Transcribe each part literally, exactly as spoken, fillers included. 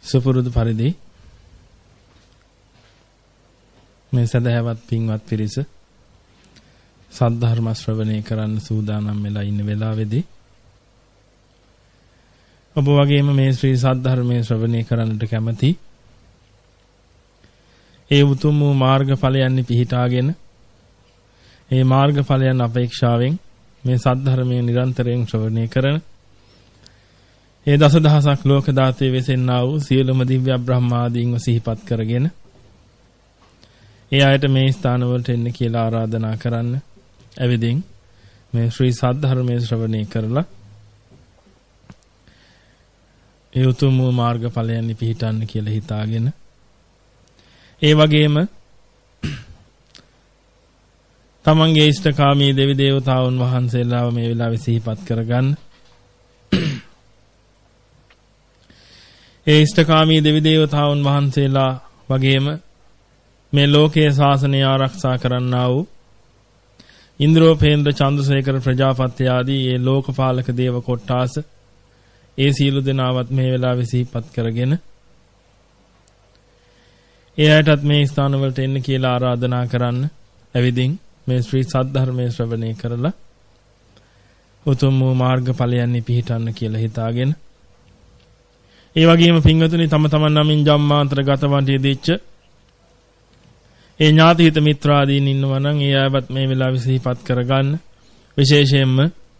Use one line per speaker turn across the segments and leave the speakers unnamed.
සුපුරුදු පරිදි මේ සදහැවත් පින්වත් පිරිස සද්ධර්ම ශ්‍රවණය කරන්න සූදානම් වෙලා ඉන්න වෙලාවේදී ඔබ වගේම මේ ශ්‍රී සද්ධර්මයේ ශ්‍රවණය කරන්නට කැමැති ඒ උතුම් වූ මාර්ගඵලයන් පිහිටාගෙන ඒ මාර්ගඵලයන් අපේක්ෂාවෙන් මේ සද්ධර්මයේ නිරන්තරයෙන් ශ්‍රවණය කරන ඒ දසදහසක් ලෝක දාතේ වෙසෙන්නා වූ සියලුම දිව්‍ය බ්‍රහ්මාදීන්ව සිහිපත් කරගෙන ඒ අයට මේ ස්ථානවලට එන්න කියලා ආරාධනා කරන්න. එවිදින් මේ ශ්‍රී සද්ධර්මයේ ශ්‍රවණය කරලා ඒ උතුම් වූ මාර්ගඵලයන් පිහිටන්න කියලා හිතාගෙන ඒ වගේම තමන්ගේ ඉෂ්ඨකාමී දෙවි දේවතාවුන් වහන්සේලාව මේ වෙලාවේ සිහිපත් කරගන්න. ඒ ඉෂ්ඨකාමී දෙවි දේවතාවුන් වහන්සේලා වගේම මේ ලෝකයේ ශාසනය ආරක්ෂා කරන්නා වූ ඉන්ද්‍රෝපේන්ද්‍ර චන්ද්‍රසේකර ප්‍රජාපති ආදී ඒ ලෝකපාලක දේව කොට්ටාස ඒ සීල දෙනාවත් මේ වෙලාවේ සිහිපත් කරගෙන ඒ අයටත් මේ ස්ථානවලට එන්න කියලා ආරාධනා කරන්න. එවිදින් මේ ශ්‍රී සද්ධර්මයේ ශ්‍රවණය කරලා උතුම් වූ මාර්ගඵලයන් පිහිටන්න කියලා හිතාගෙන ඒ වගේම පින්වතුනි තම තමන් නමින් ජම්මාන්තර ගතවන්ට යෙදිච්ච ඒ ඥාති හිත මිත්‍රාදීන් ඉන්නවා නම් ඒ අයවත් මේ වෙලාවේ සිහිපත් කරගන්න. විශේෂයෙන්ම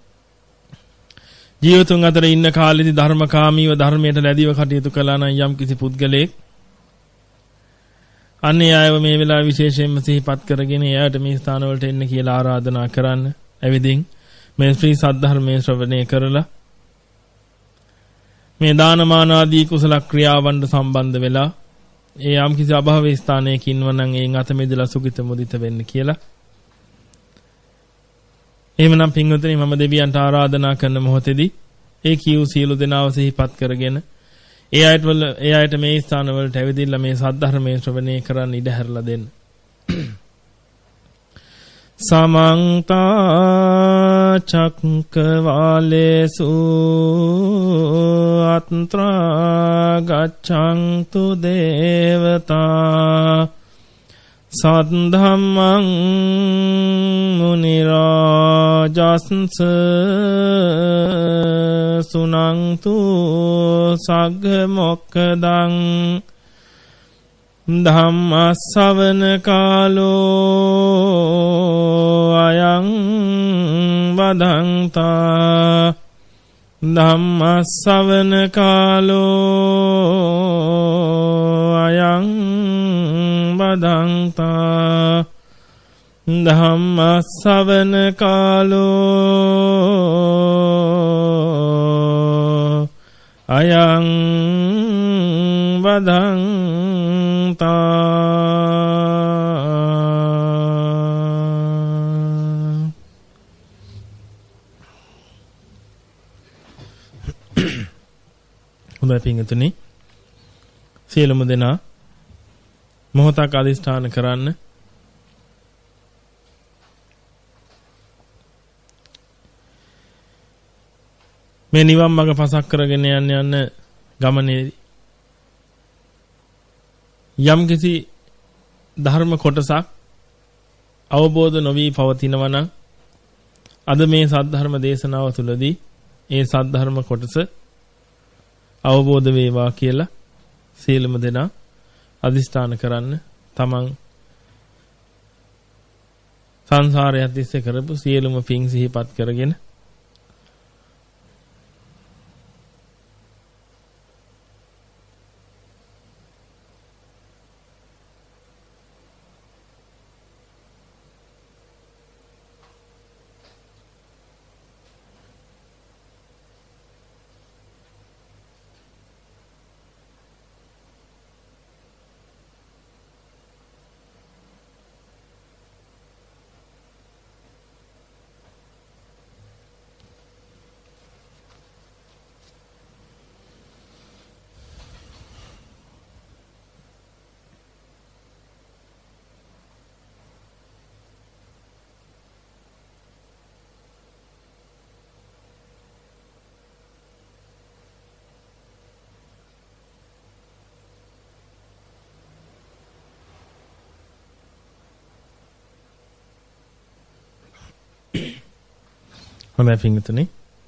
ජීවිතුන් අතර ඉන්න කාලෙදි ධර්මකාමීව ධර්මයට ලැබීව කටයුතු කළා නම් යම් කිසි පුද්ගලයෙක් අන්නේ අයව මේ වෙලාවේ විශේෂයෙන්ම සිහිපත් කරගෙන එයාට මේ ස්ථානවලට එන්න කියලා ආරාධනා කරන්න. එවිදින් මේ ශ්‍රී සද්ධර්මයේ ශ්‍රවණය කරලා මේ දානමාන ආදී කුසල ක්‍රියාවන්ට සම්බන්ධ වෙලා ඒ යම් කිසි අභාවී ස්ථානයක ඉන්නවනම් එයින් අත මිදලා සුගිත මුදිත වෙන්න කියලා. එහෙමනම් පින්වතුනි මම දෙවියන්ට ආරාධනා කරන මොහොතේදී ඒ කියු සියලු දෙනාව සිහිපත් කරගෙන ඒ අයට වල ඒ අයට මේ ස්ථාන වලට ඇවිදින්න මේ සද්ධර්මයේ ශ්‍රවණය කරන්න ඉඩ හැරලා දෙන්න. සමන්ත චක්කවාලේසු අත්‍රා ගච්ඡන්තු දේවතා සද්ධම්මං මුනි රාජස්ස සුනන්තු සග්ග මොක්ඛදං ධම්මස්සවන කාලෝ අයං වදන්තා ධම්මස්සවන කාලෝ අයං වදන්තා ධම්මස්සවන කාලෝ අයං වදන්තා. හොඳයි පින්වතුනි සියලුම දෙනා මොහොතක් අධිෂ්ඨාන කරන්න. මේ නිවන් මඟ පසක් කරගෙන යන්න යන ගමනේ යම් කිසි ධර්ම කොටසක් අවබෝධ නොවි පවතිනවා නම් අද මේ සද්ධර්ම දේශනාව තුළදී ඒ සද්ධර්ම කොටස අවබෝධ වේවා කියලා සියලුම දෙනා අදිෂ්ඨාන කරන්න. තමන් සංසාරයත් තිස්සේ කරපු සියලුම පින් සිහිපත් කරගෙන හොඳයි පින්තුනි.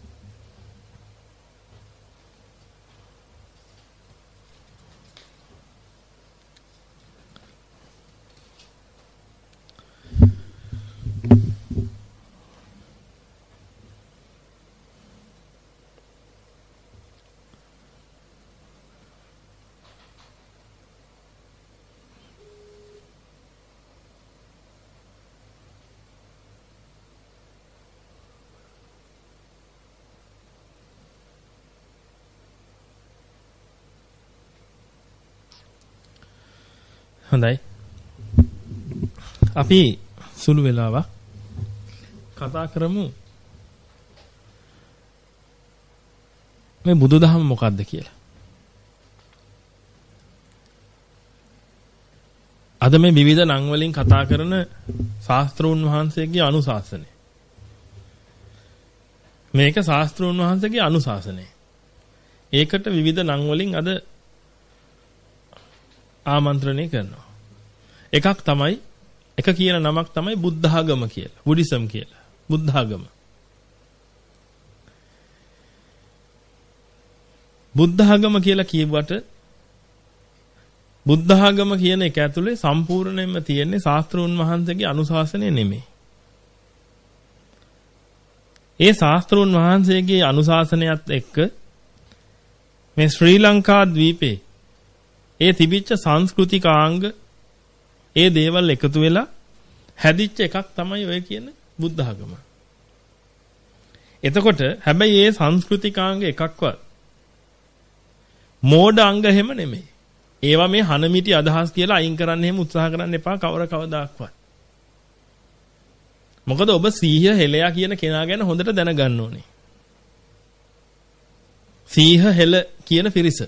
හොඳයි. අපි සුළු වෙලාවක් කතා කරමු මේ බුදුදහම මොකක්ද කියලා. අද මේ විවිධ නම් වලින් කතා කරන ශාස්ත්‍රූන් වහන්සේගේ අනුශාසනය. මේක ශාස්ත්‍රූන් වහන්සේගේ අනුශාසනය. ඒකට විවිධ නම් වලින් අද ආමන්ත්‍රණය කරනවා. එකක් තමයි එක කියන නමක් තමයි බුද්ධාගම කියලා. බුද්දිසම් කියලා. බුද්ධාගම. බුද්ධාගම කියලා කියුවට බුද්ධාගම කියන එක ඇතුලේ සම්පූර්ණයෙන්ම තියෙන්නේ ශාස්ත්‍රූන් වහන්සේගේ අනුශාසනය නෙමෙයි. ඒ ශාස්ත්‍රූන් වහන්සේගේ අනුශාසනයත් එක්ක මේ ශ්‍රී ලංකා ද්වීපේ ඒ තිබිච්ච සංස්කෘතිකාංග ඒ දේවල් එකතු වෙලා හැදිච්ච එකක් තමයි ඔය කියන බුද්ධ ආගම. එතකොට හැබැයි ඒ සංස්කෘතිකාංග එකක්වත් මෝඩ අංග හැම නෙමෙයි. ඒවා මේ හනමිටි අදහස් කියලා අයින් කරන්න එහෙම උත්සාහ කරන්න එපා කවර කවදාක්වත්. මොකද ඔබ සීහ හෙලයා කියන කෙනා ගැන හොඳට දැනගන්න ඕනේ. සීහ හෙල කියන පිරිස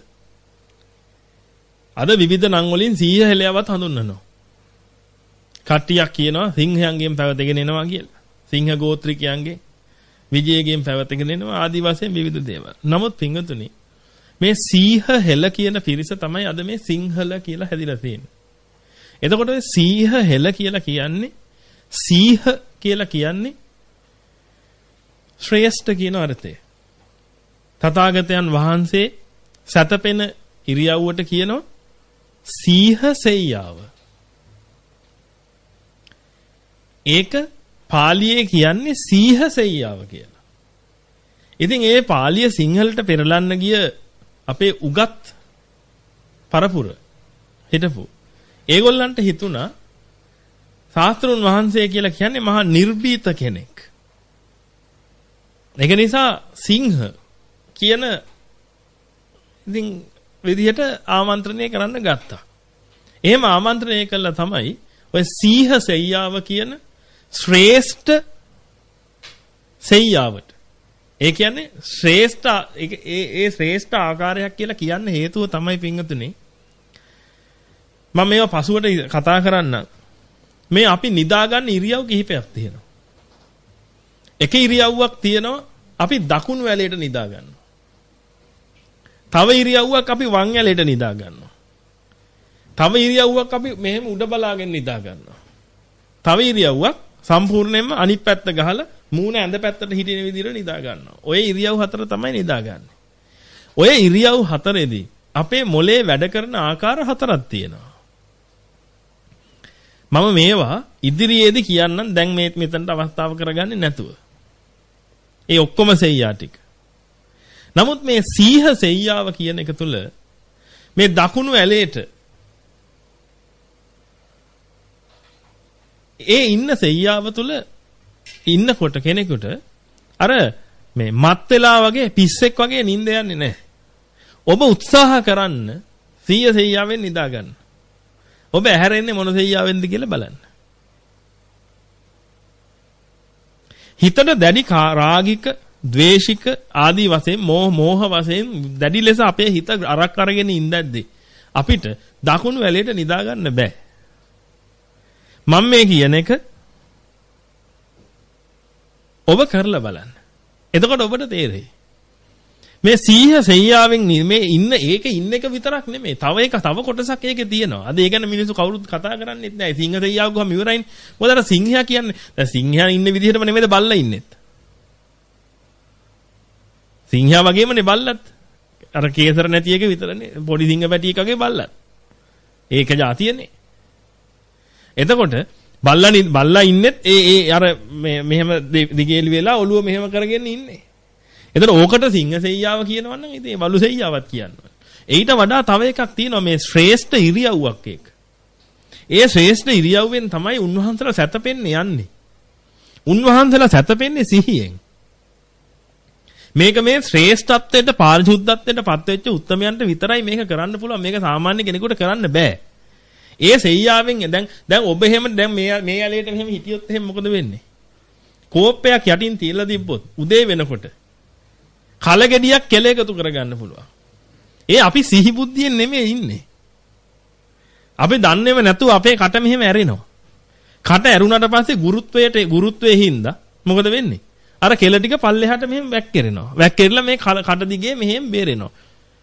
අද විවිධ නම් වලින් සීහ හෙලයවත් හඳුන්වනවා. කට්ටියක් කියනවා සිංහයන්ගෙන් පැවතගෙන එනවා කියලා. සිංහ ගෝත්‍රිකයන්ගේ විජයගෙන් පැවතගෙන එනවා ආදි වශයෙන් විවිධ දේවල්. නමුත් පින්වතුනි මේ සීහ හෙල කියන පිරිස තමයි අද මේ සිංහල කියලා හැදිලා තියෙන්නේ. එතකොට ඔය සීහ හෙල කියලා කියන්නේ සීහ කියලා කියන්නේ ශ්‍රේෂ්ඨ කියන අර්ථය. තථාගතයන් වහන්සේ සතපෙන ඉරියව්වට කියනවා සීහ සෙය්‍යාව. ඒක පාලියේ කියන්නේ සීහ සෙය්‍යාව කියලා. ඉතින් ඒ පාලිය සිංහලට පෙරලන්න ගිය අපේ උගත් පරපුර හිටපු ඒගොල්ලන්ට හිතුණා ශාස්ත්‍රුන් වහන්සේ කියලා කියන්නේ මහා නිර්භීත කෙනෙක්. ඒක නිසා සිංහ කියන ඉතින් විදිහට ආමන්ත්‍රණය කරන්න ගත්තා. එහෙම ආමන්ත්‍රණය කළා තමයි ඔය සීහ සෙය්‍යාව කියන ශ්‍රේෂ්ඨ සෙය්‍යාවට. ඒ කියන්නේ ශ්‍රේෂ්ඨ ඒ ඒ ශ්‍රේෂ්ඨ ආකාරයක් කියලා කියන්න හේතුව තමයි පින්වතුනි. මම මේවා පසුවට කතා කරන්නම්. මේ අපි නිදාගන්න ඉරියව් කිහිපයක් තියෙනවා. එක ඉරියව්වක් තියෙනවා අපි දකුණු ඇලේට නිදා ගන්නවා. තව ඉරියව්වක් අපි වම් ඇලේට නිදා ගන්නවා. තව ඉරියව්වක් අපි මෙහෙම උඩ බලාගෙන නිදා ගන්නවා. තව ඉරියව්වක් සම්පූර්ණයෙන්ම අනිත් පැත්ත ගහලා මූණ ඇඳ පැත්තට හිටින විදිහට නිදා ගන්නවා. ඔය ඉරියව් හතර තමයි නිදාගන්නේ. ඔය ඉරියව් හතරේදී අපේ මොලේ වැඩ කරන ආකාර හතරක් තියෙනවා. මම මේවා ඉදිරියේදී කියන්නම් දැන් මේ මෙතනට අවස්ථාව කරගන්නේ නැතුව. ඒ ඔක්කොම සෙය්‍යා ටික. නමුත් මේ සීහ සෙය්‍යාව කියන එක තුල මේ දකුණු ඇලේට ඒ ඉන්න සෙය්‍යාව තුල ඉන්නකොට කෙනෙකුට අර මේ මත් වෙලා වගේ පිස්සෙක් වගේ නිින්ද යන්නේ නැහැ. ඔබ උත්සාහ කරන්න සීහ සෙය්‍යාවෙන් නිදා ගන්න. ඔබ ඇහැරෙන්නේ මොන සෙය්‍යාවෙන්ද කියලා බලන්න. හිතට දැඩි රාගික, ද්වේෂික ආදී වශයෙන් මෝහ මෝහ වශයෙන් දැඩි ලෙස අපේ හිත අරක් අරගෙන ඉඳද්දී අපිට දකුණු ඇලේට නිදා ගන්න බෑ. මම මේ කියන එක ඔබ කරලා බලන්න. එතකොට ඔබට තේරෙයි. මේ සීහ සෙයියාවෙන් මේ ඉන්න ඒක ඉන්න එක විතරක් නෙමෙයි. තව එක තව කොටසක් ඒකේ තියෙනවා. අද ඒ ගැන මිනිස්සු කවුරුත් කතා කරන්නේත් නැහැ. සිංහ සෙයියාව ගම ඉවරයිනේ. මොකද අර සිංහයා කියන්නේ දැන් සිංහයා ඉන්න විදිහටම නෙමෙයිද බල්ලා ඉන්නෙත්. සිංහයා වගේමනේ බල්ලත්. අර කේසර නැති එක විතරනේ. පොඩි සිංහ පැටි එකගේ බල්ලත්. ඒක જાතියනේ. එතකොට බල්ලා බල්ලා ඉන්නෙත් ඒ ඒ අර මෙහෙම දිගේලි වෙලා ඔළුව මෙහෙම කරගෙන ඉන්නේ. එතන ඕකට සිංහ සෙයියාව කියනවා නම් ඉතින් වලු සෙයියාවක් කියනවා. ඊට වඩා තව එකක් තියෙනවා මේ ශ්‍රේෂ්ඨ ඉරියව්වක් එක. ඒ ශ්‍රේෂ්ඨ ඉරියව්වෙන් තමයි උන්වහන්සේලා සැතපෙන්නේ යන්නේ. උන්වහන්සේලා සැතපෙන්නේ සිහියෙන්. මේක මේ ශ්‍රේෂ්ඨත්වයට පාරිශුද්ධත්වයට පත් වෙච්ච උත්තමයන්ට විතරයි මේක කරන්න පුළුවන්. මේක සාමාන්‍ය කෙනෙකුට කරන්න බෑ. ඒ සෙයියාවෙන් දැන් දැන් ඔබ එහෙම දැන් මේ මේ ඇලේට මෙහෙම හිටියොත් එහෙම මොකද වෙන්නේ? කෝප්පයක් යටින් තියලා තිබ්බොත් උදේ වෙනකොට කලගෙඩියක් කෙල එකතු කරගන්න පුළුවන්. ඒ අපි සිහි බුද්ධියෙන් නෙමෙයි ඉන්නේ. අපි දන්නේම නැතුව අපේ කට මෙහෙම ඇරෙනවා. කට ඇරුණාට පස්සේ ගුරුත්වයට ගුරුත්වයේ හින්දා මොකද වෙන්නේ? අර කෙල ටික පල්ලෙහාට මෙහෙම වැක්කිරෙනවා. වැක්කිරලා මේ කට දිගේ මෙහෙම බේරෙනවා.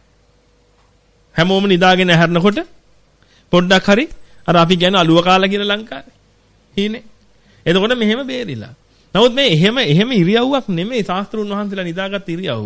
හැමෝම නිදාගෙන හැරෙනකොට පොඩ්ඩක් හරි අර අපි කියන්නේ අලුව කාලා කියලා ලංකාවේ. හීනේ. එතකොට මෙහෙම බේරිලා. නමුත් මේ එහෙම එහෙම ඉරියව්වක් නෙමෙයි ශාස්ත්‍රුන් වහන්සේලා නිදාගත් ඉරියව්ව.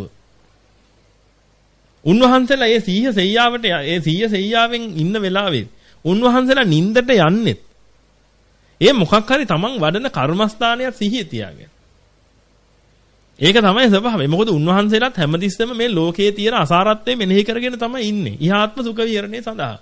උන්වහන්සේලා ඒ සීහ සෙයියාවට ඒ සීහ සෙයියාවෙන් ඉන්න වෙලාවේ උන්වහන්සේලා නින්දට යන්නේ. ඒ මොකක් හරි තමන් වඩන කර්මස්ථානයක් සිහිය තියාගෙන. ඒක තමයි ස්වභාවය. මොකද උන්වහන්සේලාත් හැමතිස්සෙම මේ ලෝකයේ තියෙන අසාරත්වය මෙනෙහි කරගෙන තමයි ඉන්නේ. ඉහාත්ම සුඛ විහරණය සඳහා.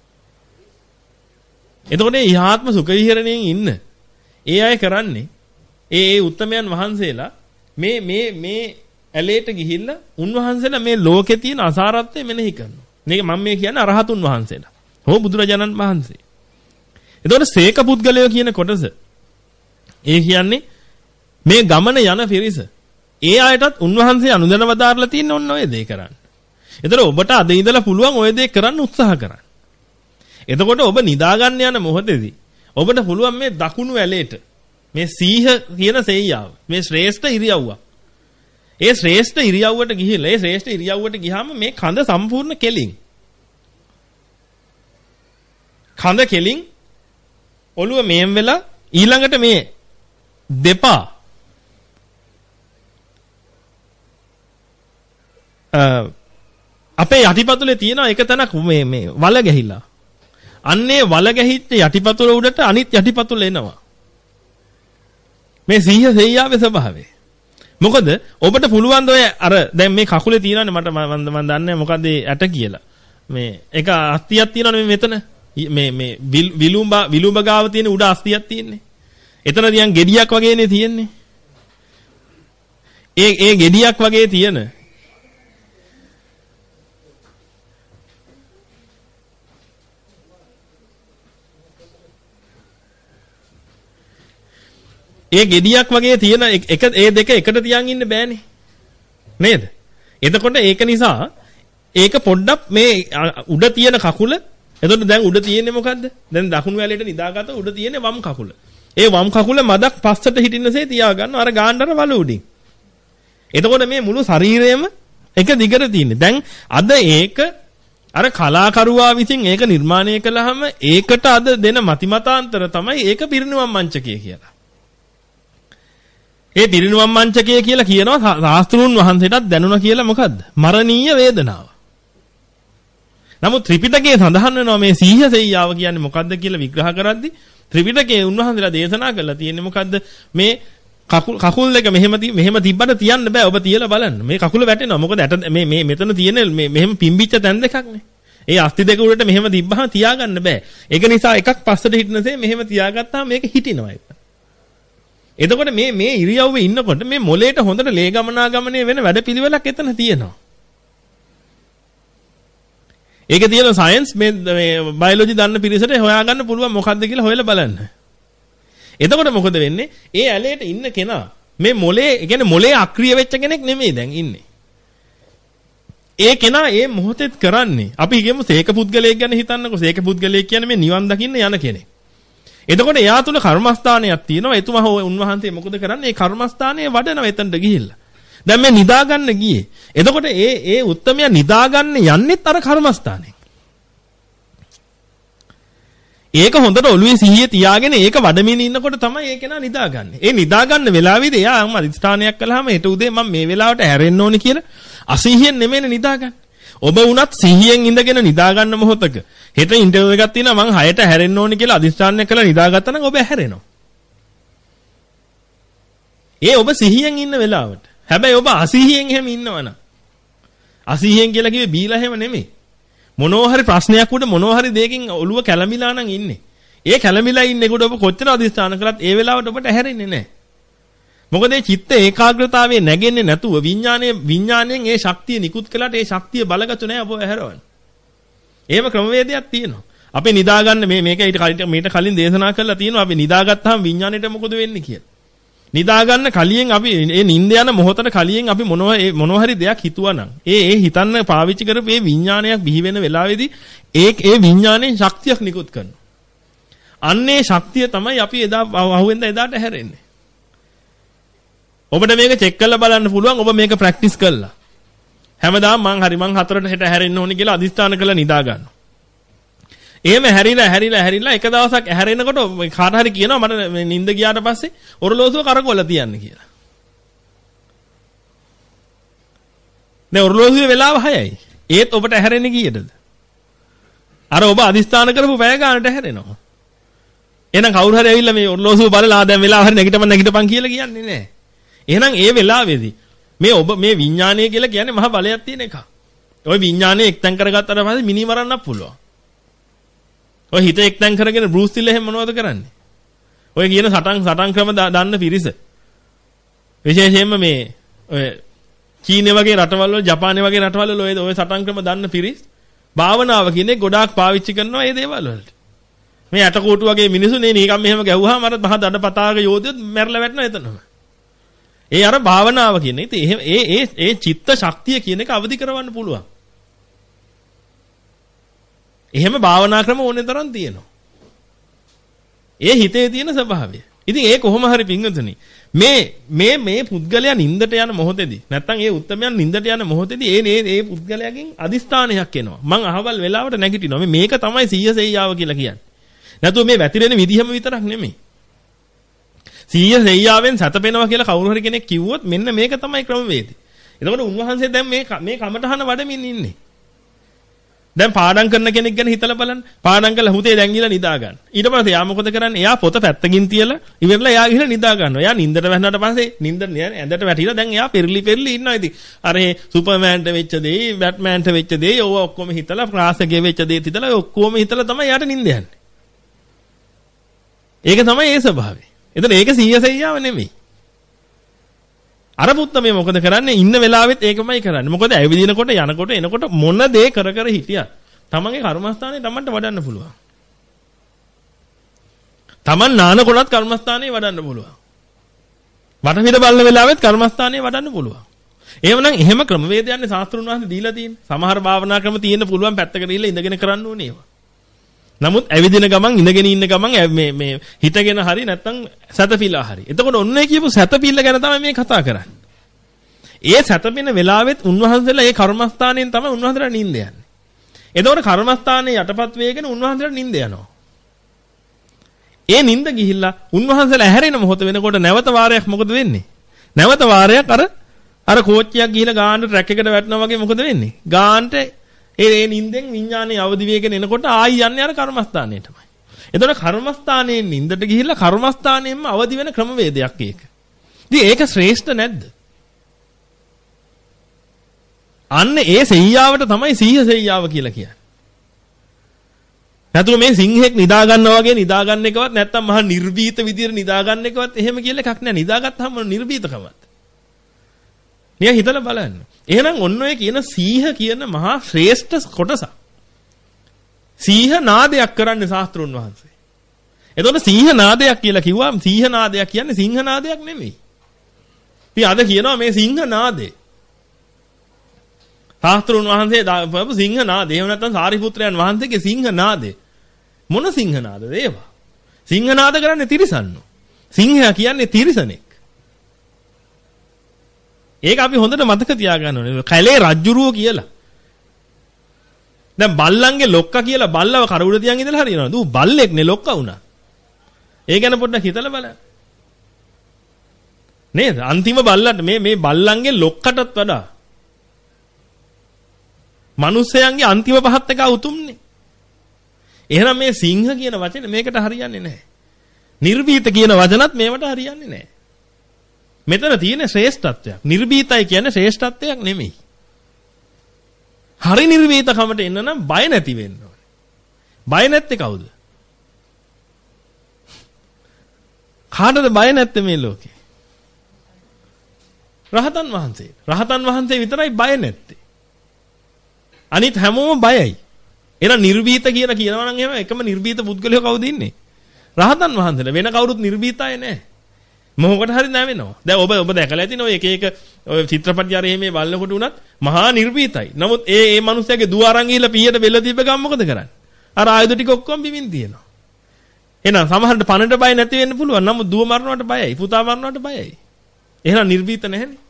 එතකොට මේ ඉහාත්ම සුඛ විහරණයෙන් ඉන්න ඒ අය කරන්නේ ඒ ඒ උත්තමයන් වහන්සේලා මේ මේ මේ ඇලේට ගිහිල්ලා උන්වහන්සේලා මේ ලෝකේ තියෙන අසාරත්වය මෙනෙහි කරනවා. මේක මම මේ කියන්නේ අරහතුන් වහන්සේලා. හෝ බුදුරජාණන් වහන්සේ. එතකොට සේක පුද්ගලයෝ කියන කොටස ඒ කියන්නේ මේ ගමන යන පිරිස. ඒ අයටත් උන්වහන්සේ අනුදැනව දාරලා තියෙන ඔන්න ඔය දේ කරන්න. එතකොට ඔබට අද ඉඳලා පුළුවන් ඔය දේ කරන්න උත්සාහ කරන්න. එතකොට ඔබ නිදා ගන්න යන මොහොතේදී ඔබට පුළුවන් මේ දකුණු ඇලේට මේ සීහ කියන සෙයියාව මේ ශ්‍රේෂ්ඨ ඉරියව්ව. ඒ ශ්‍රේෂ්ඨ ඉරියව්වට ගිහිල්ලා ඒ ශ්‍රේෂ්ඨ ඉරියව්වට ගියාම මේ කඳ සම්පූර්ණ කෙලින්. කඳ කෙලින් ඔළුව මෙහෙම වෙලා ඊළඟට මේ දෙපා අපේ යටිපතුලේ තියෙන එක තැනක් මේ මේ වල ගැහිලා. අන්නේ වල ගැහිච්ච යටිපතුල උඩට අනිත් යටිපතුල එනවා. මේ සීහ සෙයියාවේ ස්වභාවය. මොකද ඔබට පුළුවන් ද ඔය අර දැන් මේ කකුලේ තියෙනවනේ මට මම මම දන්නේ මොකද්ද ඇට කියලා. මේ එක අස්තියක් තියෙනවනේ මෙතන. මේ මේ විලුඹ විලුඹ ගාව තියෙන උඩ අස්තියක් තියෙන්නේ. එතන තියන් ගෙඩියක් වගේනේ තියෙන්නේ. ඒ ඒ ගෙඩියක් වගේ තියෙන ඒ ගෙඩියක් වගේ තියෙන එක ඒ දෙක එකට තියන් ඉන්න බෑනේ. නේද? එතකොට ඒක නිසා ඒක පොඩ්ඩක් මේ උඩ තියෙන කකුල එතකොට දැන් උඩ තියෙන්නේ මොකද්ද? දැන් දකුණු ඇලේට නිදාගත්ත උඩ තියෙන්නේ වම් කකුල. ඒ වම් කකුල මදක් පස්සට හිටින්නසේ තියාගන්න අර ගාන්නතර වල උඩින්. එතකොට මේ මුළු ශරීරයම එක දිගට තියෙන්නේ. දැන් අද ඒක අර කලාකරුවා විසින් ඒක නිර්මාණය කළාම ඒකට අද දෙන මතිමතාන්තර තමයි ඒක පිරිනුවම් මංචකය කියලා. ඒ පිරිනුවම් මංචකය කියලා කියනවා ශාස්ත්‍රූන් වහන්සේටත් දැනුණා කියලා මොකද්ද? මරණීය වේදනාව. නමුත් ත්‍රිපිටකයේ සඳහන් වෙනවා මේ සීහ සෙයියාව කියන්නේ මොකද්ද කියලා විග්‍රහ කරද්දී ත්‍රිපිටකයේ උන්වහන්සේලා දේශනා කරලා තියෙන්නේ මොකද්ද? මේ කකුල් කකුල් දෙක මෙහෙම මෙහෙම තිබ්බට තියන්න බෑ. ඔබ තියලා බලන්න. මේ කකුල වැටෙනවා. මොකද ඇට මේ මේ මෙතන තියෙන මේ මෙහෙම පිම්බිච්ච තැන් දෙකක්නේ. ඒ අස්ති දෙක උඩට මෙහෙම තිබ්බහම තියාගන්න බෑ. ඒක නිසා එකක් පස්සට හිටිනසේ මෙහෙම තියාගත්තාම මේක හිටිනවා ඒක. එතකොට මේ මේ ඉරියව්වේ ඉන්නකොට මේ මොලේට හොඳට ලේ ගමනාගමනය වෙන වැඩපිළිවෙලක් එතන තියෙනවා. ඒක තියෙන සයන්ස් මේ මේ බයොලොජි දන්න පිරිසට හොයාගන්න පුළුවන් මොකද්ද කියලා හොයලා බලන්න. එතකොට මොකද වෙන්නේ? ඒ ඇලේට ඉන්න කෙනා මේ මොලේ, ඒ කියන්නේ මොලේ අක්‍රිය වෙච්ච කෙනෙක් නෙමෙයි දැන් ඉන්නේ. ඒ කෙනා ඒ මොහොතෙත් කරන්නේ අපි කියමු සේක පුද්ගලයෙක් ගැන හිතන්නකෝ. සේක පුද්ගලයෙක් කියන්නේ මේ නිවන් දකින්න යන කෙනෙක්. එතකොට එයා තුල කර්මස්ථානයක් තියෙනවා. එතුමා හෝ උන්වහන්සේ මොකද කරන්නේ? ඒ කර්මස්ථානයේ වඩනවා එතනට ගිහිල්ලා. දැන් මේ නිදා ගන්න ගියේ. එතකොට ඒ ඒ උත්තමයා නිදා ගන්න යන්නෙත් අර කර්මස්ථානේ. ඒක හොඳට ඔළුවේ සිහිය තියාගෙන ඒක වඩමින් ඉන්නකොට තමයි ඒක නා නිදාගන්නේ. ඒ නිදා ගන්න වෙලාවෙදී එයා අම්ම අදිස්ථානයක් කළාම හෙට උදේ මම මේ වෙලාවට හැරෙන්න ඕනේ කියලා අසීහියෙන් නෙමෙයි නිදාගන්නේ. ඔබ වුණත් සිහියෙන් ඉඳගෙන නිදා ගන්න මොහොතක හෙට ඉන්ටර්විව් එකක් තියෙනවා මං හයට හැරෙන්න ඕනේ කියලා අදිස්ථානයක් කළා නිදාගත්තා නම් ඔබ හැරෙනවා. ඒ ඔබ සිහියෙන් ඉන්න වෙලාවට. හැබැයි ඔබ අසීහියෙන් එහෙම ඉන්නවනම් අසීහියෙන් කියලා කිව්වේ බීලා එහෙම නෙමෙයි. මොනවා හරි ප්‍රශ්නයක් උඩ මොනවා හරි දෙයකින් ඔළුව කැළඹිලා නම් ඉන්නේ. ඒ කැළඹිලා ඉන්නකොට ඔබ කොච්චර අධිෂ්ඨාන කළත් ඒ වෙලාවට ඔබට ඇහැරෙන්නේ නැහැ. මොකද මේ චිත්ත ඒකාග්‍රතාවයේ නැගෙන්නේ නැතුව විඥානයේ විඥාණයෙන් ඒ ශක්තිය නිකුත් කළාට ඒ ශක්තිය බලගතු නැහැ ඔබ ඇහැරවන්න. එහෙම ක්‍රමවේදයක් තියෙනවා. අපි නිදාගන්න මේ මේක ඊට කලින් මීට කලින් දේශනා කරලා තියෙනවා අපි නිදාගත්තාම විඥාණයට මොකද වෙන්නේ කියලා. නිදාගන්න කලින් අපි ඒ නිින්ද යන මොහොතට කලින් අපි මොනවා ඒ මොනවා හරි දෙයක් හිතුවනම් ඒ ඒ හිතන්න පාවිච්චි කරපු ඒ විඥානයක් බිහි වෙන වෙලාවේදී ඒ ඒ විඥාණයෙන් ශක්තියක් නිකුත් කරනවා. අන්නේ ශක්තිය තමයි අපි එදා අහුවෙන්ද එදාට හැරෙන්නේ. ඔබට මේක චෙක් කරලා බලන්න පුළුවන් ඔබ මේක ප්‍රැක්ටිස් කළා. හැමදාම මං හරි මං හතරට හෙට හැරෙන්න ඕනේ කියලා අදිස්ථාන කරලා නිදා ගන්නවා. එහෙම හැරිලා හැරිලා හැරිලා එක දවසක් හැරෙනකොට කාට හරි කියනවා මට නිින්ද ගියාට පස්සේ ඔරලෝසුව කරකවලා තියන්න කියලා. දැන් ඔරලෝසුවේ වෙලාව හයයි. ඒත් ඔබට හැරෙන්නේ කීයටද? අර ඔබ අදිස්ථාන කරපු පැය ගානට හැරෙනවා. එහෙනම් කවුරු හරි ඇවිල්ලා මේ ඔරලෝසුව බලලා දැන් වෙලාව හරි නැගිටපන් නැගිටපන් කියලා කියන්නේ නැහැ. එහෙනම් ඒ වෙලාවේදී මේ ඔබ මේ විඥානය කියලා කියන්නේ මහ බලයක් තියෙන එකක්. ওই විඥානය එක්තෙන් කරගත්තාට පස්සේ මිනි මරන්නත් පුළුවන්. ඔය හිත එක්තෙන් කරගෙන බෲස් විල් එහෙම මොනවද කරන්නේ? ඔය කියන සටන් සටන් ක්‍රම දන්න පිරිස. විශේෂයෙන්ම මේ ඔය චීනය වගේ රටවල් වල ජපානය වගේ රටවල් වල ඔය ඔය සටන් ක්‍රම දන්න පිරිස් භාවනාව කියන්නේ ගොඩාක් පාවිච්චි කරනවා මේ දේවල් වලට. මේ ඇටකොටු වගේ මිනිස්සු නේ නිකම් මෙහෙම ගැහුවාම අර මහ දඩ පතාක යෝධයොත් මැරලා වැටෙනවා එතනම. ඒ අර භාවනාව කියන්නේ. ඉතින් ඒ ඒ ඒ චිත්ත ශක්තිය කියන එක අවදි කරවන්න පුළුවන්. එහෙම භාවනා ක්‍රම ඕනේ තරම් තියෙනවා. ඒ හිතේ තියෙන ස්වභාවය. ඉතින් ඒ කොහොම හරි පිංගුතුනි මේ මේ මේ පුද්ගලයා නින්දට යන මොහොතේදී නැත්තම් ඒ උත්තමයන් නින්දට යන මොහොතේදී ඒ ඒ ඒ පුද්ගලයාගෙන් අදිස්ථානයක් එනවා. මං අහවල් වෙලාවට නැගිටිනවා. මේක තමයි සීය සෙයියාව කියලා කියන්නේ. නැතුව මේ වැතිරෙන විදිහම විතරක් නෙමෙයි. සීය සෙයියාවෙන් සැතපෙනවා කියලා කවුරු හරි කෙනෙක් කිව්වොත් මෙන්න මේක තමයි ක්‍රමවේදය. එතකොට උන්වහන්සේ දැන් මේ මේ කමටහන වඩමින් ඉන්නේ. දැන් පාඩම් කරන කෙනෙක් ගැන හිතලා බලන්න. පාඩම් කරලා හුතේ දැන් ගිහලා නිදා ගන්න. ඊට පස්සේ යා මොකද කරන්නේ? එයා පොත පැත්තකින් තියලා ඉවරලා එයා ගිහලා නිදා ගන්නවා. එයා නින්දට වැටුණාට පස්සේ නින්ද ඇඳට වැටිලා දැන් එයා පෙරලි පෙරලි ඉන්නවා ඉතින්. අර ඒ සුපර්මෑන්ට වෙච්ච දේ, බැට්මෑන්ට වෙච්ච දේ, ඕව ඔක්කොම හිතලා ක්ලාස් එකේ වෙච්ච දේ හිතලා ඔක්කොම හිතලා තමයි යාට නින්ද යන්නේ. ඒක තමයි ඒ ස්වභාවය. එතන ඒක සීය සෙයියාව නෙමෙයි. අර පුත්තමේ මොකද කරන්නේ? ඉන්න වෙලාවෙත් ඒකමයි කරන්නේ. මොකද ඇවිදිනකොට යනකොට එනකොට මොන දේ කර කර හිටියත් තමන්ගේ කර්මස්ථානේ තමන්ට වඩන්න පුළුවන්. තමන් නානකොටත් කර්මස්ථානේ වඩන්න පුළුවන්. වටපිට බලන වෙලාවෙත් කර්මස්ථානේ වඩන්න පුළුවන්. එහෙමනම් එහෙම ක්‍රමවේදයන්නේ ශාස්ත්‍රුන් වහන්සේ දීලා තියෙන්නේ. සමහර භාවනා ක්‍රම තියෙන්න පුළුවන් පැත්තකට ගිහලා ඉඳගෙන කරන්න ඕනේ ඒවා. නමුත් ඇවිදින ගමන් ඉඳගෙන ඉන්න ගමන් මේ මේ හිටගෙන හරි නැත්තම් සැතපීලා හරි. එතකොට ඔන්නේ කියපු සැතපීල්ල ගැන තමයි මේ කතා කරන්නේ. ඒ සැතපෙන වෙලාවෙත් උන්වහන්සේලා ඒ කර්මස්ථානයෙන් තමයි උන්වහන්සේලා නිින්ද යන්නේ. එතකොට කර්මස්ථානයේ යටපත් වේගෙන උන්වහන්සේලා නිින්ද යනවා. ඒ නිින්ද ගිහිල්ලා උන්වහන්සේලා ඇහැරෙන මොහොත වෙනකොට නැවත වාරයක් මොකද වෙන්නේ? නැවත වාරයක් අර අර කෝච්චියක් ගිහිල්ලා ගාන්න ට්‍රැක් එකට වැටෙනවා වගේ මොකද වෙන්නේ? ගාන්නට ඒ ඒ නිින්දෙන් විඥානේ අවදි වෙගෙන එනකොට ආයි යන්නේ අර කර්මස්ථානයටමයි. එතකොට කර්මස්ථානයේ නිින්දට ගිහිල්ලා කර්මස්ථානයෙන්ම අවදි වෙන ක්‍රමවේදයක් ඒක. ඉතින් ඒක ශ්‍රේෂ්ඨ නැද්ද? අන්න ඒ සෙයියාවට තමයි සීහ සෙයියාව කියලා කියන්නේ. නැතුව මේ සිංහෙක් නිදා ගන්නවා වගේ නිදා ගන්න එකවත් නැත්තම් මහා නිර්භීත විදියට නිදා ගන්න එකවත් එහෙම කියලා එකක් නෑ. නිදාගත්තාම නිර්භීතකමත්. නිකන් හිතලා බලන්න. එහෙනම් ඔන්න ඔය කියන සීහ කියන මහා ශ්‍රේෂ්ඨ කොටස. සීහ නාදයක් කරන්නේ ශාස්ත්‍රුන් වහන්සේ. එතකොට සීහ නාදයක් කියලා කිව්වම සීහ නාදයක් කියන්නේ සිංහ නාදයක් නෙමෙයි. ඉතින් අද කියනවා මේ සිංහ නාදේ. ශාස්ත්‍රුන් වහන්සේ දාපු සිංහ නාදේ. එහෙම නැත්නම් සාරිපුත්‍රයන් වහන්සේගේ සිංහ නාදේ. මොන සිංහ නාදද ඒවා? සිංහ නාද කරන්නේ තිරිසන්නෝ. සිංහයා කියන්නේ තිරිසනෙක්. ඒක අපි හොඳට මතක තියාගන්න ඕනේ. කැලේ රජ්ජුරුව කියලා. දැන් බල්ලන්ගේ ලොක්කා කියලා බල්ලව කර උඩ තියන් ඉඳලා හරියනවා. දූ බල්ලෙක් නේ ලොක්කා වුණා. ඒ ගැන පොඩ්ඩක් හිතලා බලන්න. නේද? අන්තිම බල්ලන්ට මේ මේ බල්ලන්ගේ ලොක්කටත් වඩා මිනිස්යන්ගේ අන්තිම පහත් එක උතුම්නේ. එහෙනම් මේ සිංහ කියන වචනේ මේකට හරියන්නේ නැහැ. නිර්භීත කියන වචනත් මේවට හරියන්නේ නැහැ. මෙතන තියෙන ශ්‍රේෂ්ඨත්වයක්. නිර්භීතයි කියන්නේ ශ්‍රේෂ්ඨත්වයක් නෙමෙයි. හරි නිර්භීතකමට එන්න නම් බය නැති වෙන්න ඕනේ. බය නැත්තේ කවුද? කාටද බය නැත්තේ මේ ලෝකේ? රහතන් වහන්සේ. රහතන් වහන්සේ විතරයි බය නැත්තේ. අනිත් හැමෝම බයයි. එහෙනම් නිර්භීත කියලා කියනවා නම් එහෙම එකම නිර්භීත පුද්ගලයෝ කවුද ඉන්නේ? රහතන් වහන්සේලා. වෙන කවුරුත් නිර්භීතයි නැහැ. මොහොකට හරි නැවෙනවා. දැන් ඔබ ඔබ දැකලා ඇතිනේ ඔය එක එක ඔය චිත්‍රපටි ආරේ මේ බලනකොට උනත් මහා නිර්භීතයි. නමුත් ඒ ඒ මිනිස්යාගේ දුව අරන් ගිහිල්ලා පීයට බෙල්ල දීප ගමන් මොකද කරන්නේ? අර ආයුධ ටික ඔක්කොම බිමින් තියෙනවා. එහෙනම් සමහරට පණට බය නැති වෙන්න පුළුවන්. නමුත් දුව මරනවට බයයි. පුතා මරනවට බයයි. එහෙනම් නිර්භීත නැහැනේ.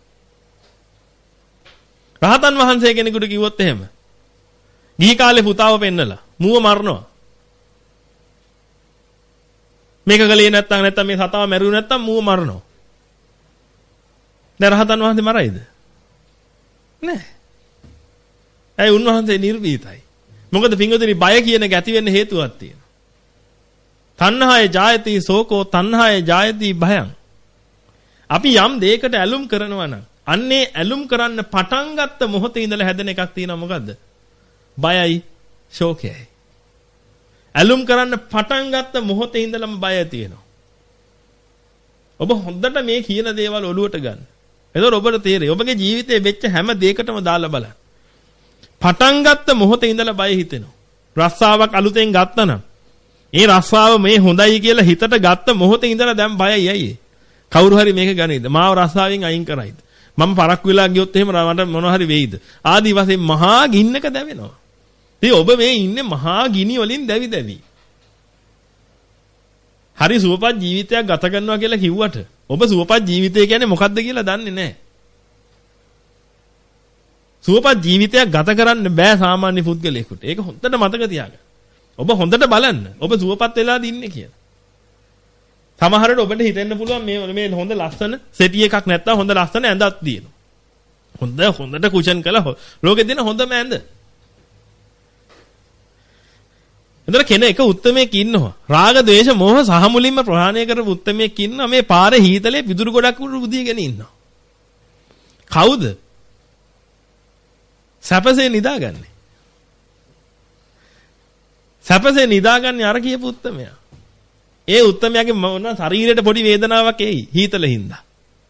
රහතන් වහන්සේ කෙනෙකුට කිව්වොත් එහෙම ගිහි කාලේ පුතාව පෙන්නලා මුව මරනවා. මේක ගලේ නැත්තම් නැත්තම් මේ සතාව මැරුවේ නැත්තම් මුව මරනවා. දැන් රහතන් වහන්සේ මරයිද? නෑ. ඇයි උන්වහන්සේ නිර්භීතයි. මොකද පින්වතුනි බය කියන ගැති වෙන්න හේතුවක් තියෙනවා. තණ්හාය ජායති සෝකෝ තණ්හාය ජායති භයං. අපි යම් දෙයකට ඇලුම් කරනවා නම් අන්නේ ඇලුම් කරන්න පටන් ගත්ත මොහොතේ ඉඳලා හැදෙන එකක් තියෙනවා මොකද්ද? බයයි ශෝකයයි. ඇලුම් කරන්න පටන් ගත්ත මොහොතේ ඉඳලම බය තියෙනවා. ඔබ හොඳට මේ කියන දේවල් ඔලුවට ගන්න. එතකොට ඔබට තේරෙයි ඔබගේ ජීවිතේ වෙච්ච හැම දෙයකටම දාලා බලන්න. පටන් ගත්ත මොහොතේ ඉඳලා බය හිතෙනවා. රස්සාවක් අලුතෙන් ගත්තනම් ඒ රස්සාව මේ හොඳයි කියලා හිතට ගත්ත මොහොතේ ඉඳලා දැන් බයයි අයියේ. කවුරු හරි මේක ගනේද? මාව රස්සාවෙන් අයින් කරයිද? මම පරක්කු වෙලා ගියොත් එහෙම මට මොන හරි වෙයිද? ආදි වශයෙන් මහා ගින්නක දැවෙනවා. ඉතින් ඔබ මේ ඉන්නේ මහා ගිනි වලින් දැවි දැවි. හරි සුවපත් ජීවිතයක් ගත කරනවා කියලා කිව්වට ඔබ සුවපත් ජීවිතය කියන්නේ මොකක්ද කියලා දන්නේ නැහැ. සුවපත් ජීවිතයක් ගත කරන්න බෑ සාමාන්‍ය පුද්ගලයෙකුට. ඒක හොඳට මතක තියාගන්න. ඔබ හොඳට බලන්න. ඔබ සුවපත් වෙලාද ඉන්නේ කියලා. සමහරවිට ඔබට හිතෙන්න පුළුවන් මේ මේ හොඳ ලස්සන සෙටි එකක් නැත්තම් හොඳ ලස්සන ඇඳක් තියෙනවා. හොඳ හොඳට කුෂන් කළා ලෝකෙ දෙන හොඳම ඇඳ. එතන කෙනෙක් උත්මයෙක් ඉන්නවා. රාග, ద్వේෂ, මෝහ සහ මුලින්ම ප්‍රහාණය කරපු උත්මයෙක් ඉන්නවා. මේ පාරේ හීතලේ පිදුරු ගොඩක් උඩ බුදියගෙන ඉන්නවා. කවුද? සැපසේ නිදාගන්නේ. සැපසේ නිදාගන්නේ අර කියපු උත්මයා. ඒ උත්මයාගේ මොන ශරීරයට පොඩි වේදනාවක් එයි හීතලෙ හින්දා.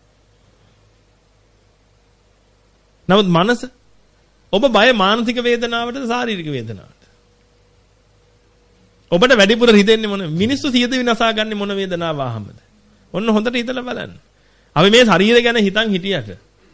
නමුත් මනස ඔබ බය මානසික වේදනාවටද ශාරීරික වේදනාවටද? ඔබට වැඩිපුර හිතෙන්නේ මොන මිනිස්සු සියද විනාසා ගන්න මොන වේදනාව ආවමද? ඔන්න හොඳට හිතලා බලන්න. අපි මේ ශරීරය ගැන හිතන් හිටියට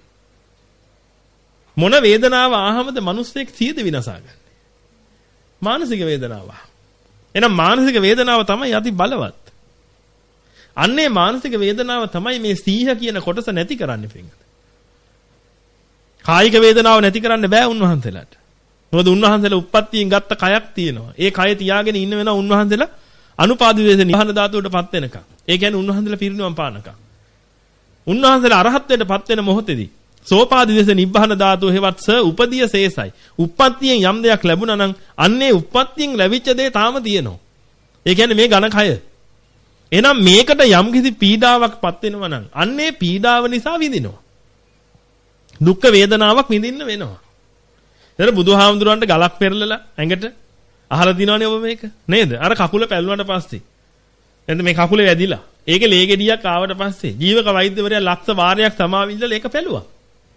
මොන වේදනාව ආවමද මිනිස්සෙක් සියද විනාසා ගන්න? මානසික වේදනාව. එහෙනම් මානසික වේදනාව තමයි අති බලවත්. අන්නේ මානසික වේදනාව තමයි මේ සීහ කියන කොටස නැති කරන්නේ පින්ගත. කායික වේදනාව නැති කරන්න බෑ උන්වහන්සේලාට. මොකද උන්වහන්සේලා උප්පත්තියෙන් ගත්ත කයක් තියෙනවා. ඒ කය තියාගෙන ඉන්න වෙනවා උන්වහන්සේලා අනුපාදිවේස නිවහන ධාතුවටපත් වෙනකම්. ඒ කියන්නේ උන්වහන්සේලා පිරිනිවන් පානකම්. උන්වහන්සේලා අරහත්ත්වයටපත් වෙන මොහොතේදී සෝපාදිවේස නිබ්බහන ධාතුව හේවත් ස උපදීය සේසයි. උප්පත්තියෙන් යම් දෙයක් ලැබුණා නම් අන්නේ උප්පත්තියෙන් ලැබිච්ච දේ තාම තියෙනවා. ඒ කියන්නේ මේ ඝන කය. එහෙනම් මේකට යම් කිසි පීඩාවක්පත් වෙනවා නම් අන්නේ පීඩාව නිසා විඳිනවා. දුක් වේදනාවක් විඳින්න වෙනවා. එතන බුදුහාමුදුරන්ට ගලක් පෙරලලා ඇඟට අහලා දිනවනේ ඔබ මේක නේද? අර කකුල පැලුණාට පස්සේ එතන මේ කකුලේ වැදිලා ඒකේ ලේ ගෙඩියක් ආවට පස්සේ ජීවක වෛද්‍යවරයා ලක්ෂ වාරයක් සමාවිල්ලලා ඒක පැලුවා.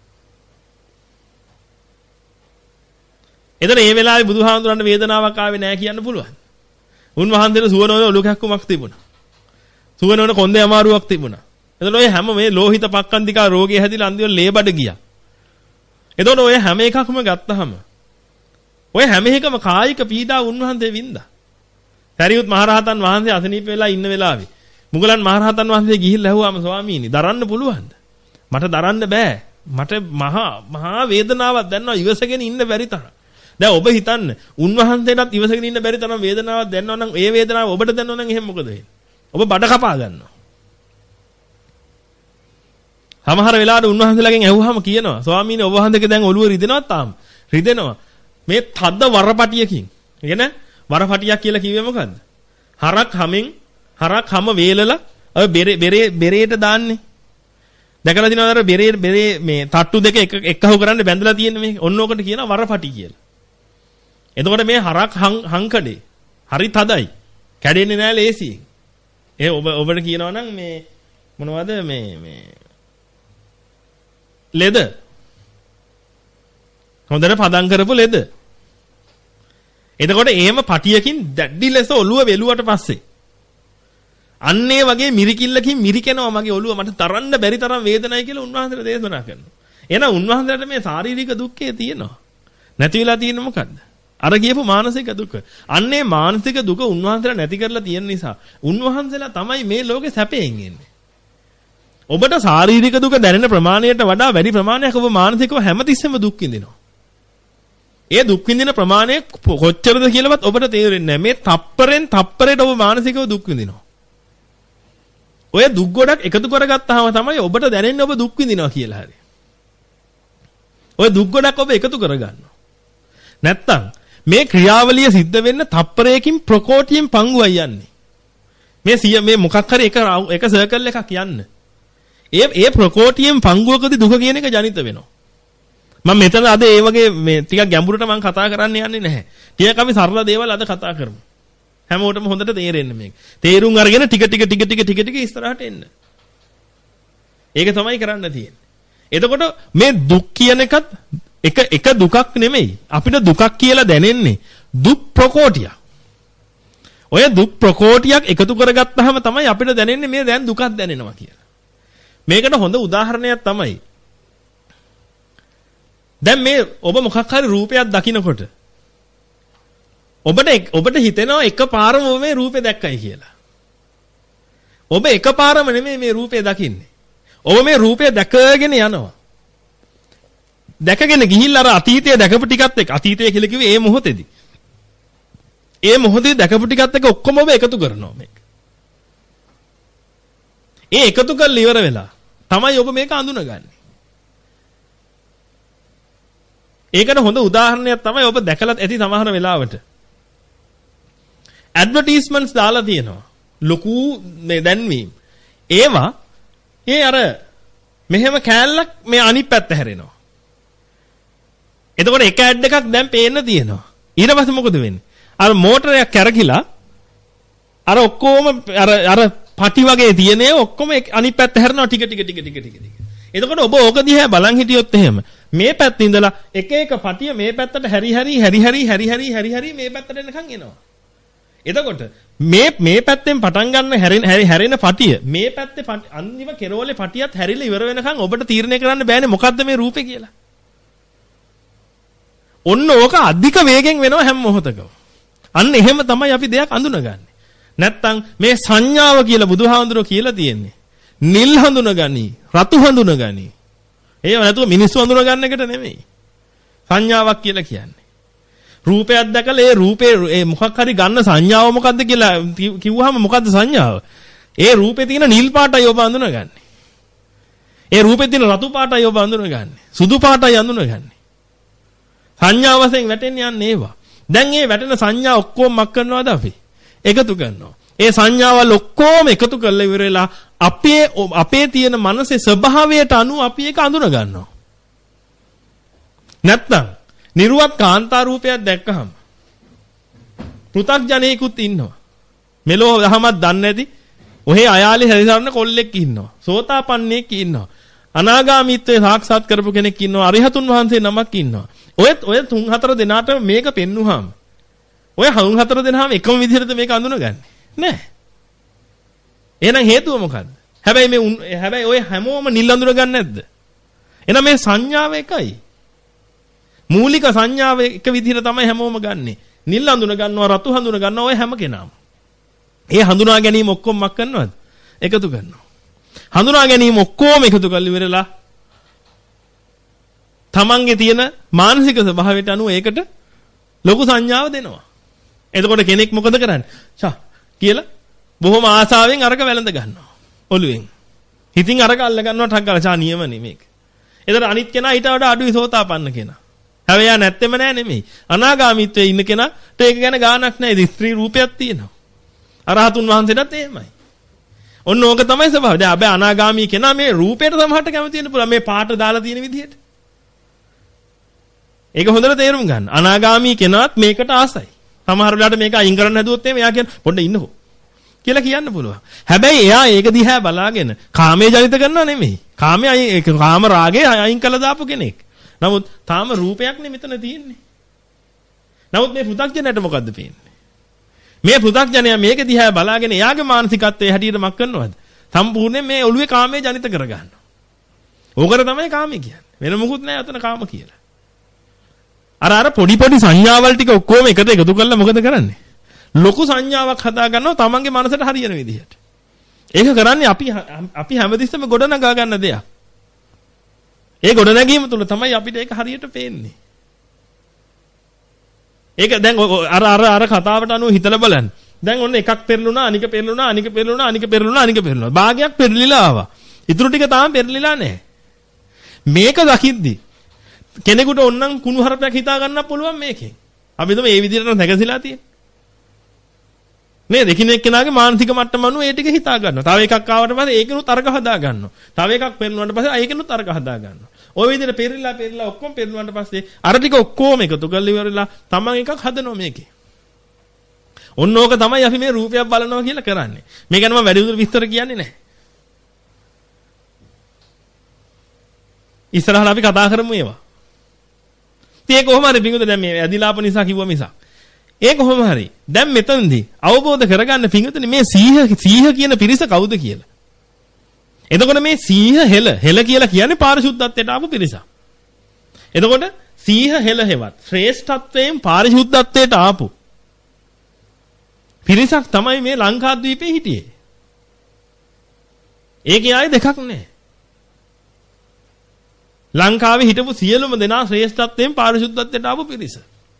එතන මේ වෙලාවේ බුදුහාමුදුරන්ට වේදනාවක් ආවේ නැහැ කියන්න පුළුවන්. උන්වහන්සේට සුවනවන ඔලු කැක්කුමක් තිබුණා. සුවනවන කොන්දේ අමාරුවක් තිබුණා. එතන ඔය හැම මේ ලෝහිත පක්කන්තිකා රෝගය හැදිලා අන්තිම ලේ බඩ ගියා. එතකොට ඔය හැම එකක්ම ගත්තහම ඔය හැම එකම කායික පීඩා උන්වහන්සේ වින්දා. සරියුත් මහරහතන් වහන්සේ අසනීප වෙලා ඉන්න වෙලාවේ මුගලන් මහරහතන් වහන්සේ ගිහිල්ලා ඇහුවාම ස්වාමීනි දරන්න පුළුවන්ද? මට දරන්න බෑ. මට මහා මහා වේදනාවක් දැනෙනවා ඉවසගෙන ඉන්න බැරි තරම්. දැන් ඔබ හිතන්න උන්වහන්සේටත් ඉවසගෙන ඉන්න බැරි තරම් වේදනාවක් දැනෙනවා නම් ඒ වේදනාව ඔබට දැනෙනවා නම් එහෙනම් මොකද වෙන්නේ? ඔබ බඩ කපා ගන්නවා. සමහර වෙලාවට උන්වහන්සේලාගෙන් ඇහුවාම කියනවා ස්වාමීනි ඔබ වහන්සේගේ දැන් ඔළුව රිදෙනවත් තාම. රිදෙනවා. මේ තද්ද වරපටියකින්. එන වරපටියක් කියලා කිව්වේ මොකද්ද? හරක් හැමෙන් හරක් හැම වේලලා ඔය බෙරේ බෙරේ බෙරේට දාන්නේ. දැකලා දිනවද අර බෙරේ බෙරේ මේ තට්ටු දෙක එක එකහුව කරන්න බැඳලා තියෙන්නේ මේ. ඔන්න ඕකට කියනවා වරපටි කියලා. එතකොට මේ හරක් හංකඩේ හරි තදයි. කැඩෙන්නේ නැහැ ලේසියෙන්. ඒ ඔබ ඔබට කියනවා නම් මේ මොනවද මේ මේ ලෙද හොඳට පදම් කරපු ලෙද. එතකොට එහෙම පටියකින් දැඩි ලෙස ඔළුව වෙලුවට පස්සේ අන්න ඒ වගේ මිරිකිල්ලකින් මිරිකෙනවා මගේ ඔළුව මට තරන්න බැරි තරම් වේදනයි කියලා උන්වහන්සේට දේශනා කරනවා. එහෙනම් උන්වහන්සේට මේ ශාරීරික දුක්ඛය තියෙනවා. නැති වෙලා තියෙන්නේ මොකද්ද? අර කියපු මානසික දුක. අන්නේ මානසික දුක උන්වහන්සේලා නැති කරලා තියෙන නිසා උන්වහන්සේලා තමයි මේ ලෝකේ සැපයෙන් ඉන්නේ. ඔබට ශාරීරික දුක දැනෙන ප්‍රමාණයට වඩා වැඩි ප්‍රමාණයක් ඔබ මානසිකව හැමතිස්සෙම දුක් විඳිනවා. ඒ දුක් විඳින ප්‍රමාණය කොච්චරද කියලාවත් ඔබට තේරෙන්නේ නැහැ. මේ තප්පරෙන් තප්පරයට ඔබ මානසිකව දුක් විඳිනවා. ඔය දුක් ගොඩක් එකතු කරගත්තාම තමයි ඔබට දැනෙන්නේ ඔබ දුක් විඳිනවා කියලා හරි. ඔය දුක් ගොඩක් ඔබ එකතු කරගන්නවා. නැත්තම් මේ ක්‍රියාවලිය සිද්ධ වෙන්න තප්පරයකින් ප්‍රකෝටියෙන් පංගුවයි යන්නේ. මේ සිය මේ මොකක් හරි එක එක සර්කල් එකක් යන්න. ඒ ඒ ප්‍රකෝටියෙන් පංගුවකදී දුක කියන එක ජනිත වෙනවා. මම මෙතන අද ඒ වගේ මේ ටිකක් ගැඹුරට මම කතා කරන්න යන්නේ නැහැ. ටිකක් අපි සරල දේවල් අද කතා කරමු. හැමෝටම හොඳට තේරෙන්න මේක. තේරුම් අරගෙන ටික ටික ටික ටික ටික ටික ඉස්සරහට එන්න. ඒක තමයි කරන්න තියෙන්නේ. එතකොට මේ දුක් කියන එකත් එක එක දුකක් නෙමෙයි. අපිට දුකක් කියලා දැනෙන්නේ දුක් ප්‍රකෝටියක්. ඔය දුක් ප්‍රකෝටියක් එකතු කරගත්තාම තමයි අපිට දැනෙන්නේ මේ දැන් දුකක් දැනෙනවා කියලා. මේකට හොඳ උදාහරණයක් තමයි. දැන් මේ ඔබ මොකක් හරි රූපයක් දකිනකොට ඔබට ඔබට හිතෙනවා එකපාරම ඔබ මේ රූපේ දැක්කයි කියලා. ඔබ එකපාරම නෙමෙයි මේ රූපේ දකින්නේ. ඔබ මේ රූපය දැකගෙන යනවා. දැකගෙන ගිහිල්ලා අර අතීතයේ දැකපු ටිකත් එක්ක අතීතය කියලා කිව්වේ ඒ මොහොතේදී. ඒ මොහොතේ දැකපු ටිකත් එක්ක ඔක්කොම ඔබ එකතු කරනවා මේක. ඒ එකතු කරලා ඉවර වෙලා තමයි ඔබ මේක අඳුනගන්නේ. ඒකට හොඳ උදාහරණයක් තමයි ඔබ දැකලා ඇති සමහර වෙලාවට. ඇඩ්වර්ටයිස්මන්ට්ස් දාලා තියෙනවා. ලොකු මේ දැන්වීම්. ඒවා ඒ අර මෙහෙම කෑල්ලක් මේ අනිත් පැත්ත හැරෙනවා. එතකොට එක ඇඩ් එකක් දැන් පේන්න තියෙනවා. ඊට පස්සේ මොකද වෙන්නේ? අර මෝටරයක් කැරකිලා අර ඔක්කොම අර අර පටි වගේ තියෙනේ ඔක්කොම අනිත් පැත්ත හැරෙනවා ටික ටික ටික ටික ටික ටික. එතකොට ඔබ ඕක දිහා බලන් හිටියොත් එහෙම මේ පැත්තේ ඉඳලා එක එක පටිය මේ පැත්තට හැරි හැරි හැරි හැරි හැරි හැරි හැරි හැරි මේ පැත්තට එනකන් එනවා. එතකොට මේ මේ පැත්තෙන් පටන් ගන්න හැරෙන හැරෙන පටිය මේ පැත්තේ අන්තිම කෙරෝලේ පටියත් හැරිලා ඉවර වෙනකන් ඔබට තීරණය කරන්න බෑනේ මොකද්ද මේ රූපේ කියලා. ඔන්න ඕක අධික වේගෙන් වෙනවා හැම මොහොතකම. අන්න එහෙම තමයි අපි දෙයක් අඳුනගන්නේ. නැත්තම් මේ සංඥාව කියලා බුදුහාමුදුරුවෝ කියලා තියෙන්නේ. නිල් හඳුනගනි, රතු හඳුනගනි. ඒව නැතුව මිනිස්සු හඳුනගන්න එකට නෙමෙයි. සංඥාවක් කියලා කියන්නේ. රූපයක් දැකලා ඒ රූපේ ඒ මොකක් හරි ගන්න සංඥාව මොකද්ද කියලා කිව්වහම මොකද්ද සංඥාව? ඒ රූපේ තියෙන නිල් පාටයි ඔබ අඳුනගන්නේ. ඒ රූපේ තියෙන රතු පාටයි ඔබ අඳුනගන්නේ. සුදු පාටයි අඳුනගන්නේ. සංඥා වශයෙන් වැටෙන්නේ යන්නේ ඒවා. දැන් මේ වැටෙන සංඥා ඔක්කොම මක් කරනවද අපි? එකතු කරනවා. ඒ සංඥාවල් ඔක්කොම එකතු කරලා ඉවර වෙලා අපේ අපේ තියෙන මනසේ ස්වභාවයට අනුව අපි ඒක අඳුන ගන්නවා. නැත්තම් නිර්වත් කාන්තා රූපයක් දැක්කහම පෘථග්ජනෙකුත් ඉන්නවා. මෙලෝ දහමක් දන්නේ නැති ඔහේ අයාලේ හැරිසරන කොල්ලෙක් ඉන්නවා. සෝතාපන්නෙක් ඉන්නවා. අනාගාමීත්වයේ සාක්ෂාත් කරපු කෙනෙක් ඉන්නවා. අරිහතුන් වහන්සේ නමක් ඉන්නවා. ඔය ඔය තුන් හතර දෙනාට මේක පෙන්නුවාම ඔය හවුන් හතර දෙනාම එකම විදිහට මේක අඳුනගන්නේ නෑ. එහෙනම් හේතුව මොකද්ද? හැබැයි මේ හැබැයි ඔය හැමෝම නිල් අඳුර ගන්න නැද්ද? එහෙනම් මේ සංඥාව එකයි. මූලික සංඥාව එක විදිහට තමයි හැමෝම ගන්නෙ. නිල් අඳුන ගන්නවා, රතු හඳුන ගන්නවා ඔය හැම කෙනාම. ඒ හඳුනා ගැනීම ඔක්කොම මක් කරනවද? එකතු කරනවා. හඳුනා ගැනීම ඔක්කොම එකතු කරලා ඉවරලා තමන්ගේ තියෙන මානසික ස්වභාවයට අනුව ඒකට ලොකු සංඥාව දෙනවා. එතකොට කෙනෙක් මොකද කරන්නේ? ෂා කියලා බොහොම ආසාවෙන් අරක වැළඳ ගන්නවා. ඔළුවෙන්. හිතින් අරක අල්ල ගන්නවා ටක් ගාලා ෂා නියම නෙමේක. එතකොට අනිත් කෙනා ඊට වඩා අඩුයි සෝතාපන්න කෙනා. හැබැයි යා නැත්තෙම නෑ නෙමෙයි. අනාගාමීත්වයේ ඉන්න කෙනාට ඒක ගැන ගාණක් නෑ. ඒ ස්ත්‍රී රූපයක් තියෙනවා. අරහතුන් වහන්සේටත් එහෙමයි. ඔන්න ඕක තමයි ස්වභාවය. දැන් අපේ අනාගාමී කෙනා මේ රූපයට සමහරට කැමති වෙන්න පුළුවන්. මේ පාට දාලා තියෙන විදිහට. ඒක හොඳට තේරුම් ගන්න. අනාගාමී කෙනාත් මේකට ආසයි. සමහර වෙලාවට මේක අයින් කරන්න හැදුවොත් එහෙම එයා කියන පොඩ්ඩ ඉන්නකෝ කියලා කියන්න පුළුවන්. හැබැයි එයා ඒක දිහා බලාගෙන කාමයේ ජනිත කරනව නෙමෙයි. කාමයේ ඒක කාම රාගේ අයින් කළා දාපු කෙනෙක්. නමුත් තාම රූපයක් නේ මෙතන තියෙන්නේ. නමුත් මේ පෘථග්ජනයට මොකද්ද පේන්නේ? මේ පෘථග්ජනයා මේක දිහා බලාගෙන එයාගේ මානසිකත්වයේ හැටියට මක් කරනවද? සම්පූර්ණයෙන් මේ ඔළුවේ කාමයේ ජනිත කර ගන්නවා. ඕකට තමයි කාමයේ කියන්නේ. වෙන මොකුත් නැහැ අතන කාම කියලා. අර අර පොඩි පොඩි සංඥාවල් ටික ඔක්කොම එකට එකතු කරලා මොකද කරන්නේ? ලොකු සංඥාවක් හදා ගන්නවා තමන්ගේ මනසට හරියන විදිහට. ඒක කරන්නේ අපි අපි හැමතිස්සෙම ගොඩනගා ගන්න දෙයක්. ඒ ගොඩනැගීම තුළ තමයි අපිට ඒක හරියට පේන්නේ. ඒක දැන් අර අර අර කතාවට අනුව හිතලා බලන්න. දැන් ඔන්න එකක් පෙරළුණා, අනික පෙරළුණා, අනික පෙරළුණා, අනික පෙරළුණා, අනික පෙරළුණා. භාගයක් පෙරලිලා ආවා. ඉතුරු ටික තාම පෙරලිලා නැහැ. මේක දකිද්දි කෙනෙකුට ඕනනම් කුණු හරපයක් හිතා ගන්න පුළුවන් මේකෙන්. අපි හිතමු මේ විදිහට නැගසිලා තියෙන්නේ. මේ දෙකින් එක්කෙනාගේ මානසික මට්ටම අනුව ඒ ටික හිතා ගන්නවා. තව එකක් ආවට පස්සේ ඒකෙනුත් අරක හදා ගන්නවා. තව එකක් පෙරළුවාට පස්සේ ඒකෙනුත් අරක හදා ගන්නවා. ওই විදිහට පෙරලිලා පෙරලිලා ඔක්කොම පෙරළුවාට පස්සේ අර ටික ඔක්කොම එකතු කරලා ඉවරලා තමන් එකක් හදනවා මේකේ. ඔන්න ඕක තමයි අපි මේ රූපයක් බලනවා කියලා කරන්නේ. මේක නම් වැඩි දුර විස්තර කියන්නේ නැහැ. ඉස්සරහට අපි කතා කරමු ඒවා. ඒ කොහොම හරි පිඟුද දැන් මේ ඇදිලාප නිසා කිව්වා මිසක්. ඒ කොහොම හරි දැන් මෙතනදී අවබෝධ කරගන්න පිඟුතුනේ මේ සීහ සීහ කියන පිරිස කවුද කියලා. එතකොට මේ සීහ හෙල හෙල කියලා කියන්නේ පාරිශුද්ධත්වයට ආපු පිරිස. එතකොට සීහ හෙල හෙවත් ශ්‍රේෂ්ඨත්වයෙන් පාරිශුද්ධත්වයට ආපු පිරිසක් තමයි මේ ලංකාද්වීපේ හිටියේ. ඒකේ ආයේ දෙකක් නැහැ. ලංකාවේ හිටපු සියලුම දෙනා ශ්‍රේෂ්ඨත්වයෙන් පාරිශුද්ධත්වයට ආපු පිරිස.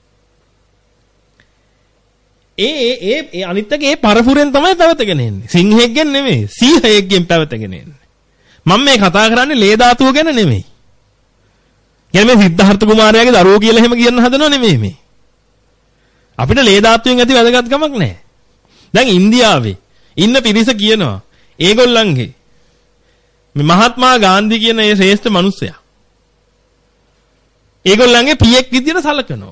ඒ ඒ ඒ අනිත් එක ඒ පරපුරෙන් තමයි පැවතගෙන එන්නේ. සිංහෙක්ගෙන් නෙමෙයි, සීහයෙක්ගෙන් පැවතගෙන එන්නේ. මම මේ කතා කරන්නේ ලේ ධාතුව ගැන නෙමෙයි. කියන්නේ මේ සිද්ධාර්ථ කුමාරයාගේ දරුවෝ කියලා එහෙම කියන්න හදනව නෙමෙයි මේ. අපිට ලේ ධාතුවෙන් ඇති වැදගත්කමක් නැහැ. දැන් ඉන්දියාවේ ඉන්න පිරිස කියනවා ඒගොල්ලන්ගේ මේ මහත්මා ගාන්ධි කියන මේ ශ්‍රේෂ්ඨ මිනිසයා ඒගොල්ලන්ගේ පියෙක් විදියට සලකනවා.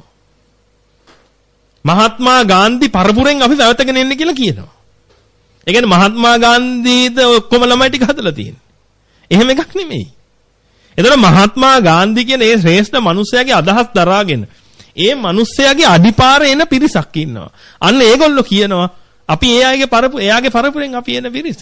මහත්මා ගාන්ධි පරපුරෙන් අපි පැවතගෙන එන්නේ කියලා කියනවා. ඒ කියන්නේ මහත්මා ගාන්ධීද ඔක්කොම ළමයි ටික හදලා තියෙන්නේ. එහෙම එකක් නෙමෙයි. එතකොට මහත්මා ගාන්ධි කියන ඒ ශ්‍රේෂ්ඨ මිනිසයාගේ අදහස් දරාගෙන ඒ මිනිසයාගේ අඩිපාරේ එන පිරිසක් ඉන්නවා. අන්න ඒගොල්ලෝ කියනවා අපි ඒ අයගේ පරපුර එයාගේ පරපුරෙන් අපි එන පිරිස.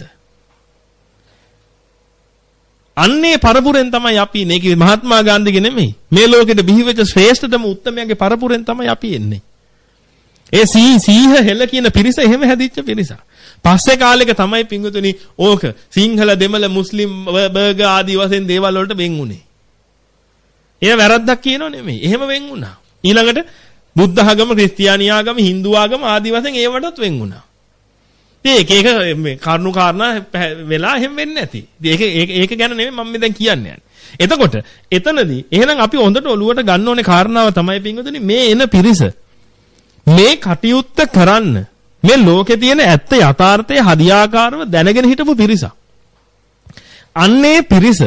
අන්නේ පරපුරෙන් තමයි අපි ඉන්නේ. ඒක මහත්මා ගාන්ධිගේ නෙමෙයි. මේ ලෝකෙට බිහිවෙච්ච ශ්‍රේෂ්ඨතම උත්තමයාගේ පරපුරෙන් තමයි අපි එන්නේ. ඒ සී සීහ හෙල කියන පිරිස එහෙම හැදිච්ච පිරිස. පස්සේ කාලෙක තමයි පිංගුතුනි ඕක සිංහල දෙමළ මුස්ලිම් බර්ග ආදී වශයෙන් දේවල් වලට වෙන් උනේ. ඒ වැරද්දක් කියනෝ නෙමෙයි. එහෙම වෙන් වුණා. ඊළඟට බුද්ධ ආගම, ක්‍රිස්තියානි ආගම, හින්දු ආගම ආදී වශයෙන් ඒවටත් වෙන් වුණා. ඒක ඒක මේ කරුණු කාරණා වෙලා එහෙම වෙන්නේ නැති. ඒක ඒක ඒක ගැන නෙමෙයි මම දැන් කියන්නේ. එතකොට එතනදී එහෙනම් අපි හොඳට ඔලුවට ගන්න ඕනේ කාරණාව තමයි පිංගුතුනි මේ එන පිරිස මේ කටයුත්ත කරන්න මේ ලෝකේ තියෙන ඇත්ත යථාර්ථය හදියාකාරව දැනගෙන හිටපු පිරිස. අන්නේ පිරිස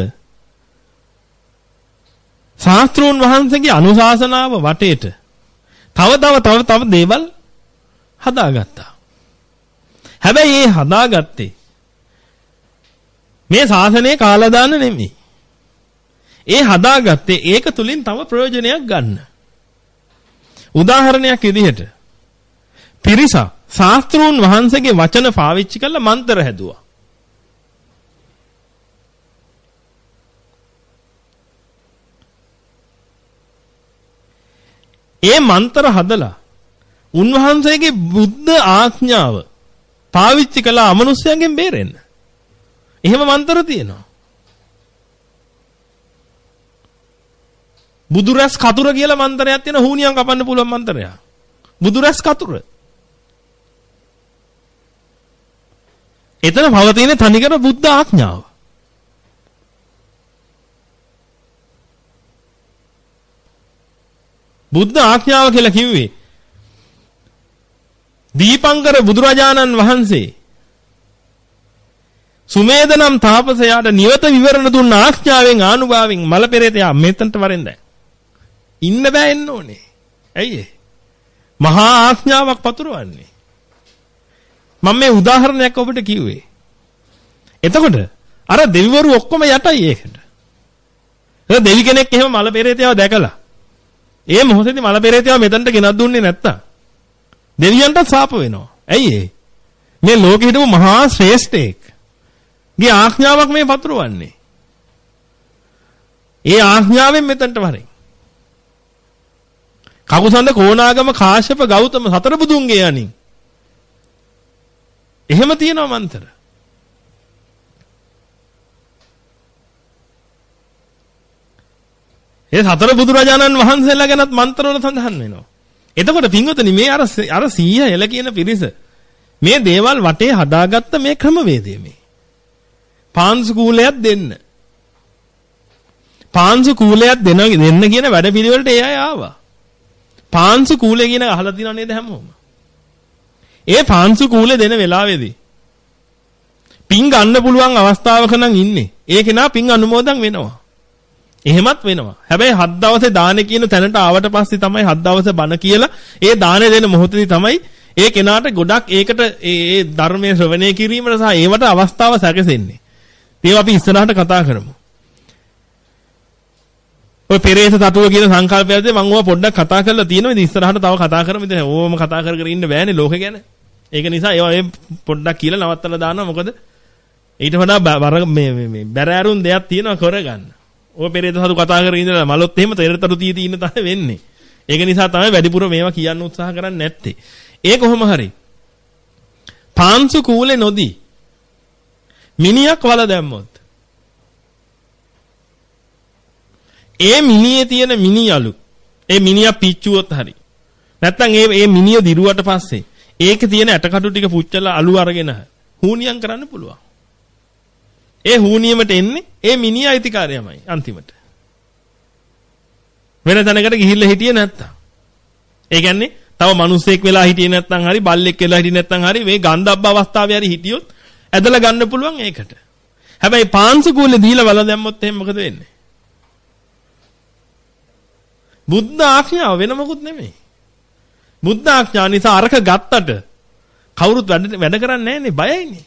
ශාස්ත්‍රෝන් වහන්සේගේ අනුශාසනාව වටේට තව තව තව තව දේවල් හදාගත්තා. හැබැයි ඒ හදාගත්තේ මේ ශාසනය කාලා දාන්න නෙමෙයි. ඒ හදාගත්තේ ඒක තුලින් තව ප්‍රයෝජනයක් ගන්න. උදාහරණයක් විදිහට පිරිස ශාස්ත්‍රෝන් වහන්සේගේ වචන පාවිච්චි කරලා මන්ත්‍ර හැදුවා. ඒ මන්ත්‍ර හදලා උන්වහන්සේගේ බුද්ධ ආඥාව පාවිච්චි කළ අමනුෂ්‍යයන්ගෙන් බේරෙන්න. එහෙම මන්ත්‍ර තියෙනවා. බුදුරැස් කතුර කියලා මන්ත්‍රයක් තියෙන හුනියන් කපන්න පුළුවන් මන්ත්‍රයක්. බුදුරැස් කතුර. එතන පවතින තනිකර බුද්ධ ආඥාව. බුද්ධ ආඥාව කියලා කිව්වේ දීපංකර බුදුරජාණන් වහන්සේ සුමේද නම් තාපසයාට නිවත විවරණ දුන්න ආඥාවෙන් ආනුභාවයෙන් මල පෙරේතයා මෙතනට වරෙන් දැන් ඉන්න බෑ එන්න ඕනේ. ඇයි ඒ? මහා ආඥාවක් පතුරවන්නේ. මම මේ උදාහරණයක් ඔබට කිව්වේ. එතකොට අර දෙවිවරු ඔක්කොම යටයි ඒකට. ඒ දෙවි කෙනෙක් එහෙම මල පෙරේතයව දැකලා ඒ මොහොතේදී මල පෙරේතයව මෙතනට ගෙනත් දුන්නේ නැත්තම් දෙවියන්ට සාප වෙනවා. ඇයි ඒ? මේ ලෝකෙ හිටපු මහා ශ්‍රේෂ්ඨයෙක් ගේ ආඥාවක් මේ පතුරවන්නේ. ඒ ආඥාවෙන් මෙතනට වරෙන්. කකුසඳ කෝණාගම කාශ්‍යප ගෞතම සතර බුදුන්ගේ යනින්. එහෙම තියෙනවා මන්තර. ඒ සතර බුදුරජාණන් වහන්සේලා ගැනත් මන්ත්‍රවල සඳහන් වෙනවා. එතකොට පින්වතුනි මේ අර අර සීය එල කියන පිරිස මේ දේවල් වටේ හදාගත්ත මේ ක්‍රමවේදය මේ. පාංශු කූලයක් දෙන්න. පාංශු කූලයක් දෙන්න දෙන්න කියන වැඩ පිළිවෙලට ඒ අය ආවා. පාංශු කූලය කියන අහලා තියෙනව නේද හැමෝම? ඒ පාංශු කූලේ දෙන වෙලාවේදී පින් ගන්න පුළුවන් අවස්ථාවක නම් ඉන්නේ. ඒ කෙනා පින් අනුමෝදන් වෙනවා. එහෙමත් වෙනවා. හැබැයි හත් දවසේ දානේ කියන තැනට ආවට පස්සේ තමයි හත් දවසේ බණ කියලා ඒ දානේ දෙන මොහොතේදී තමයි ඒ කෙනාට ගොඩක් ඒකට ඒ ධර්මයේ ශ්‍රවණය කිරීමට සහ ඒවට අවස්ථාව සැකසෙන්නේ. ඒවා අපි ඉස්සරහට කතා කරමු. ඔය පෙරේත තතුව කියන සංකල්පයදී මම ඕවා පොඩ්ඩක් කතා කරලා තියෙනවා. ඉතින් ඉස්සරහට තව කතා කරමු. ඉතින් ඕවම කතා කර කර ඉන්න බෑනේ ලෝකෙ ගැන. ඒක නිසා ඒවා මේ පොඩ්ඩක් කියලා නවත්තලා දානවා. මොකද ඊට වඩා බර මේ මේ බැරෑරුම් දෙයක් තියෙනවා කරගන්න. ඔය පෙරේත තතු කතා කරගෙන ඉඳලා මලොත් එහෙම පෙරේත තතු තී තී ඉන්න තමයි වෙන්නේ. ඒක නිසා තමයි වැඩිපුර මේවා කියන්න උත්සාහ කරන්නේ නැත්තේ. ඒ කොහොම හරි පාංශු කූලේ නොදී මිනියක් වල දැම්මොත් ඒ මිනියේ තියෙන මිනියලු ඒ මිනියා පිච්චුවොත් හරි නැත්තම් ඒ ඒ මිනිය දිරුවට පස්සේ ඒකේ තියෙන ඇටකටු ටික පුච්චලා අලු අරගෙන හුනියම් කරන්න පුළුවන්. ඒ හුනියමට එන්නේ ඒ මිනිය අයිතිකාරයමයි අන්තිමට. වෙන තැනකට ගිහිල්ලා හිටියේ නැත්තම්. ඒ කියන්නේ තව මිනිස්සෙක් වෙලා හිටියේ නැත්තම් හරි බල්ලෙක් වෙලා හිටියේ නැත්තම් හරි මේ ගන්ධබ්බ අවස්ථාවේ හරි හිටියොත් ඇදලා ගන්න පුළුවන් ඒකට. හැබැයි පාංශු කූලේ දීලා වල දැම්මොත් එහෙනම් මොකද වෙන්නේ? බුද්ධ ආඥාව වෙන මොකුත් නෙමෙයි. බුද්ධ ආඥාව නිසා අරක ගත්තට කවුරුත් වැඩ වැඩ කරන්නේ නැහනේ බයයිනේ.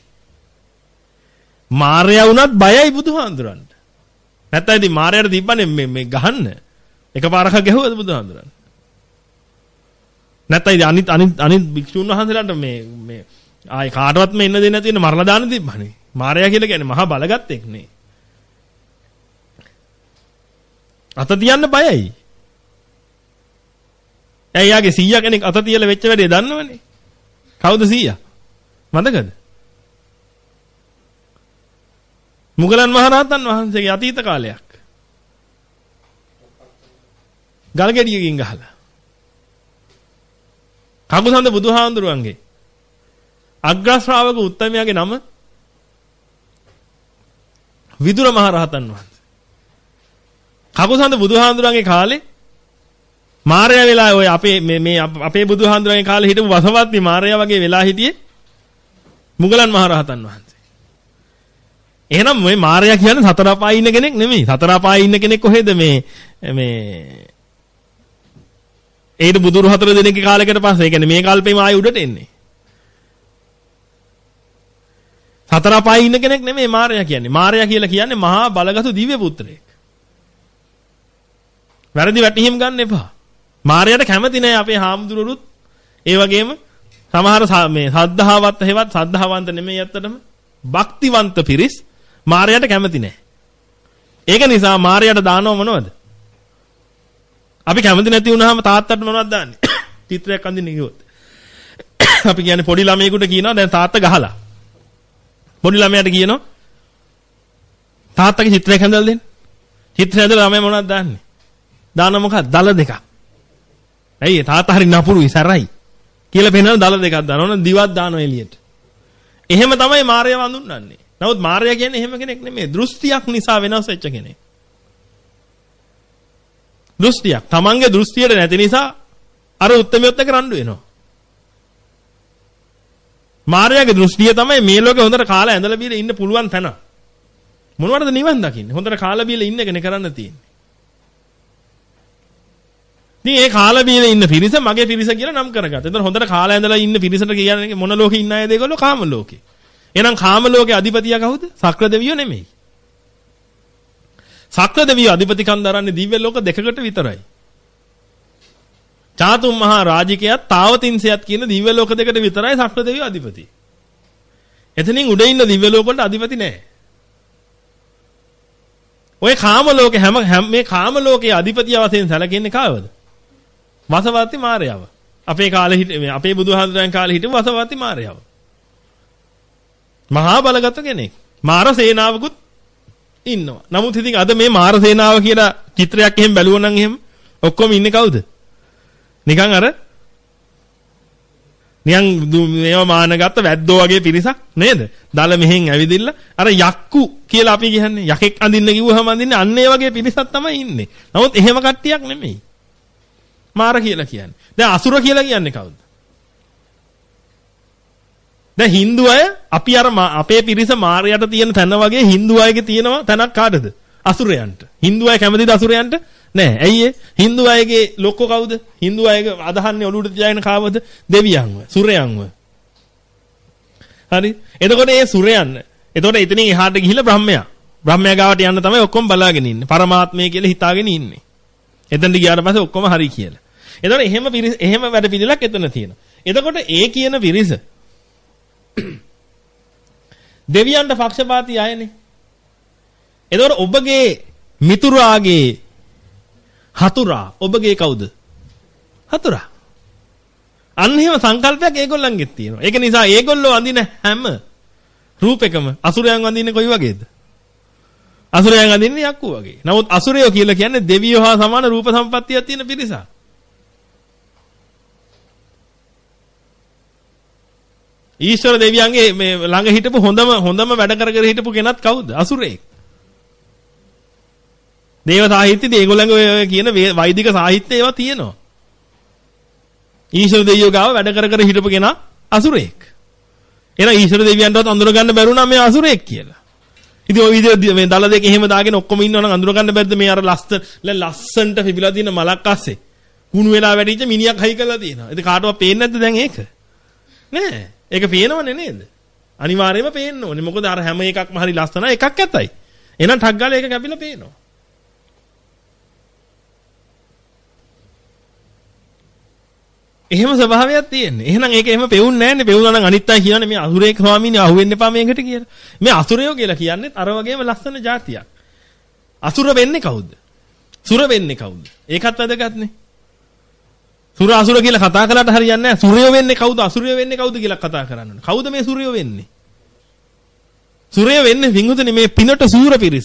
මාර්යා වුණත් බයයි බුදුහාඳුරන්ට. නැත්නම් ඉතින් මාර්යාට තිබ්බනේ මේ මේ ගහන්න. එකපාරක ගැහුවද බුදුහාඳුරන්ට? නැත්නම් ඉතින් අනිත් අනිත් අනිත් භික්ෂුන් වහන්සේලාට මේ මේ ආයි කාටවත් මේ ඉන්න දෙන්නේ නැති වෙන මරලා දාන්න තිබ්බනේ. මාර්යා කියලා කියන්නේ මහා බලගත්තෙක් නේ. අත තියන්න බයයි. එයාගේ සීයා කෙනෙක් අත තියලා වෙච්ච වැඩේ දන්නවනේ. කවුද සීයා? මතකද? මුගලන් මහරහතන් වහන්සේගේ අතීත කාලයක්. ගල්ගෙඩියකින් ගහලා. කකුසඳ බුදුහාඳුරුවන්ගේ අග්‍ර ශ්‍රාවක උත්තමයාගේ නම විදුර මහරහතන් වහන්සේ. කකුසඳ බුදුහාඳුරුවන්ගේ කාලේ මාර්යා වෙලා ඔය අපේ මේ මේ අපේ බුදුහාඳුරන්ගේ කාලේ හිටපු වසවත්ති මාර්යා වගේ වෙලා හිටියේ මුගලන් මහරහතන් වහන්සේ. එහෙනම් මේ මාර්යා කියන්නේ සතර අපායේ ඉන්න කෙනෙක් නෙමෙයි. සතර අපායේ ඉන්න කෙනෙක් කොහෙද මේ මේ ඒට බුදුරු හතර දෙනෙක්ගේ කාලයකට පස්සේ. ඒ කියන්නේ මේ කල්පෙම ආයෙ උඩට එන්නේ. සතර අපායේ ඉන්න කෙනෙක් නෙමෙයි මාර්යා කියන්නේ. මාර්යා කියලා කියන්නේ මහා බලගතු දිව්‍ය පුත්‍රයෙක්. වැරදි වැටහිම් ගන්න එපා. මාර්යාට කැමති නෑ අපේ හාමුදුරුවරුත් ඒ වගේම සමහර මේ සද්ධාවත් හේවත් සද්ධාවන්ත නෙමෙයි ඇත්තටම භක්තිවන්ත පිරිස් මාර්යාට කැමති නෑ. ඒක නිසා මාර්යාට දානව මොනවද? අපි කැමති නැති වුණාම තාත්තට මොනවද දාන්නේ? චිත්‍රයක් අඳින්න කිව්වොත්. අපි කියන්නේ පොඩි ළමයෙකුට කියනවා දැන් තාත්තා ගහලා. පොඩි ළමයාට කියනවා තාත්තගේ චිත්‍රයක් හදලා දෙන්න. චිත්‍රය හදලා ළමයා මොනවද දාන්නේ? දාන මොකක්ද? දල දෙකක්. ඇයි තාත්තා හරි නපුරුයි සරයි කියලා පෙන්නන දල දෙකක් දානවා. ඕන දිවක් දානවා එළියට. එහෙම තමයි මාර්යා වඳුන්වන්නේ. නමුත් මාර්යා කියන්නේ එහෙම කෙනෙක් නෙමෙයි. දෘෂ්ටියක් නිසා වෙනස් වෙච්ච කෙනෙක්. දෘෂ්ටියක්. තමන්ගේ දෘෂ්ටියට නැති නිසා අර උත්තරමියොත් එක රණ්ඩු වෙනවා. මාර්යාගේ දෘෂ්ටිය තමයි මේ ලෝකේ හොඳට කාලා ඇඳලා බීලා ඉන්න පුළුවන් තැන. මොනවටද නිවන් දකින්නේ? හොඳට කාලා බීලා ඉන්න එකනේ කරන්න තියෙන්නේ. ඉතින් ඒ කාලා බීලා ඉන්න පිරිස මගේ පිරිස කියලා නම් කරගත්තා. එතන හොඳට කාලා ඇඳලා ඉන්න පිරිසට කියන්නේ මොන ලෝකේ ඉන්න අයද ඒගොල්ලෝ? කාම ලෝකේ. එහෙනම් කාම ලෝකේ අධිපතියා කවුද? සක්‍ර දෙවියෝ නෙමෙයි. සක්‍ර දෙවියෝ අධිපතිකම් දරන්නේ දිව්‍ය ලෝක දෙකකට විතරයි. චාතුම් මහා රාජිකයත් තාවතින්සයත් කියන දිව්‍ය ලෝක දෙකට විතරයි සක්‍ර දෙවියෝ අධිපති. එතනින් උඩ ඉන්න දිව්‍ය ලෝක වලට අධිපති නැහැ. ඔය කාම ලෝකේ හැම මේ කාම ලෝකයේ අධිපතිය වශයෙන් සැලකෙන්නේ කාවද? වසවර්ති මාරයව. අපේ කාලේ හිට අපේ බුදුහාමුදුරන් කාලේ හිටපු වසවර්ති මාරයව. මහා බලගත කෙනෙක්. මාර සේනාවකුත් ඉන්නවා. නමුත් ඉතින් අද මේ මාර සේනාව කියලා චිත්‍රයක් එහෙම බැලුවොත් නම් එහෙම ඔක්කොම ඉන්නේ කවුද? නිකන් අර නිකන් මේව මානගත්ත වැද්දෝ වගේ පිරිසක් නේද? දල මෙහෙන් ඇවිදින්න අර යක්කු කියලා අපි කියන්නේ යකෙක් අඳින්න කිව්වහම අඳින්නේ අන්න ඒ වගේ පිරිසක් තමයි ඉන්නේ. නමුත් එහෙම කට්ටියක් නෙමෙයි. මාර කියලා කියන්නේ. දැන් අසුර කියලා කියන්නේ කවුද? දැන් Hindu අය අපි අර අපේ පිරිස මාරයට තියෙන තැන වගේ Hindu අයගේ තියෙනවා තැනක් කාටද? අසුරයන්ට. Hindu අය කැමතිද අසුරයන්ට? නෑ. ඇයි ඒ? Hindu අයගේ ලොක්කෝ කවුද? Hindu අයගේ අදහන්නේ ඔළුවට තියාගෙන කාවද? දෙවියන්ව, සුරයන්ව. හරි. එතකොට මේ සුරයන්. එතකොට එතනින් එහාට ගිහිල්ලා බ්‍රහ්මයා. බ්‍රහ්මයා ගාවට යන්න තමයි ඔක්කොම බලාගෙන ඉන්නේ. පරමාත්මය කියලා හිතාගෙන ඉන්නේ. එතනට ගියාට පස්සේ ඔක්කොම හරි කියලා. එතකොට එහෙම එහෙම වැඩ පිළිලක් එතන තියෙනවා. එතකොට ඒ කියන පිරිස දෙවියන්ට පක්ෂපාතී අයනේ. එතකොට ඔබගේ මිතුරාගේ හතුරා ඔබගේ කවුද? හතුරා. අන්න එහෙම සංකල්පයක් ඒගොල්ලන්ගෙත් තියෙනවා. ඒක නිසා ඒගොල්ලෝ අඳින හැම රූපෙකම අසුරයන් අඳින්නේ කොයි වගේද? අසුරයන් අඳින්නේ යක්කු වගේ. නමුත් අසුරයෝ කියලා කියන්නේ දෙවියෝ හා සමාන රූප සම්පත්තියක් තියෙන පිරිසක්. ඊශ්වර දෙවියන්ගේ මේ ළඟ හිටපු හොඳම හොඳම වැඩ කර කර හිටපු කෙනත් කවුද? අසුරයෙක්. දේව සාහිත්‍යයේදී ඒගොල්ලන්ගේ ඔය කියන වෛදික සාහිත්‍ය ඒවා තියෙනවා. ඊශ්වර දෙවියෝ ගාව වැඩ කර කර හිටපු කෙනා අසුරයෙක්. එහෙනම් ඊශ්වර දෙවියන්ටවත් අඳුර ගන්න බැරුණා මේ අසුරයෙක් කියලා. ඉතින් ওই විදිහට මේ දල දෙක එහෙම දාගෙන ඔක්කොම ඉන්නවනම් අඳුර ගන්න බැරිද මේ අර ලස්සන ලස්සන්ට පිපිලා තියෙන මලක් අස්සේ කුණු වෙලා වැඩිච්ච මිනිහක් හයි කරලා තියෙනවා. ඉතින් කාටවත් පේන්නේ නැද්ද දැන් ඒක? නෑ. ඒක පේනවනේ නේද? අනිවාර්යයෙන්ම පේන්න ඕනේ. මොකද අර හැම එකක්ම හරි ලස්සනයි එකක් ඇතයි. එහෙනම් ටක් ගාලා ඒක කැපිලා පේනවා. එහෙම ස්වභාවයක් තියෙන්නේ. එහෙනම් ඒක එහෙම පෙවුන්නේ නැන්නේ. පෙවුනා නම් අනිත් අය කියන්නේ මේ අසුරේක ස්වාමීනි අහුවෙන්න එපා මේකට කියලා. මේ අසුරයෝ කියලා කියන්නේ අර වගේම ලස්සන જાතියක්. අසුර වෙන්නේ කවුද? සුර වෙන්නේ කවුද? ඒකත් වැදගත්නේ. සුර අසුර කියලා කතා කළාට හරියන්නේ නැහැ. සුරයෝ වෙන්නේ කවුද? අසුරයෝ වෙන්නේ කවුද කියලා කතා කරන්න ඕනේ. කවුද මේ සුරයෝ වෙන්නේ? සුරයෝ වෙන්නේ වින්දුතනේ මේ පිනට සූර පිරිස.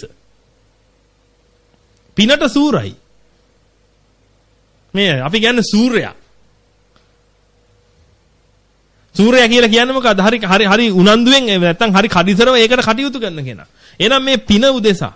පිනට සූරයි. මේ අපි කියන්නේ සූර්යයා. සූර්යයා කියලා කියන්නේ මොකද්ද? හරි හරි හරි උනන්දුවෙන් නැත්තම් හරි කඩිසරව ඒකට කටයුතු කරන කෙනා. එහෙනම් මේ පින උදෙසා.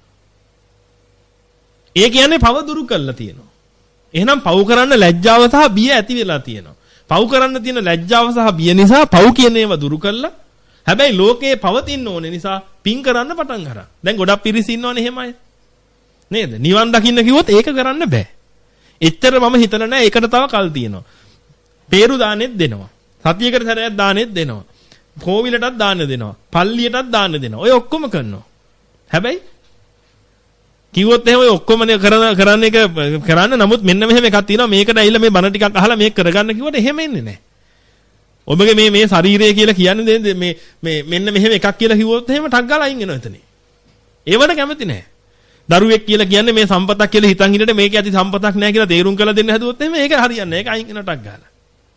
ඒ කියන්නේ පව දුරු කරලා තියෙනවා. එහෙනම් පව් කරන්න ලැජ්ජාව සහ බිය ඇති වෙලා තියෙනවා. පව් කරන්න තියෙන ලැජ්ජාව සහ බිය නිසා පව් කියන ඒවා දුරු කළා. හැබැයි ලෝකේ පවතින්න ඕනේ නිසා පින් කරන්න පටන් ගන්නවා. දැන් ගොඩක් පිරිස ඉන්නවනේ එහෙමයි. නේද? නිවන් දකින්න කිව්වොත් ඒක කරන්න බෑ. එච්චර මම හිතලා නෑ ඒකට තව කල් තියෙනවා. peeru දානෙත් දෙනවා. සතියකට සැරයක් දානෙත් දෙනවා. කෝවිලටත් දාන්න දෙනවා. පල්ලියටත් දාන්න දෙනවා. ඔය ඔක්කොම කරනවා. හැබැයි කිව්වොත් එහෙම ඔය ඔක්කොම කරන කරන්න එක කරන්න නමුත් මෙන්න මෙහෙම එකක් තියෙනවා මේකට ඇවිල්ලා මේ බණ ටිකක් අහලා මේක කරගන්න කිව්වට එහෙම එන්නේ නැහැ. ඔබගේ මේ මේ ශරීරය කියලා කියන්නේ මේ මේ මෙන්න මෙහෙම එකක් කියලා කිව්වොත් එහෙම ටක් ගාලා අයින් වෙනවා එතනේ. ඒවට කැමති නැහැ. දරුවෙක් කියලා කියන්නේ මේ සම්පතක් කියලා හිතන් ඉන්නට මේක ඇති සම්පතක් නැහැ කියලා තේරුම් කරලා දෙන්න හැදුවොත් එහෙම ඒක හරියන්නේ නැහැ. ඒක අයින් වෙනවා ටක් ගාලා.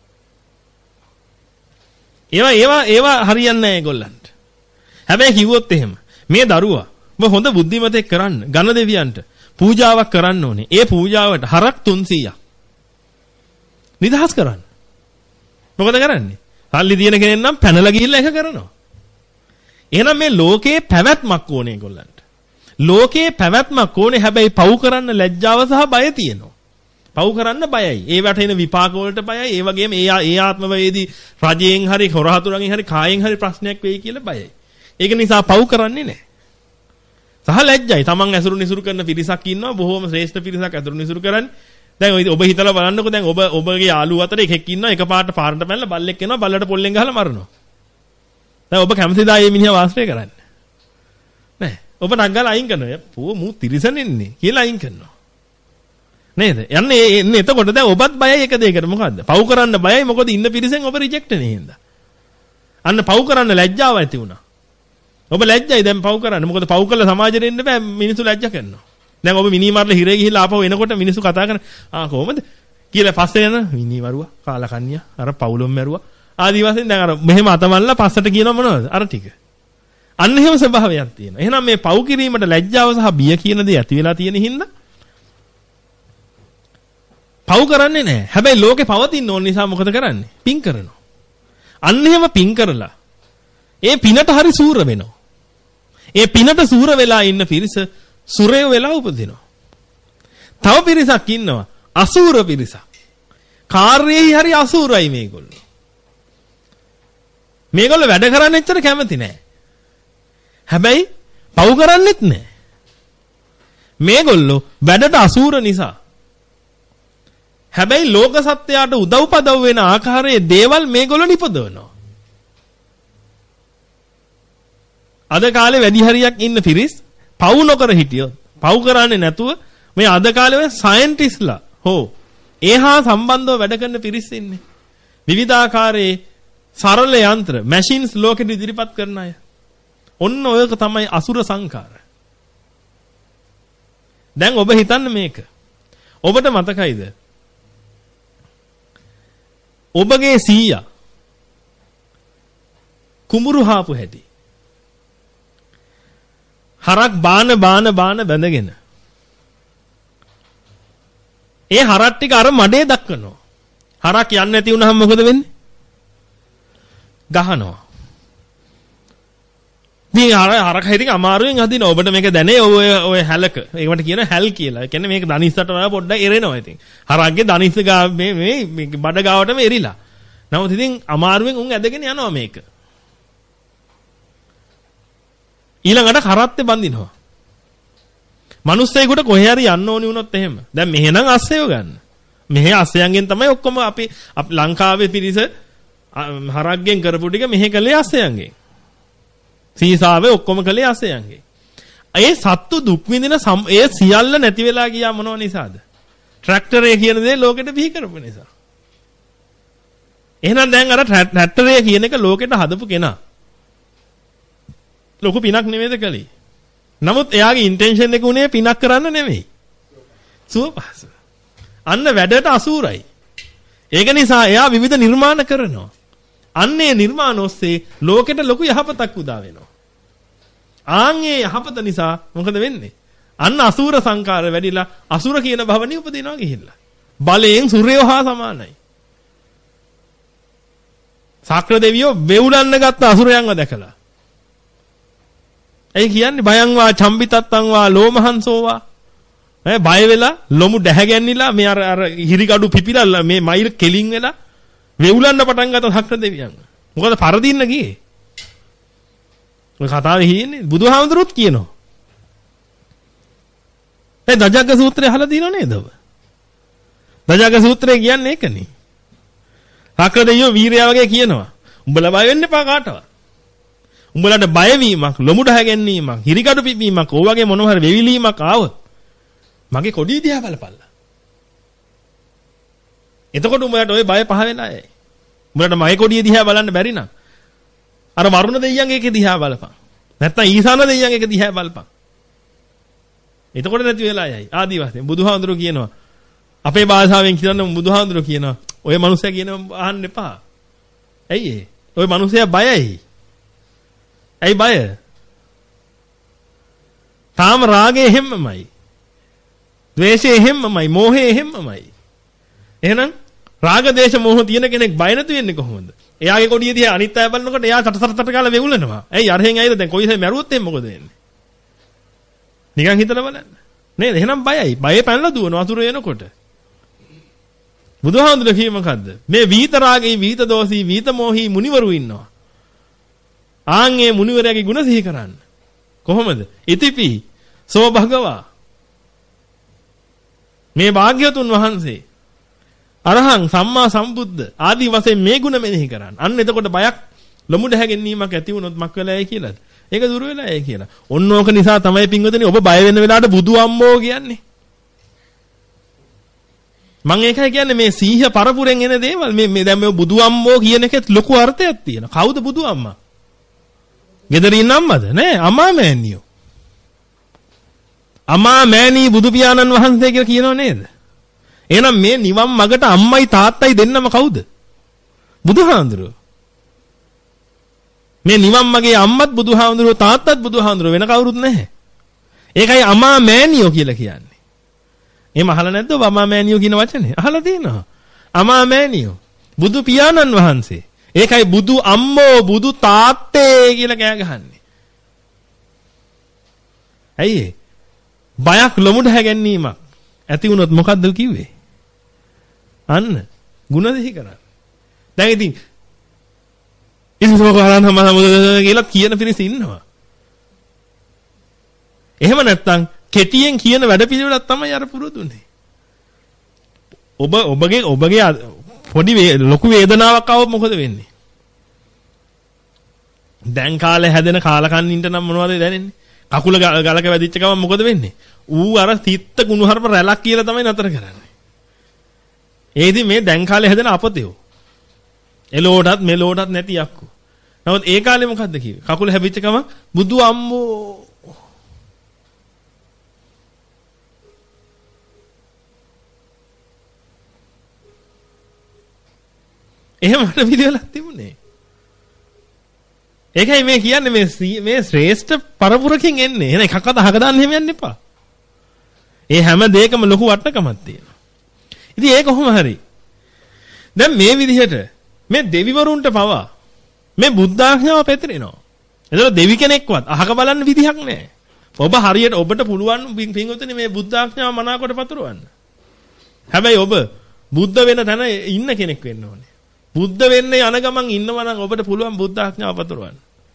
ඒවා ඒවා ඒවා හරියන්නේ නැහැ ඒගොල්ලන්ට. හැබැයි කිව්වොත් එහෙම මේ දරුවා ඔබ හොඳ බුද්ධිමතෙක් කරන්න ඝන දෙවියන්ට පූජාවක් කරන්න ඕනේ. ඒ පූජාවට හරක් තුන්සීයක් නිදහස් කරන්න. මොකද කරන්නේ? සල්ලි දින කෙනෙක් නම් පැනලා ගිහිල්ලා ඒක කරනවා. එහෙනම් මේ ලෝකේ පැවැත්මක් ඕනේ ඒගොල්ලන්ට. ලෝකේ පැවැත්මක් ඕනේ. හැබැයි පව් කරන්න ලැජ්ජාව සහ බය තියෙනවා. පව් කරන්න බයයි. ඒවට එන විපාක වලට බයයි. ඒ වගේම ඒ ඒ ආත්මවේදී රජයෙන් හරි හොරහතුරන්ගෙන් හරි කායෙන් හරි ප්‍රශ්නයක් වෙයි කියලා බයයි. ඒක නිසා පව් කරන්නේ නැහැ. සහ ලැජ්ජයි. Taman ඇසුරු නිසුරු කරන පිරිසක් ඉන්නවා. බොහෝම ශ්‍රේෂ්ඨ පිරිසක් ඇසුරු නිසුරු කරන්නේ. දැන් ඔබ හිතලා බලන්නකෝ දැන් ඔබ ඔබගේ යාළුවෝ අතර එකෙක් ඉන්නවා එකපාරට පාරට පැනලා බල්ලෙක් එනවා බල්ලට පොල්ලෙන් ගහලා මරනවා. දැන් ඔබ කැමතිද ආයේ මිනිහා වාසය කරන්න? නෑ. ඔබ නග්ගලා අයින් කරනවා. පෝ මූ තිරිසනෙන්නේ කියලා අයින් කරනවා. නේද? යන්නේ එන්නේ එතකොට දැන් ඔබත් බයයි එක දෙයකට මොකද්ද? පව් කරන්න බයයි මොකද ඉන්න පිරිසෙන් ඔබ රිජෙක්ට් වෙන්නේ හින්දා. අන්න පව් කරන්න ලැජ්ජාව ඇති වුණා. ඔබ ලැජ්ජයි දැන් පව් කරන්න. මොකද පව් කළා සමාජෙට එන්න බෑ මිනිස්සු ලැජ්ජ කරනවා. දැන් ඔබ මිනි මරලා හිරේ ගිහිල්ලා ආපහු එනකොට මිනිස්සු කතා කරන ආ කොහමද කියලා පස්සේ යන මිනි මරුවා කාලකන්‍යා අර පවුලොම් මරුවා ආදි වශයෙන් දැන් අර මෙහෙම අතමල්ලා පස්සට කියනවා මොනවද අර ටික. අන්න එහෙම ස්වභාවයක් තියෙනවා. එහෙනම් මේ පව් කිරීමට ලැජ්ජාව සහ බිය කියන දේ ඇති වෙලා තියෙන හින්දා පව් කරන්නේ නැහැ. හැබැයි ලෝකේ පවතින ඕන නිසා මොකද කරන්නේ? පින් කරනවා. අන්න එහෙම පින් කරලා ඒ පිනට හරි සූර වෙනවා. ඒ පිනට සූර වෙලා ඉන්න පිරිස සුරය වෙලා උපදිනවා. තව පිරිසක් ඉන්නවා අසූර පිරිසක්. කාර්යයේ හරි අසූරයි මේගොල්ලෝ. මේගොල්ලෝ වැඩ කරන්න එච්චර කැමති නෑ. හැබැයි පව් කරන්නෙත් නෑ. මේගොල්ලෝ වැඩට අසූර නිසා. හැබැයි ලෝක සත්‍යයට උදව්පදව් වෙන ආකාරයේ දේවල් මේගොල්ලෝ නිපදවනවා. අද කාලේ වැඩි හරියක් ඉන්න පිරිස් පව් නොකර හිටියොත් පව් කරන්නේ නැතුව මේ අද කාලේ ඔය සයන්ටිස්ලා හෝ ඒහා සම්බන්ධව වැඩ කරන පිරිස් ඉන්නේ. විවිධාකාරයේ සරල යන්ත්‍ර මැෂින්ස් ලෝකෙට ඉදිරිපත් කරන අය. ඔන්න ඔයක තමයි අසුර සංකාර. දැන් ඔබ හිතන්න මේක. ඔබට මතකයිද? ඔබගේ සීයා කුඹුරු හාපු හැටි. හරක් බාන බාන බාන බැඳගෙන. ඒ හරක් ටික අර මඩේ දක්වනවා. හරක් යන්නේ නැති වුනහම මොකද වෙන්නේ? ගහනවා. මේ අර හරක් හිටින් අමාරුවෙන් අදින ඔබට මේක දැනේ ඔය ඔය හැලක. ඒකට කියන හැල් කියලා. ඒ කියන්නේ මේක දනිස්සට වඩා පොඩ්ඩක් එරෙනවා ඉතින්. හරක්ගේ දනිස්ස ගා මේ මේ බඩ ගාවටම එරිලා. නමුත් ඉතින් අමාරුවෙන් උන් ඇදගෙන යනවා මේක. ඊළඟට කරත්තේ බඳිනවා. මිනිස්සෙකුට කොහේ හරි යන්න ඕනි වුණොත් එහෙම. දැන් මෙහෙනම් අස්සයව ගන්න. මෙහෙ අස්සයන්ගෙන් තමයි ඔක්කොම අපි ලංකාවේ පිරිස හරක්ගෙන් කරපු ටික මෙහෙ කළේ අස්සයන්ගෙන්. සීසාවේ ඔක්කොම කළේ අස්සයන්ගෙන්. ඒ සත්තු දුක් විඳින ඒ සියල්ල නැති වෙලා ගියා මොනව නිසාද? ට්‍රැක්ටරය කියන දේ ලෝකෙට බිහි කරපු නිසා. එහෙනම් දැන් අර ට්‍රැක්ටරය කියන එක ලෝකෙට හදපු කෙනා ලොකු පිනක් නෙමෙයිද කළේ. නමුත් එයාගේ ඉන්ටෙන්ෂන් එක උනේ පිනක් කරන්න නෙමෙයි. සුවපහසු. අන්න වැඩට අසූරයි. ඒක නිසා එයා විවිධ නිර්මාණ කරනවා. අන්නේ නිර්මාණ ඔස්සේ ලෝකෙට ලොකු යහපතක් උදා වෙනවා. ආන්ගේ යහපත නිසා මොකද වෙන්නේ? අන්න අසූර සංකාර වැඩිලා අසුර කියන භවණි උපදිනවා ගිහිල්ලා. බලයෙන් සූර්යෝ හා සමානයි. සක්‍ර දෙවියෝ වෙවුලන්න ගත්ත අසුරයන්ව දැකලා ඒ කියන්නේ බයං වා චම්බිතත්තං වා ලෝමහංසෝ වා ඈ බය වෙලා ලොමු දැහැගැන්නිලා මේ අර අර හිරිගඩු පිපිලා මේ මයිල් කෙලින් වෙලා වෙවුලන්න පටන් ගත්ත සක්‍ර දෙවියන්. මොකද පරදින්න ගියේ. ඔය කතාවේ හින්නේ බුදුහාමුදුරුවෝත් කියනවා. ඒ දජග්ග සූත්‍රය අහලා තියෙනව නේද ඔබ? දජග්ග සූත්‍රය කියන්නේ ඒකනේ. සක්‍ර දෙවියෝ වීරයා වගේ කියනවා. උඹලා බය වෙන්න එපා කාටවත්. උඹලට බය වීමක්, ලොමු ඩහ ගැනීමක්, හිරිකඩු පිපීමක්, ඕ වගේ මොනවා හරි වෙවිලීමක් ආවොත් මගේ කොඩිය දිහා බලපල්ලා. එතකොට උඹලට ওই බය පහ වෙලා යයි. උඹලට මගේ කොඩිය දිහා බලන්න බැරි නම් අර වරුණ දෙයියන්ගේ එක දිහා බලපන්. නැත්තම් ඊසාන දෙයියන්ගේ එක දිහා බලපන්. එතකොට නැති වෙලා යයි. ආදි වශයෙන් බුදුහාඳුරු කියනවා. අපේ භාෂාවෙන් කියනවා බුදුහාඳුරු කියනවා. ඔය මනුස්සයා කියනවා අහන්න එපා. ඇයි ඒ? ඔය මනුස්සයා බයයි. ඇයි බය? තාම රාගේ හැමමයි. ද්වේෂය එහෙම්මමයි, මෝහය එහෙම්මමයි. එහෙනම් රාග දේශ මොහ තියෙන කෙනෙක් බය නැති වෙන්නේ කොහොමද? එයාගේ කොඩිය දිහා අනිත් අය බලනකොට එයා තටතට කාලා වෙවුලනවා. ඇයි අරහෙන් ඇයිද දැන් කොයිසේ මැරුවොත් එහෙනම් මොකද වෙන්නේ? නිකන් හිතලා බලන්න. නේද? එහෙනම් බයයි. බයේ පැනලා දුවනවා අසුර එනකොට. බුදුහාමුදුරුවෝ කියේ මොකද්ද? මේ විිත රාගී, විිත දෝෂී, විිත මොහී මුනිවරු ඉන්නවා. ආන්ගේ මුනිවරයාගේ ගුණ සිහි කරන්න. කොහොමද? ඉතිපි සෝ භගවා. මේ භාග්‍යවතුන් වහන්සේ අරහං සම්මා සම්බුද්ධ ආදී වශයෙන් මේ ගුණ මෙනෙහි කරන්න. අන්න එතකොට බයක් ලොමුඩ හැගෙන්නීමක් ඇති වුණොත් මක් වෙලායි කියලාද? ඒක දුර වෙලායි කියලා. ඔන්න ඕක නිසා තමයි පින්වතුනි ඔබ බය වෙන වෙලාවට බුදු අම්මෝ කියන්නේ. මම ඒකයි කියන්නේ මේ සීහ පරපුරෙන් එන දේවල් මේ මේ දැන් මේ බුදු අම්මෝ කියන එකෙත් ලොකු අර්ථයක් තියෙනවා. කවුද බුදු අම්මා? ගෙදර ඉන්න අම්මද? නෑ අම්මා මෑණියෝ. අම්මා මෑණී බුදු පියාණන් වහන්සේ කියලා කියනව නේද? එහෙනම් මේ නිවන් මගට අම්මයි තාත්තයි දෙන්නම කවුද? බුදුහාඳුරෝ. මේ නිවන් මගේ අම්මත් බුදුහාඳුරෝ තාත්තත් බුදුහාඳුරෝ වෙන කවුරුත් නැහැ. ඒකයි අම්මා මෑණියෝ කියලා කියන්නේ. එහෙම අහලා නැද්ද ඔබ අම්මා මෑණියෝ කියන වචනේ? අහලා තියෙනවා. අම්මා මෑණියෝ බුදු පියාණන් වහන්සේ. ඒකයි බුදු අම්මෝ බුදු තාත්තේ කියලා කෑ ගහන්නේ. ඇයි ඒ? බයක් ලොමුඩ හැගැන්වීමක් ඇති වුණොත් මොකද්ද කිව්වේ? අන්න ಗುಣ දෙහි කරා. දැන් ඉතින් ඉතිසෝකහරන් සම්මත කියලා කියන පිරිස ඉන්නවා. එහෙම නැත්තම් කෙටියෙන් කියන වැඩපිළිවෙලක් තමයි අර පුරුදුනේ. ඔබ ඔබගේ ඔබගේ පොඩි ලොකු වේදනාවක් ආවොත් මොකද වෙන්නේ? දැන් කාලේ හැදෙන කාලකන්නින්ට නම් මොනවද දැනෙන්නේ? කකුල ගලක වැදිච්ච ගමන් මොකද වෙන්නේ? ඌ අර තිත්ත කුණුහරුප රැලක් කියලා තමයි නතර කරන්නේ. ඒ ඉතින් මේ දැන් කාලේ හැදෙන අපතයෝ. එලෝටත් මෙලෝටත් නැති යක්කු. නමුත් ඒ කාලේ මොකද්ද කිව්වේ? කකුල හැබිච්ච ගමන් බුදු අම්මෝ. එහෙමට පිළිවෙලක් තිබුණේ. ඒකයි මේ කියන්නේ මේ මේ ශ්‍රේෂ්ඨ පරපුරකින් එන්නේ. එහෙනම් එකක්වත් අහක දාන්න එහෙම යන්න එපා. ඒ හැම දෙයකම ලොකු වටිනකමක් තියෙනවා. ඉතින් ඒක කොහොම හරි. දැන් මේ විදිහට මේ දෙවිවරුන්ට පවා මේ බුද්ධාඥාව පැතිරෙනවා. එතකොට දෙවි කෙනෙක්වත් අහක බලන්න විදිහක් නැහැ. ඔබ හරියට ඔබට පුළුවන් පින්වතුනි මේ බුද්ධාඥාව මනාකොට පතුරවන්න. හැබැයි ඔබ බුද්ධ වෙන තැන ඉන්න කෙනෙක් වෙන්න ඕනේ. බුද්ධ වෙන්න යන ගමන් ඉන්නවා නම් ඔබට පුළුවන් බුද්ධාඥාව පතුරවන්න.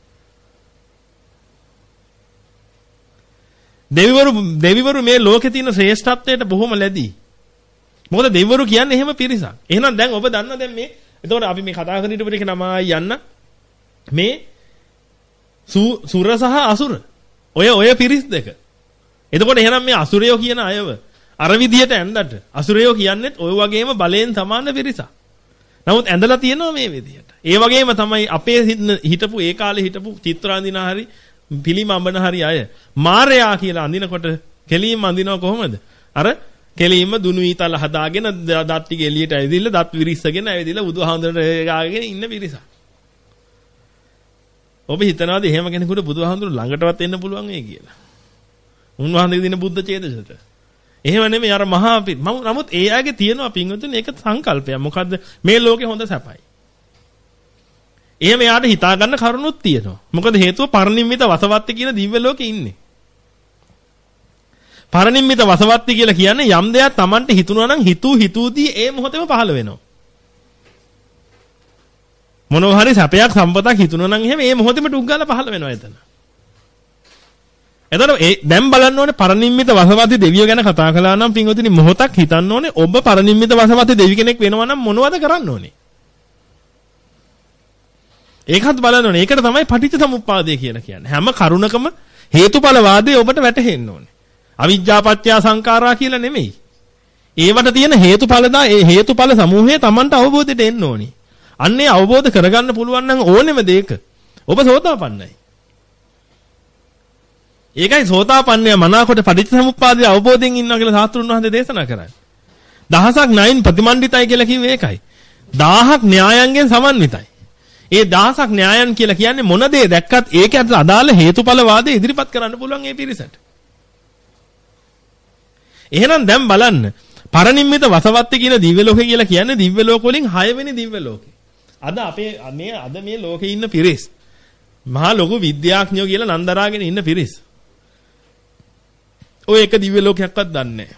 දෙවිවරු දෙවිවරු මේ ලෝකේ තියෙන ශ්‍රේෂ්ඨත්වයට බොහොම ලැබී. මොකද දෙවිවරු කියන්නේ එහෙම පිරිසක්. එහෙනම් දැන් ඔබ දන්නා දැන් මේ එතකොට අපි මේ කතා කරන ඊට පස්සේ නමයි යන්න මේ සුර සහ අසුර. ඔය ඔය පිරිස් දෙක. එතකොට එහෙනම් මේ අසුරයෝ කියන අයව අර විදියට ඇඳට අසුරයෝ කියන්නේත් ඔය වගේම බලයෙන් සමාන පිරිසක්. නමුත් ඇඳලා තියෙනවා මේ විදියට. ඒ වගේම තමයි අපේ හිටපු ඒ කාලේ හිටපු චිත්‍රාන්දින හරි පිළිම අඹන හරි අය මාරයා කියලා අඳිනකොට කෙලින්ම අඳිනව කොහොමද? අර කෙලින්ම දුනු ඊතල හදාගෙන දත් ටික එළියට ඇවිදින්න දත් විරිස්සගෙන ඇවිදින්න බුදුහාමුදුරට ගාගෙන ඉන්න පිරිසක්. ඔබ හිතනවාද එහෙම කෙනෙකුට බුදුහාමුදුර ළඟටවත් එන්න පුළුවන් වෙයි කියලා? උන්වහන්සේ දින බුද්ධ චේතසට. එහෙම නෙමෙයි අර මහා නමුත් ඒ ආගේ තියෙනවා පින්වතුනි ඒක සංකල්පයක්. මොකද්ද මේ ලෝකේ හොඳ සැපයි. එහෙම යාට හිතා ගන්න කරුණුත් තියෙනවා. මොකද හේතුව පරිනිම්මිත වසවත්ති කියන දිව්‍ය ලෝකේ ඉන්නේ. පරිනිම්මිත වසවත්ති කියලා කියන්නේ යම් දෙයක් Tamanට හිතුණා නම් හිතූ හිතූදී ඒ මොහොතේම පහළ වෙනවා. මොනවා හරි සැපයක් සම්පතක් හිතුණා නම් එහෙම ඒ මොහොතේම ටුක් ගාලා පහළ වෙනවා එතන. එතකොට ඒ දැන් බලන්න ඕනේ පරිනිම්මිත වසවත්ති දෙවියෝ ගැන කතා කළා නම් පින්වතුනි මොහොතක් හිතන්න ඕනේ ඔබ පරිනිම්මිත වසවත්ති දෙවි කෙනෙක් වෙනවා නම් මොනවද කරන්න ඕනේ? ඒකත් බලන්න ඕනේ. ඒකට තමයි පටිච්ච සමුප්පාදය කියලා කියන්නේ. හැම කරුණකම හේතුඵල වාදයේ ඔබට වැටහෙන්න ඕනේ. අවිජ්ජා පත්‍ය සංඛාරා කියලා නෙමෙයි. ඒවට තියෙන හේතුඵලදා ඒ හේතුඵල සමූහය Tamanට අවබෝධයට එන්න ඕනේ. අන්නේ අවබෝධ කරගන්න පුළුවන් නම් ඕනෙම දෙයක ඔබ සෝතාපන්නයි. ඒකයි සෝතාපන්නය මනාකොට පටිච්චසමුප්පාදයේ අවබෝධයෙන් ඉන්නවා කියලා සාස්ත්‍රුන් වහන්සේ දේශනා කරන්නේ. දහසක් නයින් ප්‍රතිමන්විතයි කියලා කිව්වේ ඒකයි. දහහක් න්‍යායන්ගෙන් සමන්විතයි. ඒ දහසක් න්‍යායන් කියලා කියන්නේ මොන දේ දැක්කත් ඒකට අදාළ හේතුඵල වාදය ඉදිරිපත් කරන්න පුළුවන් ඒ පිරිසට. එහෙනම් දැන් බලන්න. පරිනිම්මිත වසවත්ති කියන දිව්‍ය ලෝකේ කියලා කියන්නේ දිව්‍ය ලෝක වලින් හය වෙනි දිව්‍ය ලෝකේ. අද අපේ මේ අද මේ ලෝකේ ඉන්න පිරිස් මහා ලොකු විද්‍යාඥයෝ කියලා නන්දරාගෙන ඉන්න පිරිස්. ඔය එක දිව්‍ය ලෝකයක්වත් දන්නේ නැහැ.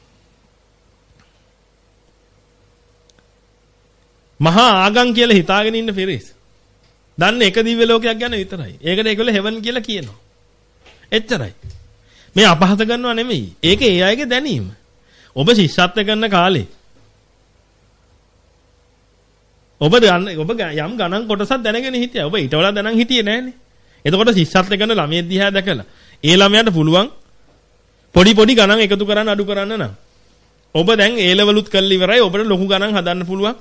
මහා ආගම් කියලා හිතාගෙන ඉන්න පිරිස්. දන්නේ එක දිව්‍ය ලෝකයක් ගැන විතරයි. ඒකට ඒගොල්ලෝ හෙවන් කියලා කියනවා. එච්චරයි. මේ අපහාස කරනවා නෙමෙයි. ඒක ඒ අයගේ දැනීම. ඔබ ශිෂ්‍යත්ව කරන කාලේ ඔබ ඔබ යම් ගණන් කොටසක් දැනගෙන හිටියා. ඔබ ඊට වඩා දැනන් හිටියේ නෑනේ. එතකොට ශිෂ්‍යත්ව කරන ළමයේ දිහා දැකලා ඒ ළමයාට පුළුවන් පොඩි පොඩි ගණන් එකතු කරන්න අඩු කරන්න නම් ඔබ දැන් ඒ ලෙවලුත් කරලා ඉවරයි. ඔබට ලොකු ගණන් හදන්න පුළුවන්.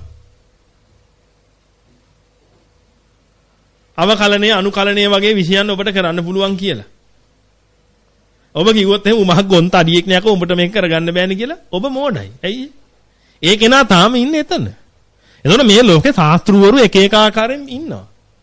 අවකලනය අනුකලනය වගේ විෂයන් ඔබට කරන්න පුළුවන් කියලා. ඔබ කිව්වොත් එහෙනම් උමහක් ගොන්ත අඩියෙක් නෑක උඹට මේක කරගන්න බෑනේ කියලා ඔබ මෝඩයි. ඇයි? ඒ කෙනා තාම ඉන්නේ එතන. එතකොට මේ ලෝකේ ශාස්ත්‍රවරු එක එක ආකාරයෙන් ඉන්නවා.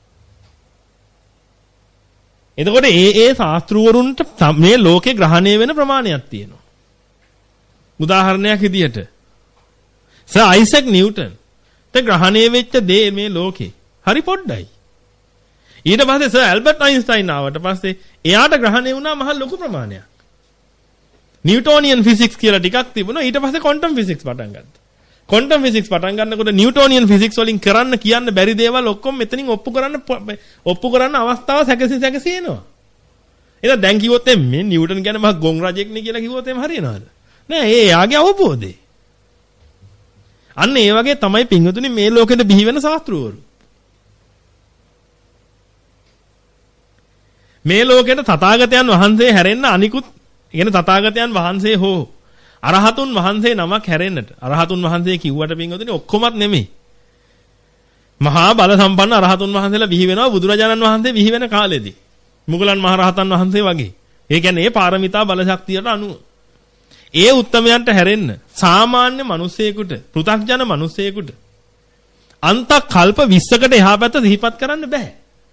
එතකොට ඒ ඒ ශාස්ත්‍රවරුන්ට මේ ලෝකේ ග්‍රහණය වෙන ප්‍රමාණයක් තියෙනවා. උදාහරණයක් විදියට සර් අයිසැක් නිව්ටන් ත ග්‍රහණය වෙච්ච දේ මේ ලෝකේ හරි පොඩ්ඩයි. ඊට පස්සේ සර් ඇල්බර්ට් අයින්ස්ටයින් ආවට පස්සේ එයාට ග්‍රහණය වුණා මහ ලොකු ප්‍රමාණයක්. නිව්ටෝනියන් ෆිසික්ස් කියලා ටිකක් තිබුණා. ඊට පස්සේ ක්වොන්ටම් ෆිසික්ස් පටන් ගත්තා. ක්වොන්ටම් ෆිසික්ස් පටන් ගන්නකොට නිව්ටෝනියන් ෆිසික්ස් වලින් කරන්න කියන්න බැරි දේවල් ඔක්කොම මෙතනින් ඔප්පු කරන්න ඔප්පු කරන්න අවස්ථාව සැකසී සැකසී එනවා. එහෙනම් දැන් කිව්වොත් මේ නිව්ටන් ගැන මහ ගොන් රජෙක් නේ කියලා කිව්වොත් එහෙම හරියනවද? නෑ ඒ යාගේ අවබෝධය. අන්න ඒ වගේ තමයි පින්වතුනි මේ ලෝකෙට බිහි වෙන ශාස්ත්‍රවරු. මේ ලෝකෙට තථාගතයන් වහන්සේ හැරෙන්න අනිකුත් කියන තථාගතයන් වහන්සේ හෝ අරහතුන් වහන්සේ නමක් හැරෙන්නට අරහතුන් වහන්සේ කිව්වට පින්වතුනි ඔක්කොමත් නෙමෙයි. මහා බල සම්පන්න අරහතුන් වහන්සේලා බිහි වෙනවා බුදුරජාණන් වහන්සේ බිහි වෙන කාලෙදී. මුගලන් මහරහතන් වහන්සේ වගේ. ඒ කියන්නේ ඒ පාරමිතා බල ශක්තියට අනුව. ඒ උත්තමයන්ට හැරෙන්න සාමාන්‍ය මිනිසෙකුට, පෘථග්ජන මිනිසෙකුට අන්ත කල්ප විස්සකට එහා පැත්ත සිහිපත් කරන්න බෑ.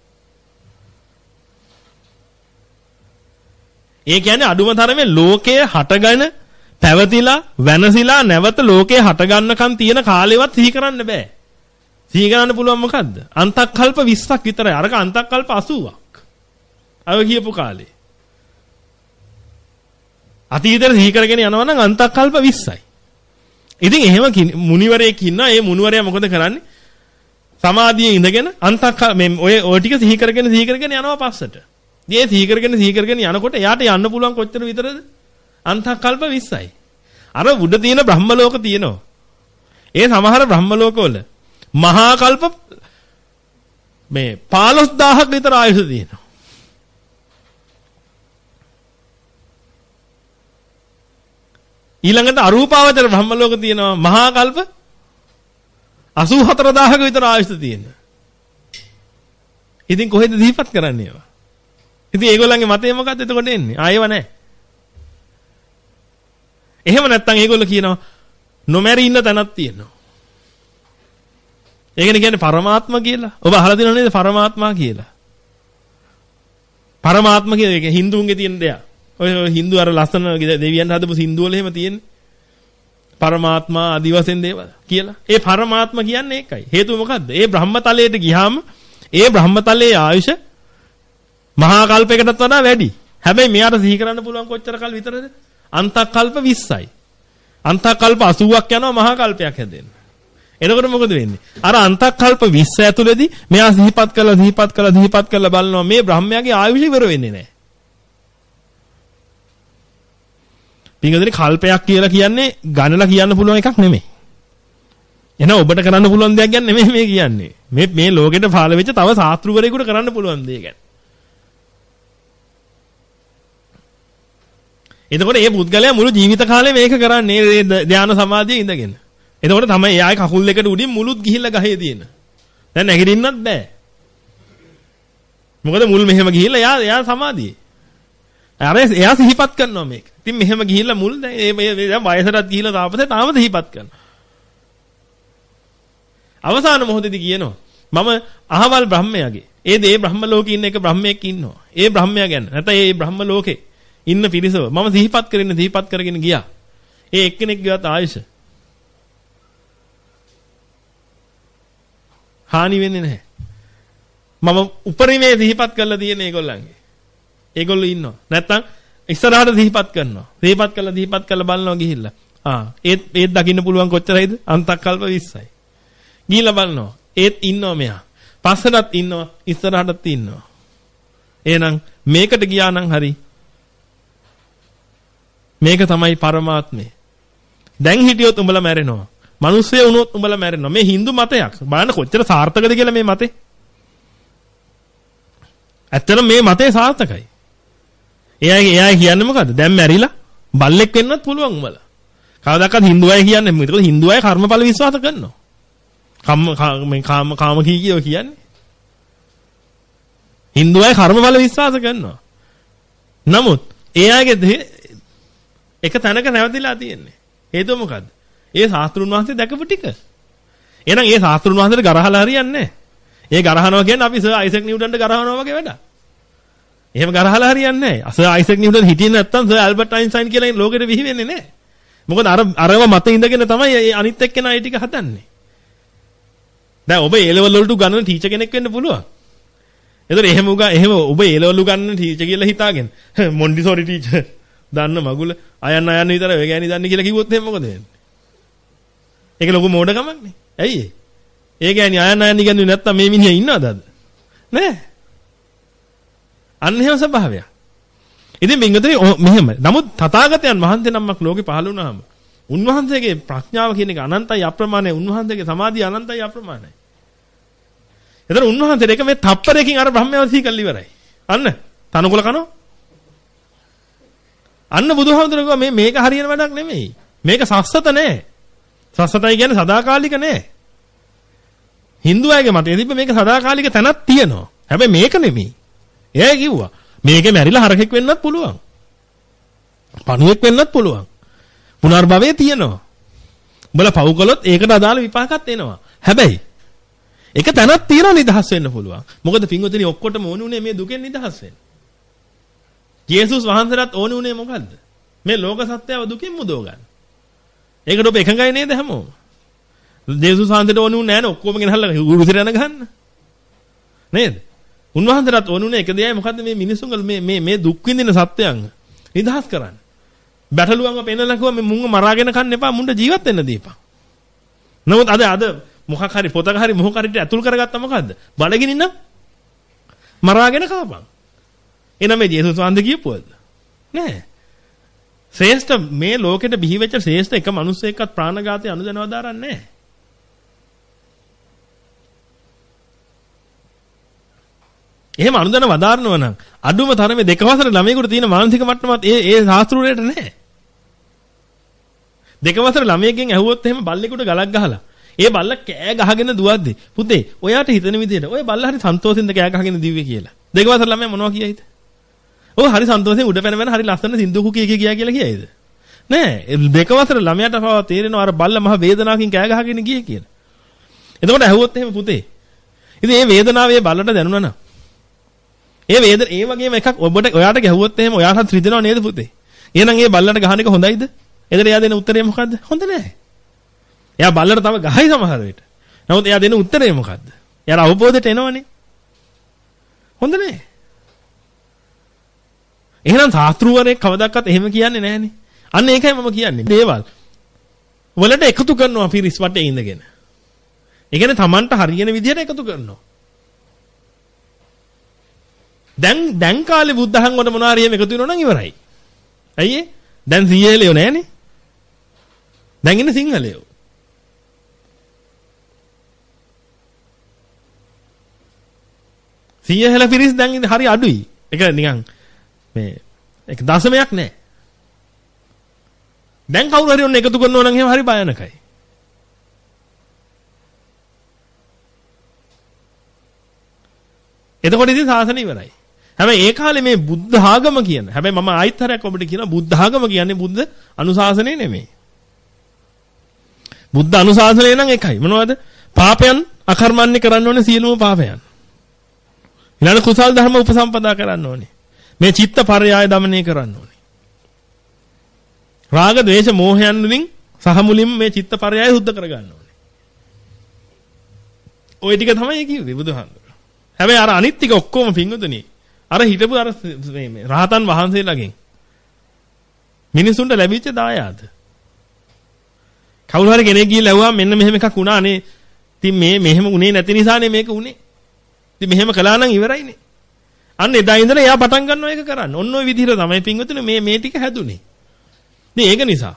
ඒ කියන්නේ අඩුම තරමේ ලෝකයේ හටගෙන පැවතිලා වෙනසිලා නැවත ලෝකේ හට ගන්නකන් තියෙන කාලෙවත් සිහි කරන්න බෑ. සිහි කරන්න පුළුවන් මොකද්ද? අන්තක්කල්ප විස්සක් විතරයි. අරක අන්තක්කල්ප අසූවක්. අව කියපු කාලේ. අතීතේ සිහි කරගෙන යනවා නම් අන්තක්කල්ප විස්සයි. ඉතින් එහෙම මුනිවරයෙක් ඉන්නවා. ඒ මුනිවරයා මොකද කරන්නේ? සමාධියේ ඉඳගෙන අන්තක්කල් මේ ඔය ඔය ටික සිහි කරගෙන සිහි කරගෙන යනවා පස්සට. මේ සිහි කරගෙන සිහි කරගෙන යනකොට එයාට යන්න පුළුවන් කොච්චර විතරද? අන්තකල්ප විස්සයි. අර උඩ තියෙන බ්‍රහ්ම ලෝක තියෙනවා. ඒ සමහර බ්‍රහ්ම ලෝකවල මහා කල්ප මේ පහළොස් දහසක් විතර ආයුෂ තියෙනවා. ඊළඟට අරූපාවචර බ්‍රහ්ම ලෝක තියෙනවා මහා කල්ප අසූ හතර දහසක විතර ආයුෂ තියෙනවා. ඉතින් කොහෙද දීපත් කරන්නේ ඒවා? ඉතින් ඒගොල්ලන්ගේ මතය මොකක්ද එතකොට එන්නේ? ආයෙව නැහැ. එහෙම නැත්නම් ඒගොල්ලෝ කියනවා නොමැරි ඉන්න තැනක් තියෙනවා. ඒකනේ කියන්නේ පරමාත්ම කියලා. ඔබ අහලා තියෙනව නේද පරමාත්මා කියලා? පරමාත්ම කියන්නේ ඒක හින්දුන්ගේ තියෙන දෙයක්. ඔය හින්දු අර ලස්සන දෙවියන් හදපු සින්දු වල එහෙම තියෙන්නේ. පරමාත්මා ආදි වශයෙන් දේවල් කියලා. ඒ පරමාත්ම කියන්නේ ඒකයි. හේතුව මොකද්ද? ඒ බ්‍රහ්මතලයට ගියාම ඒ බ්‍රහ්මතලයේ ආයුෂ මහා කල්පයකටත් වඩා වැඩි. හැබැයි මෙයාට සිහි කරන්න පුළුවන් කොච්චර කල් විතරද? අන්තකල්ප විස්සයි. අන්තකල්ප අසූවක් යනවා මහා කල්පයක් හැදෙන්න. එතකොට මොකද වෙන්නේ? අර අන්තකල්ප විස්ස ඇතුළේදී මෙයා සිහිපත් කළා සිහිපත් කළා සිහිපත් කළා බලනවා මේ බ්‍රහ්මයාගේ ආයුෂ ඉවර වෙන්නේ නැහැ. පින්වතුනි කල්පයක් කියලා කියන්නේ ගණනලා කියන්න පුළුවන් එකක් නෙමෙයි. එහෙනම් ඔබට කරන්න පුළුවන් දෙයක් ගැන නෙමෙයි මේ කියන්නේ. මේ මේ ලෝකෙට පහළ වෙච්ච තව ශාස්ත්‍රවරයෙකුට කරන්න පුළුවන් දෙයක් ගැන. එතකොට මේ පුද්ගලයා මුළු ජීවිත කාලේ මේක කරන්නේ ධානා සමාධියේ ඉඳගෙන. එතකොට තමයි එයාගේ කකුල් දෙකට උඩින් මුළුත් ගිහිල්ලා ගහේ තියෙන. දැන් නැගිටින්නත් බෑ. මොකද මුල් මෙහෙම ගිහිල්ලා එයා එයා සමාධියේ. අර එයා සිහිපත් කරනවා මේක. ඉතින් මෙහෙම ගිහිල්ලා මුල් දැන් මේ වයසටත් ගිහිල්ලා තාපසේ තාම සිහිපත් කරනවා. අවසාන මොහොතේදී කියනවා මම අහවල් බ්‍රහ්මයාගේ. ඒ දේ බ්‍රහ්ම ලෝකේ ඉන්න එක බ්‍රහ්මයෙක් ඉන්නවා. ඒ බ්‍රහ්මයා ගැන නැත්නම් ඒ බ්‍රහ්ම ලෝකේ ඉන්න පිරිසව මම සිහිපත් කරගෙන සිහිපත් කරගෙන ගියා. ඒ එක්කෙනෙක් ගියත් ආයුෂ හානි වෙන්නේ නැහැ. මම උපරිමයේ සිහිපත් කරලා තියෙන ඒගොල්ලන්ගේ. ඒගොල්ලෝ ඉන්නවා. නැත්තම් ඉස්සරහට සිහිපත් කරනවා. සිහිපත් කරලා සිහිපත් කරලා බලනවා ගිහිල්ලා. ආ ඒත් ඒත් දකින්න පුළුවන් කොච්චරයිද? අන්තක්කල්ප විස්සයි. ගිහිල්ලා බලනවා. ඒත් ඉන්නවා මෙහා. පස්සටත් ඉන්නවා, ඉස්සරහටත් ඉන්නවා. එහෙනම් මේකට ගියා නම් හරි. මේක තමයි පරමාත්මය. දැන් හිටියොත් උඹලා මැරෙනවා. මිනිස්සු වුණොත් උඹලා මැරෙනවා. මේ Hindu මතයක්. බලන්න කොච්චර සාර්ථකද කියලා මේ මතේ. ඇත්තටම මේ මතේ සාර්ථකයි. එයා එයා කියන්නේ මොකද්ද? දැන් මැරිලා බල්ලෙක් වෙන්නත් පුළුවන් උඹලා. කවදාකවත් Hindu අය කියන්නේ මොකද? Hindu අය කර්මඵල විශ්වාස කරනවා. කම්ම මේ කාම කාම කීකියෝ කියන්නේ. Hindu අය කර්මඵල විශ්වාස කරනවා. නමුත් එයාගේ එක තැනක නැවතිලා තියෙන්නේ. හේතුව මොකද්ද? ඒ ශාස්ත්‍රුන් වහන්සේ දැකපු ටික. එහෙනම් ඒ ශාස්ත්‍රුන් වහන්සේට ගරහලා හරියන්නේ නැහැ. ඒ ගරහනවා කියන්නේ අපි සර් අයිසැක් නිව්ටන්ට ගරහනවා වගේ වැඩක්. එහෙම ගරහලා හරියන්නේ නැහැ. සර් අයිසැක් නිව්ටන් හිටියේ නැත්තම් සර් ඇල්බර්ට් අයින්ස්ටයින් කියලා ලෝකෙට විහි වෙන්නේ නැහැ. මොකද අර අරව මත ඉඳගෙන තමයි මේ අනිත් එක්කෙනා ඒ ටික හදන්නේ. දැන් ඔබ ඒ ලෙවල් වලට ගණන ටීචර් කෙනෙක් වෙන්න පුළුවන්. ඒතර එහෙම උගා එහෙම ඔබ ඒ ලෙවල් ගණන ටීචර් කියලා හිතාගෙන මොන්ඩිසෝරි ටීචර් දන්න මගුල අයන්න අයන්න විතර ඔය ගෑණි දන්නේ කියලා කිව්වොත් එහෙම මොකද වෙන්නේ? ඒක ලොකු මෝඩකමක් නේ. ඇයි ඒ? ඒ ගෑණි අයන්න අයන්න කියන්නේ නැත්තම් මේ මිනිහා ඉන්නවද අද? නෑ. අන්න එහෙම ස්වභාවයක්. ඉතින් මින්ගතේ මෙහෙම. නමුත් තථාගතයන් වහන්සේ නමක් ලෝකේ පහළ වුණාම උන්වහන්සේගේ ප්‍රඥාව කියන එක අනන්තයි අප්‍රමාණයි. උන්වහන්සේගේ සමාධිය අනන්තයි අප්‍රමාණයි. එතන උන්වහන්සේට එක මේ තප්පරයකින් අර බ්‍රහ්මයාවසී කල් ඉවරයි. අන්න තනකොළ කනවා. අන්න බුදුහාමුදුරුවෝ කිව්වා මේ මේක හරියන වැඩක් නෙමෙයි. මේක සස්සත නෑ. සස්සතයි කියන්නේ සදාකාලික නෑ. Hindu අයගේ මතය තිබ්බ මේක සදාකාලික තැනක් තියෙනවා. හැබැයි මේක නෙමෙයි. එයා කිව්වා මේකේ මැරිලා හරකෙක් වෙන්නත් පුළුවන්. පණුවෙක් වෙන්නත් පුළුවන්. පුනර්භවයේ තියෙනවා. උඹලා පව් කළොත් ඒකට අදාළ විපාකත් එනවා. හැබැයි එක තැනක් තියෙනවා නිදහස් වෙන්න පුළුවන්. මොකද පින්වතුනි ඔක්කොටම ඕන උනේ මේ දුකෙන් නිදහස් වෙන්න. ජේසුස් වහන්සේලාත් ඕන උනේ මොකද්ද? මේ ලෝක සත්‍යව දුකින් මුදව ගන්න. ඒකට ඔබ එකඟයි නේද හැමෝම? ජේසුස් වහන්සේට ඕන උනේ නැහැ නේ ඔක්කොම ගෙනහල්ලා උරුසිර යන ගහන්න. නේද? උන්වහන්සේලාත් ඕන උනේ එක දෙයයි මොකද්ද මේ මිනිසුන්ගල මේ මේ මේ දුක් විඳින සත්‍යයන් නිදහස් කරන්න. බැටළුවන්ව පෙන්නලා කිව්වා මේ මුංග මරාගෙන කන්න එපා මුණ්ඩ ජීවත් වෙන්න දීපන්. නමුත් අද අද මොකක් හරි පොතක හරි මොහොක හරිට ඇතුල් කරගත්තා මොකද්ද? බඩගිනින්න මරාගෙන කවපන්. එනම මේ ජේසුස් වහන්සේ කියපුවද? නෑ. ශ්‍රේෂ්ඨ මේ ලෝකෙට බිහි වෙච්ච ශ්‍රේෂ්ඨ එක මිනිස්සෙක්වත් ප්‍රාණඝාතය අනුදැනව දාරන්නේ නෑ. එහෙම අනුදැන වදාරනවා නම් අඩුම තරමේ දෙක වසර ළමයෙකුට තියෙන මානසික මට්ටමත් ඒ ඒ ශාස්ත්‍රූරයට නෑ. දෙක වසර ළමයෙක්ගෙන් ඇහුවොත් එහෙම බල්ලෙකුට ගලක් ගහලා ඒ බල්ල කෑ ගහගෙන දුවද්දි පුතේ ඔයාට හිතෙන විදිහට ඔය බල්ල හරි සන්තෝෂෙන්ද කෑ ගහගෙන දිව්වේ කියලා. දෙක වසර ළමයා මොනවා කියයිද? ඔය හරි සන්තෝෂෙන් උඩ පැන පැන හරි ලස්සන සින්දුකු කිය කිය ගියා කියලා කියයිද? නෑ. දෙක වසර ළමයාට පවා තේරෙනවා අර බල්ල මහ වේදනාවකින් කෑ ගහගෙන ගියේ කියලා. එතකොට ඇහුවොත් එහෙම පුතේ. ඉතින් මේ වේදනාව ඒ බල්ලට දැනුණා නම් ඒ වේද ඒ වගේම එකක් ඔබට ඔයාට ගැහුවොත් එහෙම ඔයාටත් රිදෙනව නේද පුතේ? එහෙනම් ඒ බල්ලට ගහන එක හොඳයිද? එතන එයා දෙන උත්තරේ මොකද්ද? හොඳ නෑ. එයා බල්ලට තව ගහයි සමහර වෙලට. නමුත් එයා දෙන උත්තරේ මොකද්ද? එයාට අවබෝධයට එනවනේ. හොඳ නෑ. එහෙනම් ශාස්ත්‍රූවරයෙක් කවදාවත් එහෙම කියන්නේ නෑනේ. අන්න ඒකයි මම කියන්නේ. දේවල් වලට එකතු කරනවා පිරිස් වටේ ඉඳගෙන. ඒ කියන්නේ Tamanට හරියන විදිහට එකතු කරනවා. දැන් දැන් කාලේ බුද්ධහන් වල මොනවා හරි එහෙම එකතු වෙනවා නම් ඉවරයි. ඇයි ඒ? දැන් සීයලයෝ නෑනේ. දැන් ඉන්නේ සිංහලයෝ. සීයහල පිරිස් දැන් ඉන්නේ හරි අඩුයි. ඒක නිකන් මේ ඒක දශමයක් නෑ. දැන් කවුරු හරි ඔන්න එකතු කරනවා නම් එහෙම හරි භයානකයි. එතකොට ඉතින් සාසන ඉවරයි. හැබැයි ඒ කාලේ මේ බුද්ධ ආගම කියන හැබැයි මම ආයිත් හරයක් ඔබට කියනවා බුද්ධ ආගම කියන්නේ බුද්ධ අනුශාසනය නෙමෙයි. බුද්ධ අනුශාසනය නම් එකයි. මොනවද? පාපයන් අකර්මණ්‍ය කරන්න ඕනේ සියලුම පාපයන්. ඊළඟ කුසල් ධර්ම උපසම්පදා කරන්න ඕනේ. මේ චිත්ත පරයාය දමනය කරන්න ඕනේ. රාග, ද්වේෂ, මෝහයන් වලින් සහ මුලින්ම මේ චිත්තපරයය සුද්ධ කරගන්න ඕනේ. ওই ටික තමයි කිව්වේ බුදුහාමුදුරුවෝ. හැබැයි අර අනිත් ටික ඔක්කොම පිංගුතුනි අර හිටපු අර මේ රහතන් වහන්සේලාගෙන් මිනිසුන්ට ලැබිච්ච දායාද. කවුරු හරි කෙනෙක් ගිහිල්ලා ඇහුවා මෙන්න මෙහෙම එකක් වුණානේ. ඉතින් මේ මෙහෙම උනේ නැති නිසානේ මේක උනේ. ඉතින් මෙහෙම කළා නම් ඉවරයිනේ. අන්න එදා ඉඳලා එයා පටන් ගන්නවා ඒක කරන්න. ඔන්න ඔය විදිහට තමයි පිංගුතුනි මේ මේ ටික හැදුනේ. ඉතින් ඒක නිසා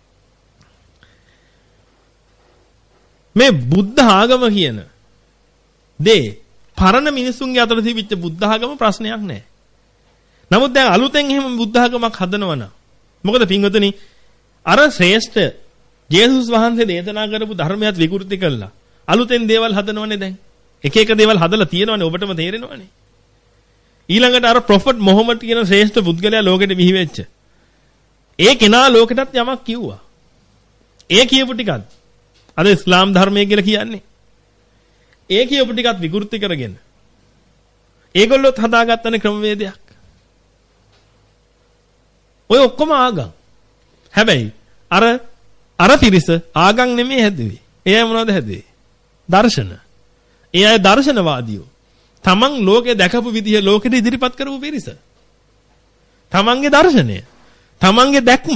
මේ බුද්ධ ආගම කියන දේ පරණ මිනිසුන්ගේ අතර තිබිච්ච බුද්ධ ආගම ප්‍රශ්නයක් නෑ. නමුත් දැන් අලුතෙන් එහෙම බුද්ධ ආගමක් හදනවනම් මොකද පින්වතුනි අර ශ්‍රේෂ්ඨ ජේසුස් වහන්සේ දේශනා කරපු ධර්මයක් විකෘති කළා. අලුතෙන් දේවල් හදනවනේ දැන්. එක එක දේවල් හදලා තියෙනවනේ ඔබටම තේරෙනවනේ. ඊළඟට අර ප්‍රොෆට් මොහමඩ් කියන ශ්‍රේෂ්ඨ පුද්ගලයා ලෝකෙට බිහි වෙච්ච. ඒ කෙනා ලෝකෙටත් යමක් කිව්වා. ඒ කියපු ටිකත් අද ඉස්ලාම් ධර්මය කියලා කියන්නේ. ඒ කියපු ටිකත් විකෘති කරගෙන ඒගොල්ලොත් හදාගත්තනේ ක්‍රමවේදයක්. ඔය ඔක්කොම ආගම්. හැබැයි අර අර පිරිස ආගම් නෙමෙයි හැදුවේ. ඒ අය මොනවද හැදුවේ? දර්ශන. ඒ අය දර්ශනවාදීෝ. තමන් ලෝකේ දැකපු විදිහ ලෝකෙට ඉදිරිපත් කරපු පිරිස. තමන්ගේ දර්ශනය. තමන්ගේ දැක්ම.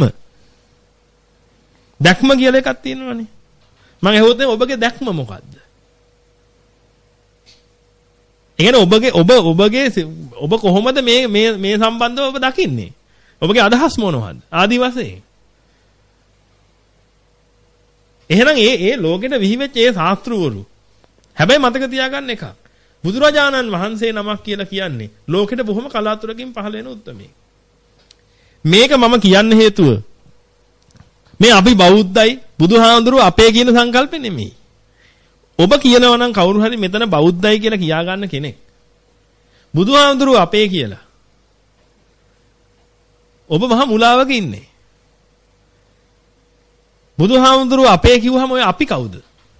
දැක්ම කියලා එකක් තියෙනවනේ. මම ඇහුවොත් ඔබගේ දැක්ම මොකද්ද? ඒ කියන්නේ ඔබගේ ඔබ ඔබගේ ඔබ කොහොමද මේ මේ මේ සම්බන්ධව ඔබ දකින්නේ? ඔබගේ අදහස් මොනවද? ආදි වශයෙන්. එහෙනම් ඒ ඒ ලෝකෙට විහිවෙච්ච ඒ ශාස්ත්‍රවරු. හැබැයි මතක තියාගන්න එකක්. බුදුරජාණන් වහන්සේ නමක් කියලා කියන්නේ ලෝකෙට බොහොම කලාතුරකින් පහළ වෙන උත්මයෙක්. මේක මම කියන්න හේතුව මේ අපි බෞද්ධයි බුදුහාඳුරු අපේ කියන සංකල්පෙ නෙමෙයි. ඔබ කියනවා නම් කවුරු හරි මෙතන බෞද්ධයි කියලා කියා ගන්න කෙනෙක්. බුදුහාඳුරු අපේ කියලා. ඔබ මහා මුලාවක ඉන්නේ. බුදුහාඳුරු අපේ කිව්වහම ඔය අපි කවුද?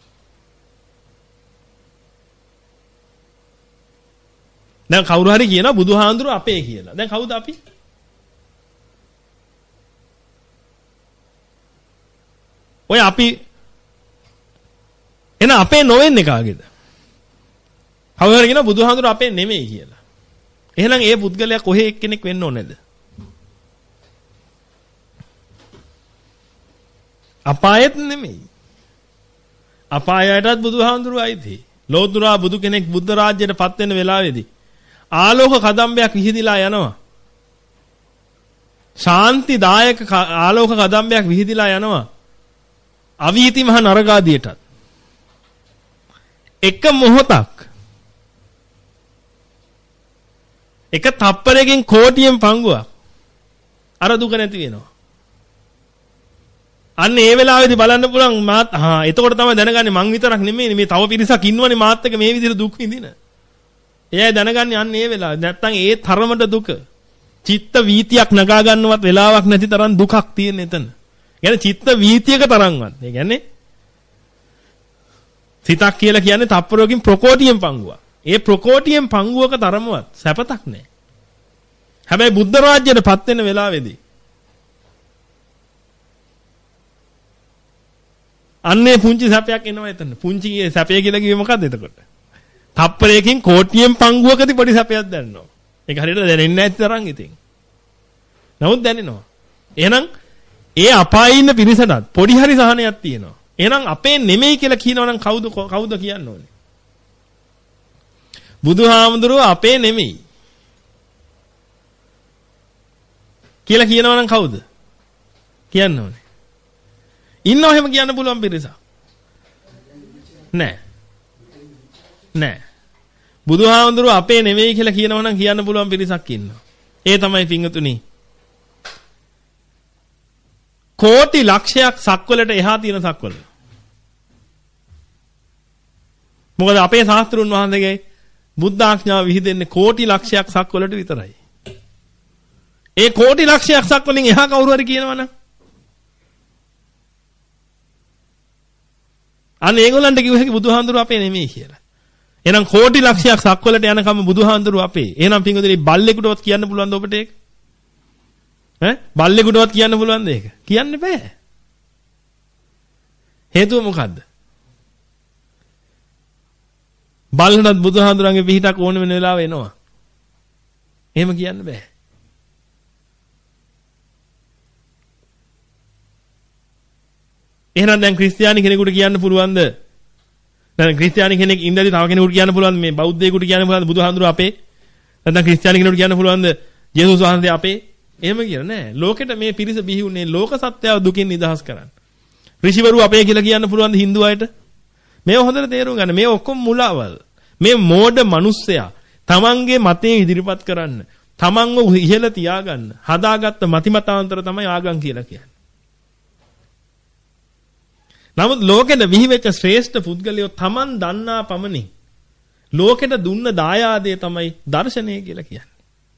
දැන් කවුරු හරි කියනවා බුදුහාඳුරු අපේ කියලා. දැන් කවුද අපි? ඔය අපි එන අපේ නොවෙන්නේ කාගේද? කවුරු හරි කියනවා බුදුහාඳුරු අපේ නෙමෙයි කියලා. එහෙනම් ඒ පුද්ගලයා කොහේ එක්කෙනෙක් වෙන්න ඕනේද? අපායෙත් නෙමෙයි. අපායයටත් බුදුහාඳුරු අයිති. ලෝතුරා බුදු කෙනෙක් බුද්ධ රාජ්‍යයට පත් වෙන වෙලාවේදී ආලෝක කදම්බයක් විහිදිලා යනවා. ශාන්තිදායක ආලෝක කදම්බයක් විහිදිලා යනවා. අවීති මහ නරකාදියටත්. එක මොහොතක් එක තප්පරයකින් කෝටියෙන් පංගුවක් අර දුක නැති වෙනවා. අන්න ඒ වෙලාවේදී බලන්න පුළුවන් මාත් හා එතකොට තමයි දැනගන්නේ මං විතරක් නෙමෙයි මේ තව පිරිසක් ඉන්නවනේ මාත් එක්ක මේ විදිහට දුක් විඳින. එයයි දැනගන්නේ අන්න ඒ වෙලාවේ. නැත්තම් ඒ තරමට දුක. චිත්ත වීතියක් නගා ගන්නවත් වෙලාවක් නැති තරම් දුකක් තියෙන එතන. කියන්නේ චිත්ත වීතියක තරම්වත්. ඒ කියන්නේ සිතක් කියලා කියන්නේ තප්පරයකින් ප්‍රකෝටියෙන් පංගුවක්. ඒ ප්‍රකෝටියෙන් පංගුවක තරමවත් සැපතක් නැහැ. හැබැයි බුද්ධ රාජ්‍යයට පත් වෙන වෙලාවේදී අන්නේ පුංචි සැපයක් එනවා එතන. පුංචි සැපය කියලා කිව්වේ මොකද්ද එතකොට? තප්පරයකින් කෝටියෙන් පංගුවකදී පොඩි සැපයක් දැනෙනවා. ඒක හරියට දැනෙන්නේ නැති තරම් ඉතින්. නමුත් දැනෙනවා. එහෙනම් ඒ අපායේ ඉන්න පිරිසටත් පොඩි හරි සහනයක් තියෙනවා. එහෙනම් අපේ නෙමෙයි කියලා කියනවනම් කවුද කවුද කියන්න ඕනේ? බුදුහාමුදුරුවෝ අපේ නෙමෙයි කියලා කියනවනම් කවුද? කියන්න ඕනේ. ඉන්නව එහෙම කියන්න පුළුවන් පිරිසක්. නෑ. නෑ. බුදුහාමුදුරුවෝ අපේ නෙමෙයි කියලා කියනවනම් කියන්න පුළුවන් පිරිසක් ඉන්නවා. ඒ තමයි පිංගුතුනි. කෝටි ලක්ෂයක් සක්වලට එහා තියෙන සක්වල. මොකද අපේ ශාස්ත්‍රුන් වහන්සේගේ බුද්ධ ආඥාව විහිදෙන්නේ කෝටි ලක්ෂයක් සක්වලට විතරයි. ඒ කෝටි ලක්ෂයක් සක්වලින් එහා කවුරු හරි කියනවනම් අන්න ඒගොල්ලන්ට කිව්ව හැකි බුදුහාඳුරු අපේ නෙමෙයි කියලා. එහෙනම් කෝටි ලක්ෂයක් සක්වලට යනකම් බුදුහාඳුරු අපේ. එහෙනම් පින්වතුනි බල්ලෙකුටවත් කියන්න පුළුවන්ද ඔබට ඒක? ඈ බල්ලෙකුටවත් කියන්න පුළුවන්ද ඒක? කියන්න බෑ. හේතුව මොකද්ද? බල්ලටත් බුදුහාඳුරන්ගේ පිහිටක් ඕන වෙන වෙලාව එනවා. එහෙම කියන්න බෑ. එහෙනම් දැන් ක්‍රිස්තියානි කෙනෙකුට කියන්න පුළුවන්ද? දැන් ක්‍රිස්තියානි කෙනෙක් ඉඳලා තව කෙනෙකුට කියන්න පුළුවන්ද මේ බෞද්ධයෙකුට කියන්න පුළුවන්ද බුදුහාඳුර අපේ? නැත්නම් ක්‍රිස්තියානි කෙනෙකුට කියන්න පුළුවන්ද යේසුස් වහන්සේ අපේ? එහෙම කියලා නෑ. ලෝකෙට මේ පිරිස බිහි වුණේ ලෝක සත්‍යව දුකින් නිදහස් කරන්න. ඍෂිවරු අපේ කියලා කියන්න පුළුවන්ද Hindu අයට? මේව හොඳට තේරුම් ගන්න. මේ ඔක්කොම මුලාවල්. මේ මෝඩ මිනිස්සයා තමන්ගේ මතේ ඉදිරිපත් කරන්න, තමන්ව ඉහළ තියාගන්න හදාගත්ත මතිමතාන්තර තමයි ආගම් කියලා කියන්නේ. නමුත් ලෝකෙද විහිවෙච්ච ශ්‍රේෂ්ඨ පුද්ගලයෝ තමන් දන්නා පමණින් ලෝකෙට දුන්න දායාදය තමයි දර්ශනය කියලා කියන්නේ.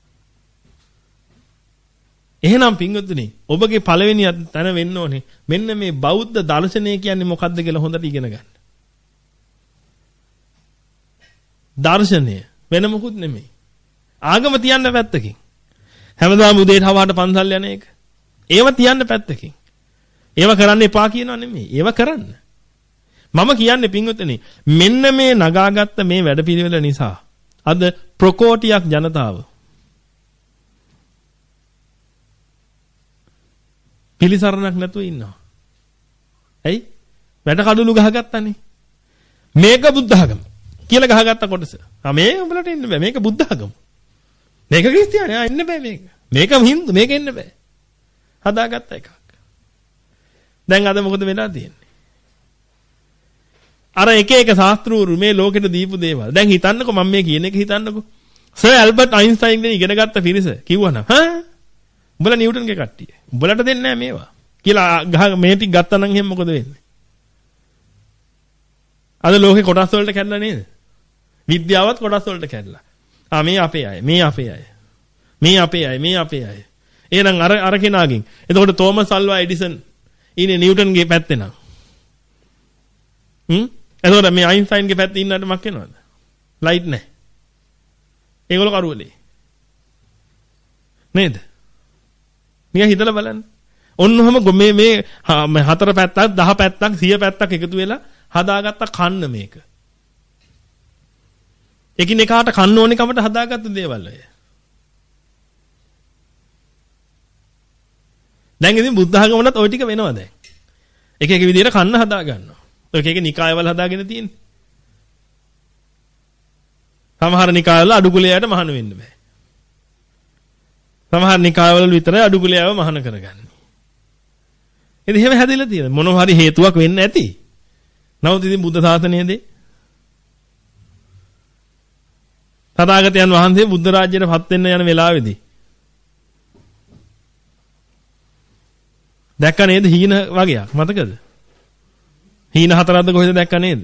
එහෙනම් පින්වත්නි ඔබගේ පළවෙනි තැන වෙන්න ඕනේ මෙන්න මේ බෞද්ධ දර්ශනය කියන්නේ මොකක්ද කියලා හොඳට ඉගෙන ගන්න. දර්ශනය වෙන මොකුත් නෙමෙයි. ආගම තියන්න පැත්තකින්. හැමදාම උදේට හවහට පන්සල් යන එක. ඒව තියන්න පැත්තකින්. ඒව කරන්න එපා කියනවා නෙමෙයි. ඒව කරන්න. මම කියන්නේ පින්වත්නි මෙන්න මේ නගාගත්ත මේ වැඩපිළිවෙල නිසා අද ප්‍රකෝටියක් ජනතාව පිළිසරණක් නැතුව ඉන්නවා. ඇයි? වැඩ කඩළු ගහගත්තානේ. මේක බුද්ධ ආගම කියලා ගහගත්ත කොටස. ආ මේ උඹලට ඉන්න බෑ. මේක බුද්ධ ආගම. මේක ක්‍රිස්තියානි. ආ ඉන්න බෑ මේක. මේක හින්දු. මේක ඉන්න බෑ. හදාගත්ත එකක්. දැන් අද මොකද වෙලා තියෙන්නේ? අර එක එක ශාස්ත්‍රූරු මේ ලෝකෙට දීපු දේවල්. දැන් හිතන්නකෝ මම මේ කියන එක හිතන්නකෝ. සර් ඇල්බර්ට් අයින්ස්ටයින් ගෙන ඉගෙන ගත්ත පිරිස කිව්වනම් හා උඹලා නිව්ටන්ගේ කට්ටිය. උඹලට දෙන්නේ නැහැ මේවා. කියලා ගහ මේ ටික ගත්තා නම් එහෙනම් මොකද වෙන්නේ? අද ලෝකේ කොටස් වලට කැඩලා නේද? විද්‍යාවත් කොටස් වලට කැඩලා. ආ මේ අපේ අය, මේ අපේ අය. මේ අපේ අය, මේ අපේ අය. එහෙනම් අර අර කෙනාගෙන්. එතකොට තෝමස් අල්වා එඩිසන් ඉන්නේ නිව්ටන්ගේ පැත්තේ නම්. හ්ම්? එතකොට මේ අයින්ස්ටයින්ගේ පැත්තේ ඉන්නට මක් වෙනවද? ලයිට් නැහැ. ඒගොල්ලෝ කරුවලේ. නේද? නිකන් හිතලා බලන්න. ඔන්නෝම මේ මේ හතර පැත්තක්, දහ පැත්තක්, සිය පැත්තක් එකතු වෙලා හදාගත්ත කන්න මේක. එකිනෙකාට කන්න ඕනේ කමට හදාගත්ත දේවල් අය. දැන් ඉතින් බුද්ධ ආගමනත් ওই ටික වෙනවා දැන්. එක එක විදිහට කන්න හදා ගන්නවා. ඔය එක එක නිකායවල හදාගෙන තියෙන්නේ. සමහර නිකායවල අඩුකුලයට මහාන වෙන්න බෑ. සමහර නිකායවල විතරයි අඩුකුලයව මහාන කරගන්නේ. ඉතින් එහෙම හැදෙලා තියෙන මොනවා හරි හේතුවක් වෙන්න ඇති. නමුත් ඉතින් බුද්ධ ශාසනයේදී තථාගතයන් වහන්සේ බුද්ධ රාජ්‍යයට පත් වෙන්න යන වෙලාවේදී දැක්ක නේද හීන වගේක් මතකද? හීන හතරක්ද කොහෙද දැක්ක නේද?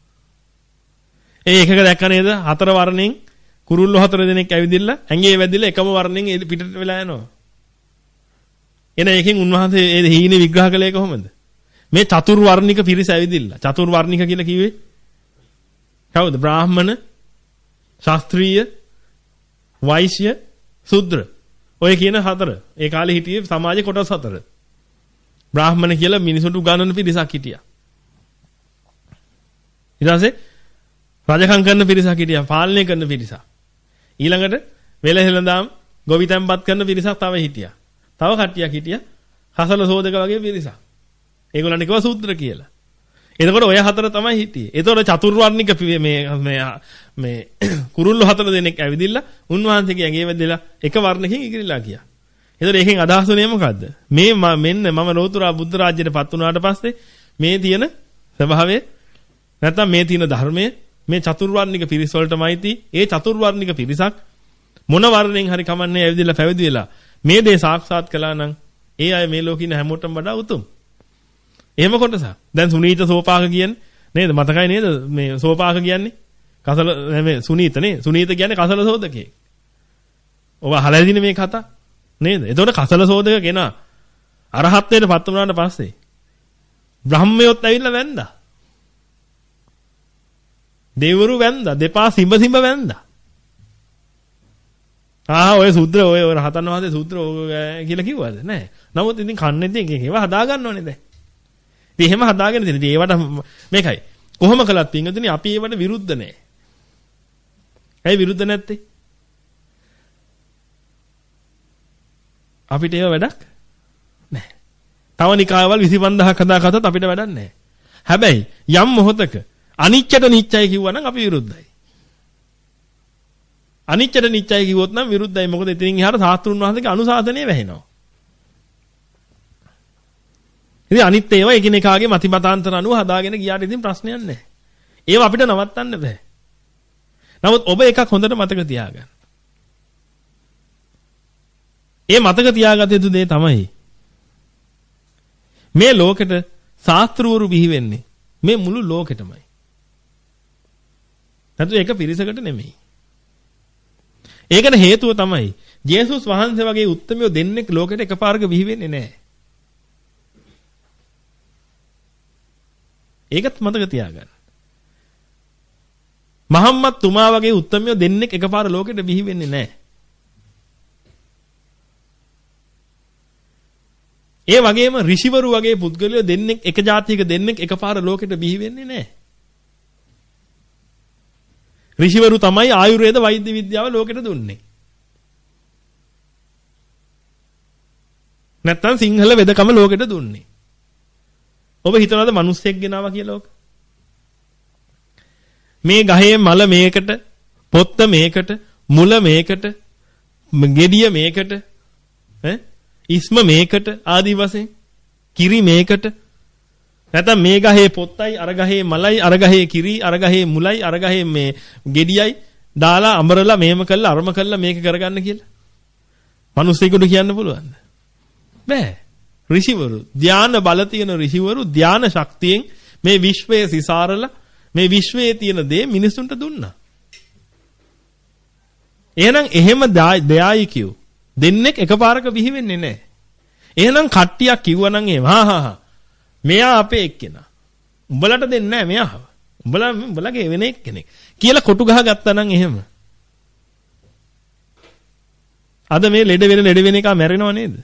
ඒ එකක දැක්ක නේද? හතර වර්ණෙන් කුරුල්ලෝ හතර දෙනෙක් ඇවිදින්න ඇඟේ වැදිලා එකම වර්ණෙන් පිටට වෙලා යනවා. එන එකෙන් උන්වහන්සේ ඒ හීනේ විග්‍රහ කළේ කොහොමද? මේ චතුර්වර්ණික පිරිස ඇවිදින්න. චතුර්වර්ණික කියලා කිව්වේ කවුද? බ්‍රාහ්මණ, ශාස්ත්‍රීය, වෛශ්‍ය, ශුද්‍ර. ඔය කියන හතර. ඒ කාලේ හිටියේ සමාජේ කොටස් හතර. බ්‍රාහ්මණ කියලා මිනිසුන්ට උගන්වන පිරිසක් හිටියා. ඊට පස්සේ රජකම් කරන පිරිසක් හිටියා, පාලනය කරන පිරිසක්. ඊළඟට වෙල හෙළඳාම් ගොවිතැන්පත් කරන පිරිසක් තව හිටියා. තව කට්ටියක් හිටියා හසල සෝදක වගේ පිරිසක්. ඒගොල්ලන්ට කිව්වා සූත්‍ර කියලා. එතකොට ඔය හතර තමයි හිටියේ. එතකොට චතුර්වර්ණික මේ මේ මේ කුරුල්ලෝ හතර දෙනෙක් ඇවිදින්න උන්වහන්සේගේ ඇඟේ වැදලා එක වර්ණකින් ඉගිරිලා ගියා. එතකොට ඒකෙන් අදහස් උනේ මොකද්ද? මේ මෙන්න මම ලෝතුරා බුද්ධ රාජ්‍යයට පත් වුණාට පස්සේ මේ තියෙන ස්වභාවය නැත්නම් මේ තියෙන ධර්මය මේ චතුර්වර්ණික පිරිස වලටමයි තී. ඒ චතුර්වර්ණික පිරිසක් මොන වර්ණයෙන් හරි කමන්නේ ඇවිදලා පැවිදි වෙලා මේ දේ සාක්ෂාත් කළා නම් ඒ අය මේ ලෝකේ ඉන්න හැමෝටම වඩා උතුම්. එහෙම කොටසක්. දැන් සුනීත සෝපාක කියන්නේ නේද? මතකයි නේද? මේ සෝපාක කියන්නේ කසල මේ සුනීත නේ. සුනීත කියන්නේ කසල සෝදකේ. ඔබ අහලා ඉදින මේ කතා නේද? එතකොට කසල සෝදක කෙනා අරහත්ත්වයට පත් වුණාට පස්සේ බ්‍රහ්මයොත් ඇවිල්ලා වැන්දා. දෙවිවරු වැන්දා. දෙපා සිඹ සිඹ වැන්දා. ආ ඔය සූත්‍ර ඔය රහතන් වහන්සේ සූත්‍ර කියලා කිව්වද? නැහැ. නමුත් ඉතින් කන්නේ ඉතින් ඒවා හදා ගන්න ඕනේ දැන්. ඉතින් එහෙම හදාගෙන ඉතින් ඒවට මේකයි. කොහොම කළත් පින්වතුනි අපි ඒවට විරුද්ධ නැහැ. ඇයි විරුද්ධ නැත්තේ? අපිට ඒව වැඩක් නැහැ. තව නිකායවල විසි පන්දහක් හදාගත්තත් අපිට වැඩක් නැහැ. හැබැයි යම් මොහොතක අනිච්චට නිච්චයි කිව්වනම් අපි විරුද්ධයි. අනිච්චට නිච්චයි කිව්වොත් නම් විරුද්ධයි. මොකද එතනින් එහාට සාස්ත්‍රුන් වහන්සේගේ අනුශාසනය වැහෙනවා. ඉතින් අනිත් ඒවා එකිනෙකාගේ මතිමතාන්තර අනුව හදාගෙන ගියාට ඉතින් ප්‍රශ්නයක් නැහැ. ඒව අපිට නවත්තන්න බෑ. නමුත් ඔබ එකක් හොඳට මතක තියාගන්න. ඒ මතක තියාගත යුතු දේ තමයි මේ ලෝකෙට ශාස්ත්‍රවරු බිහි වෙන්නේ මේ මුළු ලෝකෙටමයි. නැතු ඒක පිරිසකට නෙමෙයි. ඒකට හේතුව තමයි ජේසුස් වහන්සේ වගේ උත්තමයෝ දෙන්නෙක් ලෝකෙට එකපාරක බිහි වෙන්නේ නැහැ. ඒකත් මතක තියාගන්න. මහම්මද් තුමා වගේ උත්තමයෝ දෙන්නෙක් එකපාර ලෝකෙට බිහි වෙන්නේ නැහැ. ඒ වගේම ඍෂිවරු වගේ පුද්ගලයෝ දෙන්නෙක් එක જાතියක දෙන්නෙක් එකපාර ලෝකෙට බිහි වෙන්නේ නැහැ. ඍෂිවරු තමයි ආයුර්වේද වෛද්‍ය විද්‍යාව ලෝකෙට දුන්නේ. නැත්තම් සිංහල වෙදකම ලෝකෙට දුන්නේ. ඔබ හිතනවාද මිනිස්සෙක් ගෙනාවා කියලා ඔක? මේ ගහේ මල මේකට, පොත්ත මේකට, මුල මේකට, ගෙඩිය මේකට, ඈ ඉස්ම මේකට ආදි වශයෙන් කිරි මේකට නැත්නම් මේ ගහේ පොත්තයි අර ගහේ මලයි අර ගහේ කිරි අර ගහේ මුලයි අර ගහේ මේ ගෙඩියයි දාලා අඹරලා මේම කළා අරම කළා මේක කරගන්න කියලා මිනිස්සුෙකුට කියන්න පුළුවන්ද? බෑ. ඍෂිවරු ධාන බල තියෙන ඍෂිවරු ධාන ශක්තියෙන් මේ විශ්වයේ සිසාරලා මේ විශ්වයේ තියෙන දේ මිනිසුන්ට දුන්නා. එහෙනම් එහෙම දයායිකියෝ දෙන්නෙක් එකපාරක බිහි වෙන්නේ නැහැ. එහෙනම් කට්ටියක් කිව්වනම් එහෙම හා හා හා මෙයා අපේ එක්කෙනා. උඹලට දෙන්නේ නැහැ මෙයාව. උඹලා උඹලගේ වෙන එක්කෙනෙක් කියලා කොටු ගහ ගත්තා නම් එහෙම. අද මේ ලෙඩ වෙන ලෙඩ වෙන එක මැරෙනව නේද?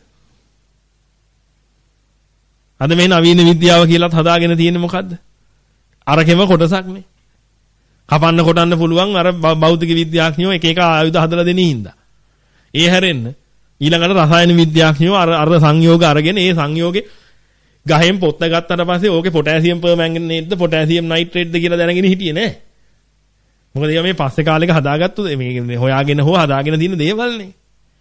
අද මේ නවීන විද්‍යාව කියලාත් හදාගෙන තියෙන්නේ මොකද්ද? අරකෙම කොටසක් නේ. කපන්න කොටන්න පුළුවන් අර භෞතික විද්‍යාඥයෝ එක එක ආයුධ හදලා දෙන හින්දා. ඒ හැරෙන්න ඊළඟට රසායන විද්‍යාඥයෝ අර අර සංයෝග අරගෙන ඒ සංයෝගේ ගහෙන් පොත්ත ගත්තට පස්සේ ඕකේ පොටෑසියම් පර්මැංගනේට්ද පොටෑසියම් නයිට්‍රේට්ද කියලා දැනගෙන හිටියේ නෑ. මොකද ඒක මේ පස්සේ කාලෙක හදාගත්තු මේ හොයාගෙන හො හදාගෙන තියෙන දේවල්නේ.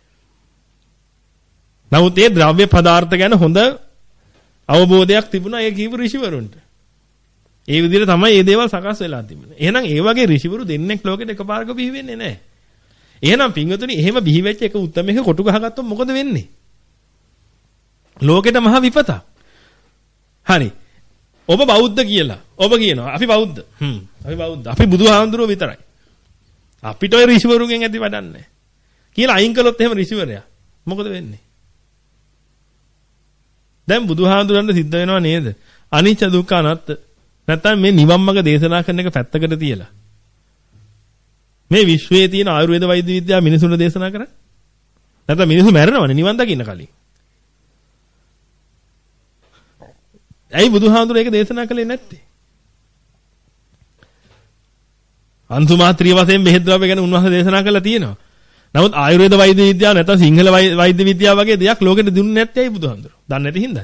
නමුත් ඒ ද්‍රව්‍ය පදාර්ථ ගැන හොඳ අවබෝධයක් තිබුණා ඒ කීප ඍෂිවරුන්ට. ඒ විදිහට තමයි මේ දේවල් සකස් වෙලා තිබුණේ. එහෙනම් ඒ වගේ ඍෂිවරු දෙන්නෙක් ලෝකෙට එකපාරක බිහි වෙන්නේ නැහැ. එහෙනම් පින්වතුනි එහෙම බිහි වෙච්ච එක උත්තමයක කොටු ගහගත්තොත් මොකද වෙන්නේ? ලෝකෙට මහ විපතක්. හරි. ඔබ බෞද්ධ කියලා. ඔබ කියනවා අපි බෞද්ධ. හ්ම්. අපි බෞද්ධ. අපි බුදුහාමුදුරුවෝ විතරයි. අපිට ඔය ඍෂිවරුගෙන් ඇති වැඩක් නැහැ. කියලා අයින් කළොත් එහෙම ඍෂිවරයා. මොකද වෙන්නේ? දැන් බුදුහාමුදුරන්ට සිද්ධ වෙනව නේද? අනිච්ච දුක්ඛ අනාත්ත. නැත්තම් මේ නිවන් මඟ දේශනා කරන එක පැත්තකට තියලා. මේ විශ්වයේ තියෙන ආයුර්වේද වෛද්‍ය විද්‍යාව මිනිසුන්ට දේශනා කරන්නේ. නැත්නම් මිනිස්සු මැරෙනවනේ නිවන් දකින්න කලින්. ඇයි බුදුහාමුදුරේ ඒක දේශනා කළේ නැත්තේ? අන්තුමාත්‍රිය වශයෙන් බෙහෙත් ද්‍රව්‍ය ගැන උන්වහන්සේ දේශනා කළා තියෙනවා. නමුත් ආයුර්වේද වෛද්‍ය විද්‍යාව නැත්නම් සිංහල වෛද්‍ය විද්‍යාව වගේ දෙයක් ලෝකෙට දුන්නේ නැත්තේ ඇයි බුදුහාමුදුරෝ? දන්නේ නැති හින්දා.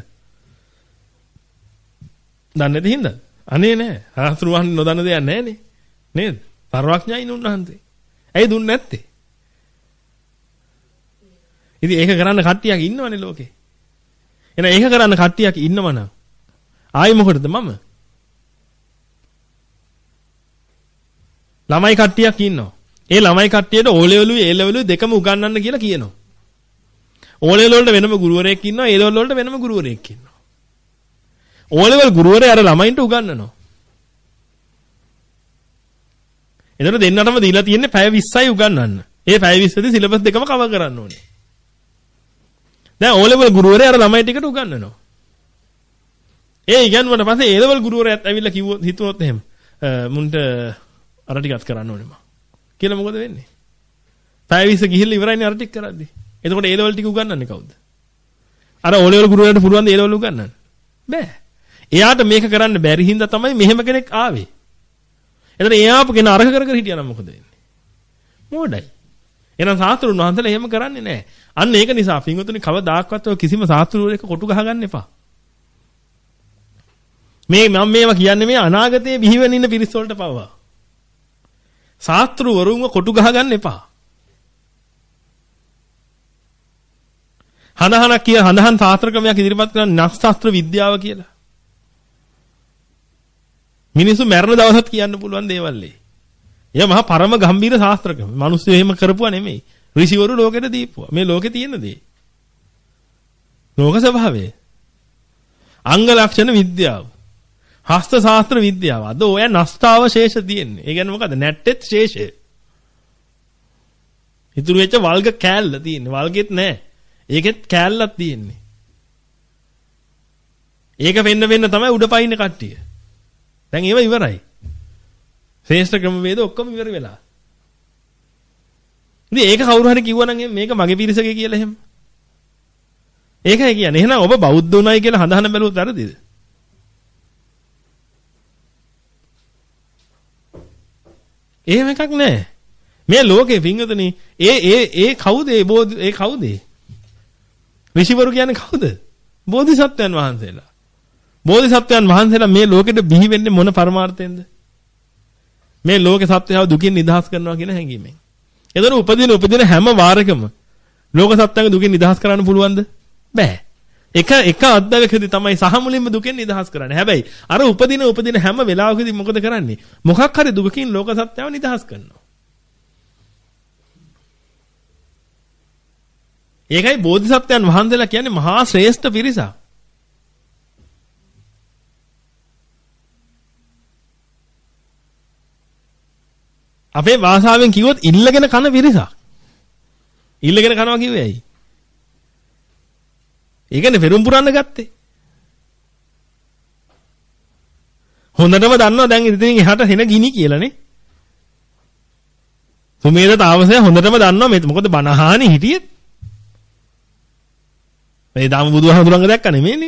දන්නේ නැති හින්දා. අනේ නෑ. හාස්ත්‍රුවන් නොදන්න දෙයක් නෑනේ. නේද? පරවඥයින් උන්වහන්සේ. ඇයි දුන්නේ නැත්තේ? ඉතින් ඒක කරන්න කට්ටියක් ඉන්නවනේ ලෝකේ. එහෙනම් ඒක කරන්න කට්ටියක් ඉන්නවනම් ආයි මොකටද මම? ළමයි කට්ටියක් ඉන්නවා. ඒ ළමයි කට්ටියට ඕ ලෙවලුයි ඒ ලෙවලුයි දෙකම උගන්වන්න කියලා කියනවා. ඕ ලෙවල් වලට වෙනම ගුරුවරයෙක් ඉන්නවා, ඒ ලෙවල් වලට වෙනම ගුරුවරයෙක් ඉන්නවා. ඕ ලෙවල් ගුරුවරයා අර ළමයින්ට උගන්වනවා. එතකොට දෙන්නටම දීලා තියෙන්නේ පැය විස්සයි උගන්වන්න. ඒ පැය විස්සදී සිලබස් දෙකම කවර් කරන්න ඕනේ. දැන් ඕ ලෙවල් ගුරුවරයා අර ළමයි ටිකට උගන්වනවා. ඒ ඉගෙනුවට පස්සේ ඒ ලෙවල් ගුරුවරයාත් ඇවිල්ලා කිව්වොත් හිතුවොත් එහෙම මුන්ට අර ටිකත් කරන්න ඕනේ මම. කියලා මොකද වෙන්නේ? පැය විස්ස ගිහිල්ලා ඉවරයිනේ අර ටික කරද්දි. එතකොට ඒ ලෙවල් ටික උගන්වන්නේ කවුද? අර ඕ ලෙවල් ගුරුවරයාට පුළුවන් ද ඒ ලෙවල් උගන්වන්න? බෑ. එයාට මේක කරන්න බැරි හින්දා තමයි මෙහෙම කෙනෙක් ආවේ. එතන එයා ආපු කෙනා අරක කර කර හිටියා නම් මොකද වෙන්නේ? මොඩයි. එහෙනම් සාස්ත්‍රුන් වහන්සේලා එහෙම කරන්නේ නැහැ. අන්න ඒක නිසා පින්වතුනි කවදාක්වත් ඔය කිසිම සාස්ත්‍රුවරයෙක් කොටු ගහගන්න එපා. මේ මම මේවා කියන්නේ මේ අනාගතයේ බිහිවෙන ඉන්න පිරිස් වලට පවා. සාස්ත්‍රුවරුන්ව කොටු ගහගන්න එපා. හනහනක් කිය හනහන් සාස්ත්‍ර ක්‍රමයක් ඉදිරිපත් කරන නක්ෂත්‍ර විද්‍යාව කියලා. මිනිස්සු මැරෙන දවසත් කියන්න පුළුවන් දේවල් ඒ. එයා මහා පරම ගම්බීර ශාස්ත්‍ර ක්‍රම. මිනිස්සු එහෙම කරපුවා නෙමෙයි. ඍෂිවරු ලෝකෙට දීපුවා. මේ ලෝකේ තියෙන දේ. ලෝක ස්වභාවය. අංග ලක්ෂණ විද්‍යාව. හස්ත ශාස්ත්‍ර විද්‍යාව. අද ඔය නෂ්ටාවශේෂ තියෙන්නේ. ඒ කියන්නේ මොකද්ද? නැට්ටෙත් ශේෂය. ඉතුරු වෙච්ච වල්ග කෑල්ල තියෙන්නේ. වල්ගෙත් නැහැ. ඒකෙත් කෑල්ලක් තියෙන්නේ. ඒක වෙන්න වෙන්න තමයි උඩ පයින්නේ කට්ටිය. දැන් ඒව ඉවරයි. ශ්‍රේෂ්ඨ ක්‍රම වේද ඔක්කොම ඉවර වෙලා. ඉතින් ඒක කවුරු හරි කිව්වනම් මේක මගේ පිරිසගේ කියලා එහෙම. ඒකයි කියන්නේ. එහෙනම් ඔබ බෞද්ධ උනායි කියලා හඳහන බැලුවොත් වැරදිද? එහෙම එකක් නැහැ. මේ ලෝකේ පින්වතුනි ඒ ඒ ඒ කවුද ඒ බෝධි ඒ කවුද? ඍෂිවරු කියන්නේ කවුද? බෝධිසත්වයන් වහන්සේලා. බෝධිසත්වයන් වහන්සේලා මේ ලෝකෙට බිහි වෙන්නේ මොන පරමාර්ථයෙන්ද? මේ ලෝකේ සත්‍යව දුකින් නිදහස් කරනවා කියන හැඟීමෙන්. එතන උපදින උපදින හැම වාරයකම ලෝක සත්‍යංග දුකින් නිදහස් කරන්න පුළුවන්ද? බෑ. එක එක අද්දවකදී තමයි සහ මුලින්ම දුකෙන් නිදහස් කරන්නේ. හැබැයි අර උපදින උපදින හැම වෙලාවකදී මොකද කරන්නේ? මොකක් හරි දුකකින් ලෝක සත්‍යව නිදහස් කරනවා. ඒකයි බෝධිසත්වයන් වහන්සේලා කියන්නේ මහා ශ්‍රේෂ්ඨ පිරිසක්. අපේ භාෂාවෙන් කිව්වොත් ඉල්ලගෙන කන පිරිසක්. ඉල්ලගෙන කනවා කිව්වේ ඇයි? ඒකනේ පෙරම් පුරන්න ගත්තේ. හොඳටම දන්නවා දැන් ඉතින් එහාට හෙන ගිනි කියලානේ. සුමේද තාවසය හොඳටම දන්නවා මේ මොකද බනහානේ හිටියෙත්. මේ දාම බුදුහාමුදුරන්ව දැක්ක නෙමෙයිනේ.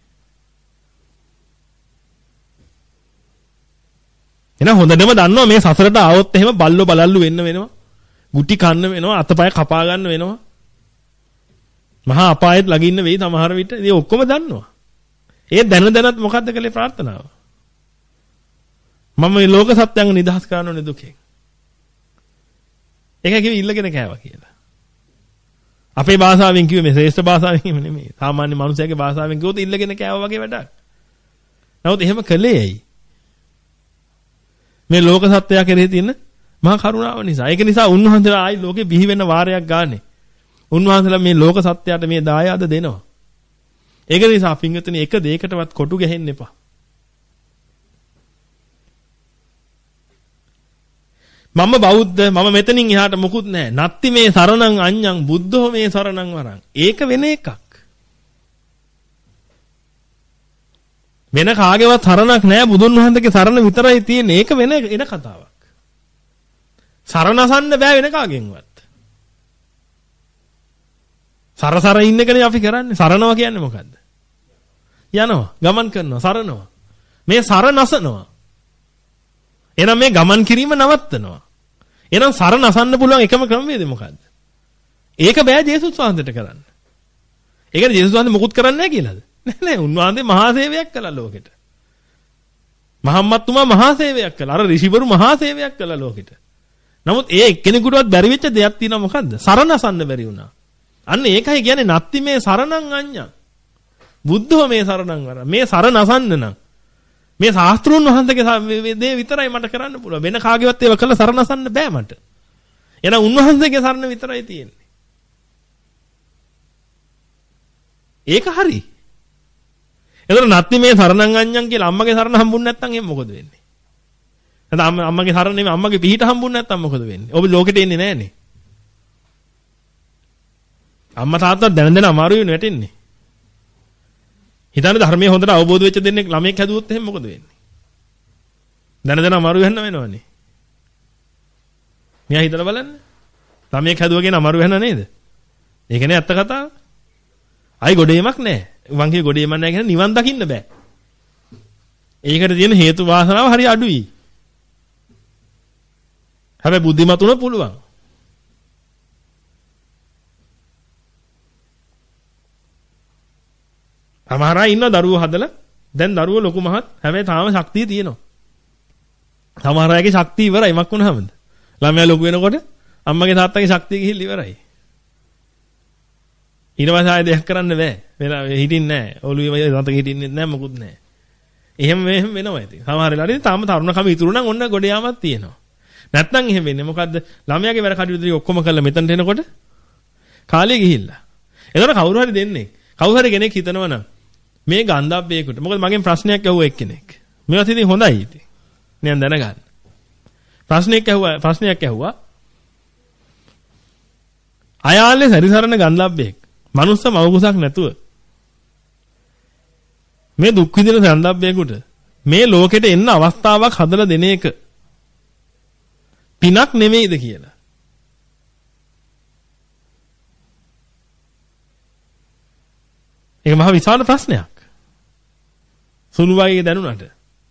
එහෙනම් හොඳටම දන්නවා මේ සසරට ආවොත් එහෙම බල්ලෝ බලල්ලු වෙන්න වෙනවා. ගුටි කන්න වෙනවා, අතපය කපා ගන්න වෙනවා. මහා අපායෙත් ළඟින්න වෙයි සමහර විට. ඉතින් ඔක්කොම දන්නවා. ඒ දැන දැනත් මොකද්ද කළේ ප්‍රාර්ථනාව? මම මේ ලෝක සත්‍යංග නිදහස් කරන්න ඕනේ දුකෙන්. ඒක කිව්ව ඉල්ලගෙන කෑවා කියලා. අපේ භාෂාවෙන් කිව්වේ මේ ශ්‍රේෂ්ඨ භාෂාවෙන් නෙමෙයි. සාමාන්‍ය මනුස්සයගේ භාෂාවෙන් කිව්වොත් ඉල්ලගෙන කෑවා වගේ වැඩක්. නමුත් එහෙම කළේ ඇයි? මේ ලෝක සත්‍යය කෙරෙහි තියෙන මහා කරුණාව නිසා. ඒක නිසා උන්වහන්සේලා ආයි ලෝකෙ බිහි වෙන වාරයක් ගානේ. උන්වහන්සේලා මේ ලෝක සත්‍යයට මේ දායාද දෙනවා. ඒක නිසා පින්විතනි එක දෙයකටවත් කොටු ගහෙන්න එපා. මම බෞද්ධ මම මෙතනින් එහාට මුකුත් නැහැ. නත්ති මේ සරණං අඤ්ඤං බුද්ධෝ මේ සරණං වරං. ඒක වෙන එකක්. වෙන කාගේවත් සරණක් නැහැ. බුදුන් වහන්සේගේ සරණ විතරයි තියෙන්නේ. ඒක වෙන එන කතාවක්. සරණසන්න බෑ වෙන කාගෙන්වත්. සරසර ඉන්න එකනේ අපි කරන්නේ. සරණව කියන්නේ මොකද්ද? යනවා, ගමන් කරනවා, සරනවා. මේ සරණසනවා. එහෙනම් මේ ගමන් කිරීම නවත්තනවා. එහෙනම් සරණ අසන්න පුළුවන් එකම ක්‍රමවේදය මොකද්ද? ඒක බෑ ජේසුස් වහන්සේට කරන්න. ඒ කියන්නේ ජේසුස් වහන්සේ මොකුත් කරන්නේ නැහැ කියලාද? නෑ නෑ උන්වහන්සේ මහා සේවයක් කළා ලෝකෙට. මහම්මත්තුමා මහා සේවයක් කළා. අර ඍෂිවරු මහා සේවයක් කළා ලෝකෙට. නමුත් ඒ එක්කෙනෙකුටවත් බැරි වෙච්ච දෙයක් තියෙනවා මොකද්ද? සරණ අසන්න බැරි වුණා. අන්න ඒකයි කියන්නේ නත්ති මේ සරණං අඤ්ඤං. බුද්ධෝ මේ සරණං වර. මේ සරණ අසන්න නම් මේ ශාස්ත්‍රුන් වහන්සේගේ දේ විතරයි මට කරන්න පුළුවන්. වෙන කාගේවත් ඒව කළා සරණ අසන්න බෑ මට. එහෙනම් උන්වහන්සේගේ සරණ විතරයි තියෙන්නේ. ඒක හරි. එතන නැත්නම් මේ සරණං අඤ්ඤං කියලා අම්මගේ සරණ හම්බුනේ නැත්නම් එහෙනම් මොකද වෙන්නේ? නැත්නම් අම්මගේ සරණ නෙමෙයි අම්මගේ පිහිට හම්බුනේ නැත්නම් මොකද වෙන්නේ? ඔබ ලෝකෙට එන්නේ නැහනේ. අම්මා තාත්තා දැන දැන අමාරුයි වෙන්නේ. හිතන්න ධර්මයේ හොඳට අවබෝධ වෙච්ච දෙන්නේ ළමෙක් හැදුවොත් එහෙනම් මොකද වෙන්නේ? දැන දැන අමාරු වෙන්න වෙනවනේ. මෙයා හිතලා බලන්න. ළමයෙක් හැදුවගෙන අමාරු වෙනා නේද? ඒකනේ ඇත්ත කතාව. අයි ගොඩේමක් නැහැ. මං කිය ගොඩේමක් නැහැ කියන නිවන් දකින්න බෑ. ඒකට තියෙන හේතු වාසනාව හරි අඩුයි. හැබැයි බුද්ධිමත් උන පුළුවන්. සමහර අය ඉන්න දරුවෝ හදලා දැන් දරුවෝ ලොකු මහත් හැබැයි තාම ශක්තිය තියෙනවා. සමහර අයගේ ශක්තිය ඉවරයි මක් වුණාමද? ළමයා ලොකු වෙනකොට අම්මගේ තාත්තගේ ශක්තිය ගිහිල්ලා ඉවරයි. ඊට පස්සේ ආයෙ දෙයක් කරන්න බෑ. වෙලා හිටින්නේ නැහැ. ඔළුවේ රතක හිටින්නේ නැහැ මොකුත් නැහැ. එහෙම මෙහෙම වෙනවා ඉතින්. සමහර වෙලාවට තාම තරුණකම ඉතුරු නම් ඔන්න ගොඩ යාමක් තියෙනවා. නැත්නම් එහෙම වෙන්නේ මොකද්ද? ළමයාගේ වැඩ කටයුතු ටික ඔක්කොම කරලා මෙතනට එනකොට කාලය ගිහිල්ලා. ඒතකොට කවුරු හරි දෙන්නේ. කවුරු හරි කෙනෙක් හිතනවා නම් මේ ගන්ධබ්බේකට. මොකද මගෙන් ප්‍රශ්නයක් ඇහුවා එක්කෙනෙක්. මේවත් ඉතින් හොඳයි ඉතින්. නියන් දැනගන්න. ප්‍රශ්නයක් ඇහුවා ප්‍රශ්නයක් ඇහුවා. අයාලේ සරිසරන ගන්ධබ්බේක්. මනුස්ස මවකුසක් නැතුව. මේ දුක් විඳින ගන්ධබ්බේකට මේ ලෝකෙට එන්න අවස්ථාවක් හදලා දෙන එක පිනක් නෙමෙයිද කියලා. ඒක මහ විශාල ප්‍රශ්නයක්. සුළු වගේ දැනුණාට.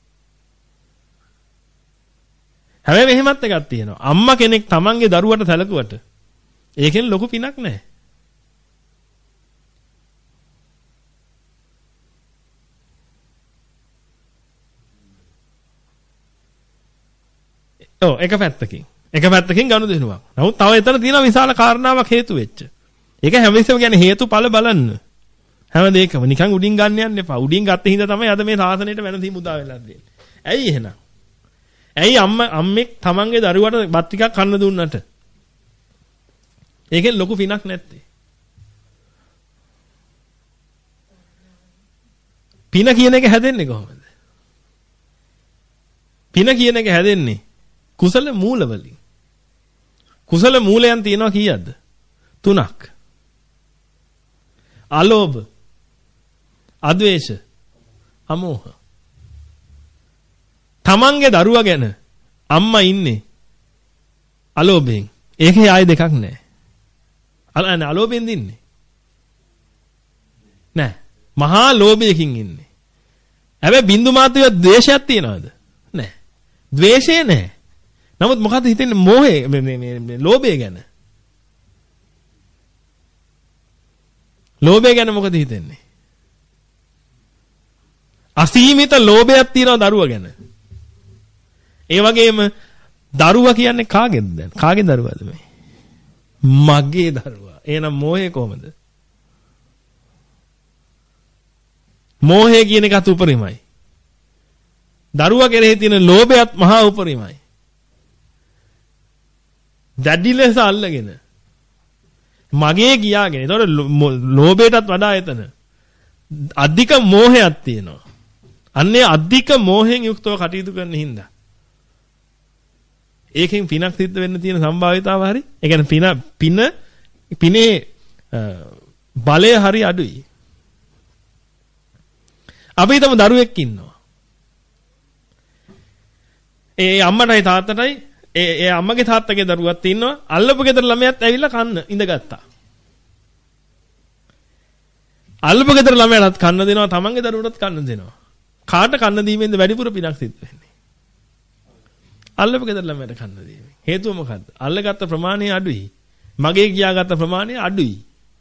හැබැයි මෙහෙමත් එකක් තියෙනවා. අම්මා කෙනෙක් තමන්ගේ දරුවට සැලකුවට ඒකෙන් ලොකු පිනක් නැහැ. ඔව් එක පැත්තකින්. එක පැත්තකින් ගනුදෙනුවක්. නමුත් තව එතන තියෙන විශාල කාරණාවක් හේතු වෙච්ච. ඒක හැම වෙලෙම කියන්නේ හේතුඵල බලන්න. හැම දෙයකම නිකන් උඩින් ගන්න යන්න එපා. උඩින් ගත්ත හින්දා තමයි අද මේ සාසනයට වෙනසීම උදා වෙලා තියෙන්නේ. ඇයි එහෙනම්? ඇයි අම්මා අම්මෙක් තමන්ගේ දරුවට බත් ටිකක් කන්න දුන්නට ඒකෙන් ලොකු පිනක් නැත්තේ? පින කියන එක හැදෙන්නේ කොහොමද? පින කියන එක හැදෙන්නේ කුසල මූලවලින්. කුසල මූලයන් තියෙනවා කීයක්ද? තුනක්. අලෝභ, අද්වේෂ, අමෝහ. තමන්ගේ දරුවා ගැන අම්මා ඉන්නේ අලෝභයෙන්. ඒකේ ආයෙ දෙකක් නැහැ. අල අලෝභයෙන් දින්නේ. නෑ. මහා ලෝභයකින් ඉන්නේ. හැබැයි බින්දු මාත්‍රයක් ද්වේෂයක් තියනවද? නෑ. ද්වේෂය නෑ. නමුත් මොකද හිතෙන්නේ මෝහය මේ මේ ලෝභය ගැන? ලෝභය ගැන මොකද හිතෙන්නේ? අසීමිත ලෝභයක් තියෙනවා දරුවා ගැන. ඒ වගේම දරුවා කියන්නේ කාගේද දැන්? කාගේ දරුවාද මේ? මගේ දරුවා. එහෙනම් මෝහය කොහමද? මෝහය කියන එකත් උපරිමයි. දරුවා කෙරෙහි තියෙන ලෝභයත් මහා උපරිමයි. දැඩි ලෙස අල්ලගෙන මගේ කියාගෙන. ඒතකොට ලෝභයටත් වඩා එතන අධික මෝහයක් තියෙනවා. අන්නේ අධික මෝහයෙන් යුක්තව කටයුතු කරන හින්දා ඒකෙන් පිනක් සිද්ධ වෙන්න තියෙන සම්භාවිතාව හරි. ඒ කියන්නේ පින පින පිනේ බලය හරි අඩුයි. අපි හිතමු දරුවෙක් ඉන්නවා. ඒ අම්මටයි තාත්තටයි ඒ ඒ අම්මගේ තාත්තගේ දරුවක් ඉන්නවා. අල්ලපු ගෙදර ළමයාත් ඇවිල්ලා කන්න ඉඳගත්තා. අල්ලපු ගෙදර ළමයාටත් කන්න දෙනවා, තමන්ගේ දරුවටත් කන්න දෙනවා. කාට කන්න දීමෙන්ද වැඩිපුර පිනක් සිද්ධ වෙන්නේ? අල්ලපු ගෙදර ළමයාට කන්න දීමෙන්. හේතුව මොකද්ද? අල්ලගත්ත ප්‍රමාණය අඩුයි. මගේ කියාගත්ත ප්‍රමාණය අඩුයි.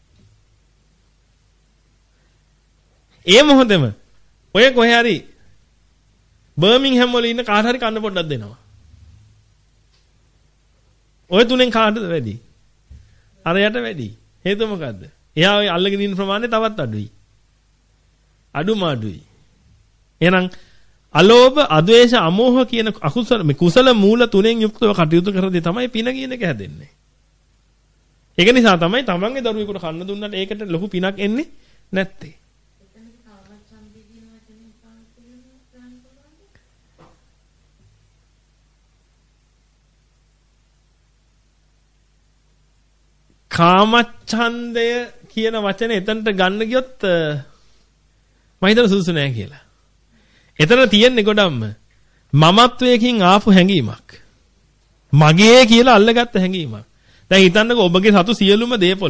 ඒ මොහොතේම ඔය කොහේ හරි බර්මින්ගම් වල ඉන්න කාට හරි කන්න පොඩ්ඩක් දෙනවා. ඔය තුනෙන් කාටද වැඩි? අරයට වැඩි. හේතුව මොකද්ද? එයා ඔය අල්ලගෙන ඉන්න ප්‍රමාණය තවත් අඩුයි. අඩුම අඩුයි. එහෙනම් අලෝභ, අද්වේෂ, අමෝහ කියන අකුසල මේ කුසල මූල තුනෙන් යුක්තව කටයුතු කරද්දී තමයි පින කියන එක හැදෙන්නේ. ඒක නිසා තමයි තමන්ගේ දරුවෙකුට කන්න දුන්නට ඒකට ලොකු පිනක් එන්නේ නැත්තේ. කාමච්ඡන්දය කියන වචනේ එතනට ගන්න ගියොත් මම හිතන සුදුසු නෑ කියලා. එතන තියෙන්නේ ගොඩක්ම මමත්වයකින් ආපු හැඟීමක්. මගේ කියලා අල්ලගත්ත හැඟීමක්. දැන් හිතන්නකෝ ඔබගේ සතු සියලුම දේපොළ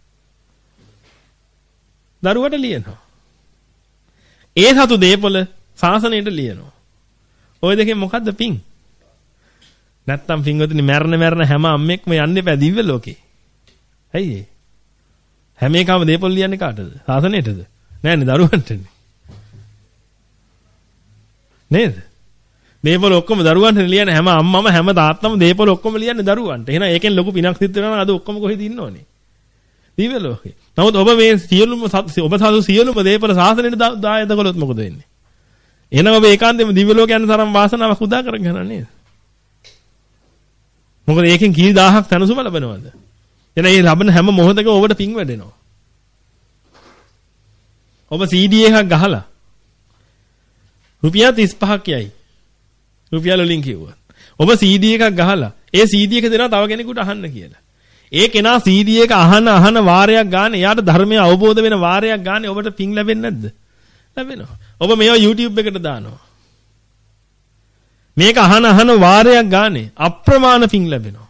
දරුවට ලියනවා. ඒ සතු දේපොළ සාසනයට ලියනවා. ওই දෙකෙන් මොකද්ද පිං? නැත්තම් පින්වතුනි මරණ මරණ හැම අම්මෙක්ම යන්නේ පෑ දිව්‍ය ලෝකේ. ඇයි ඒ? හැම එකම දේපොළ ලියන්නේ කාටද? සාසනයටද? නෑනේ දරුවන්ටනේ. නේද? දේපොළ ඔක්කොම දරුවන්ට ලියන හැම අම්මම හැම තාත්තම දේපොළ ඔක්කොම ලියන්නේ දරුවන්ට. එහෙනම් ඒකෙන් ලොකු පිනක් සිද්ධ වෙනවා නම් අද ඔක්කොම කොහෙද ඉන්නෝනේ? දිව්‍ය ලෝකේ. නමුත් ඔබ මේ සියලුම ඔබ සතු සියලුම දේපොළ සාසනයට දායද කළොත් මොකද වෙන්නේ? එහෙනම් ඔබ ඒකාන්තයෙන්ම දිව්‍ය ලෝක යන තරම් වාසනාවක් උදා කරගෙන නේද? මොකද ඒකෙන් කී දහහක් තනසුම ලැබනවද? එන මේ ලබන හැම මොහොතකම ඔබට පිං වැඩෙනවා. ඔබ සී ඩී එකක් ගහලා රුපියල් තිස් පහක් යයි. රුපියල් වලින් කිව්වා. ඔබ සී ඩී එකක් ගහලා ඒ සී ඩී එක දෙනවා තව කෙනෙකුට අහන්න කියලා. ඒ කෙනා සී ඩී එක අහන අහන වාරයක් ගන්න එයාට ධර්මය අවබෝධ වෙන වාරයක් ගන්න ඔබට පිං ලැබෙන්නේ නැද්ද? ලැබෙනවා. ඔබ මේවා YouTube එකට දානවා. මේක අහන අහන වාරයක් ගානේ අප්‍රමාණ පිං ලැබෙනවා.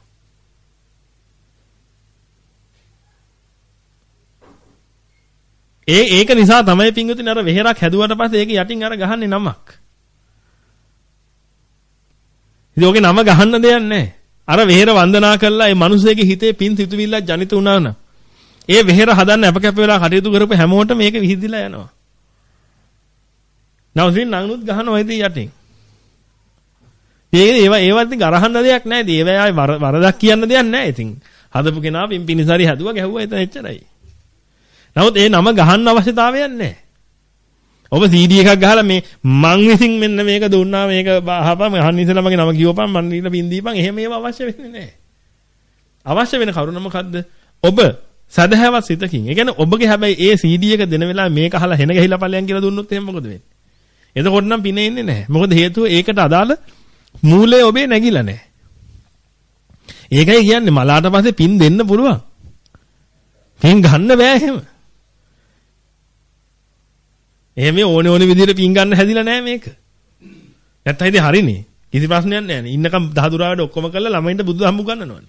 ඒ ඒක නිසා තමයි පිංගුතුනි අර වෙහෙරක් හැදුවට පස්සේ ඒක යටින් අර ගහන්නේ නමක්. ඉතින් ඔගේ නම ගහන්න දෙයක් නැහැ. අර වෙහෙර වන්දනා කළා ඒ මිනිස්සෙගේ හිතේ පිං සිතුවිල්ලක් ජනිත වුණා නම් ඒ වෙහෙර හදන්න අප කැප වෙලා කටයුතු කරපු හැමෝටම මේක විහිදිලා යනවා. නවසින් නංනුත් ගහනවා ඉතින් යටින්. ඒ ඒවා ඒවත් ඉතින් අරහන්න දෙයක් නැහැ. ඉතින් ඒවා ආයි වරදක් කියන්න දෙයක් නැහැ. ඉතින් හදපු කෙනා පින් පිනිසරි හැදුවා ගැහුවා එතන එච්චරයි. නමුත් ඒ නම ගහන්න අවශ්‍යතාවයක් නැහැ. ඔබ සී ඩී එකක් ගහලා මේ මං විසින් මෙන්න මේක දුන්නා මේක අහපන් අහන්න ඉස්සෙල්ලා මගේ නම කියවපන් මන් ඊට පින් දීපන් එහෙම ඒවා අවශ්‍ය වෙන්නේ නැහැ. අවශ්‍ය වෙන කරුණ මොකද්ද? ඔබ සදහැවත් සිතකින්. ඒ කියන්නේ ඔබගේ හැබැයි ඒ සී ඩී එක දෙන වෙලාවේ මේක අහලා හෙන ගහිලා ඵලයන් කියලා දුන්නොත් එහෙනම් මොකද වෙන්නේ? එතකොට නම් පිනේ ඉන්නේ නැහැ. මොකද හේතුව ඒකට අදාළ මූලය ඔබේ නැగిලා නැහැ. ඒකයි කියන්නේ මලාට පස්සේ පින් දෙන්න පුළුවන්. පින් ගන්න බෑ එහෙම. එහෙම ඕනේ ඕනේ විදිහට පින් ගන්න හැදිලා නැහැ මේක. නැත්තම් ඉතින් හරිනේ. කිසි ප්‍රශ්නයක් නැහැ නේ. ඉන්නකම් දහදුරාවට ඔක්කොම කරලා ළමයින්ට බුදු හම්බු ගන්නනවනේ.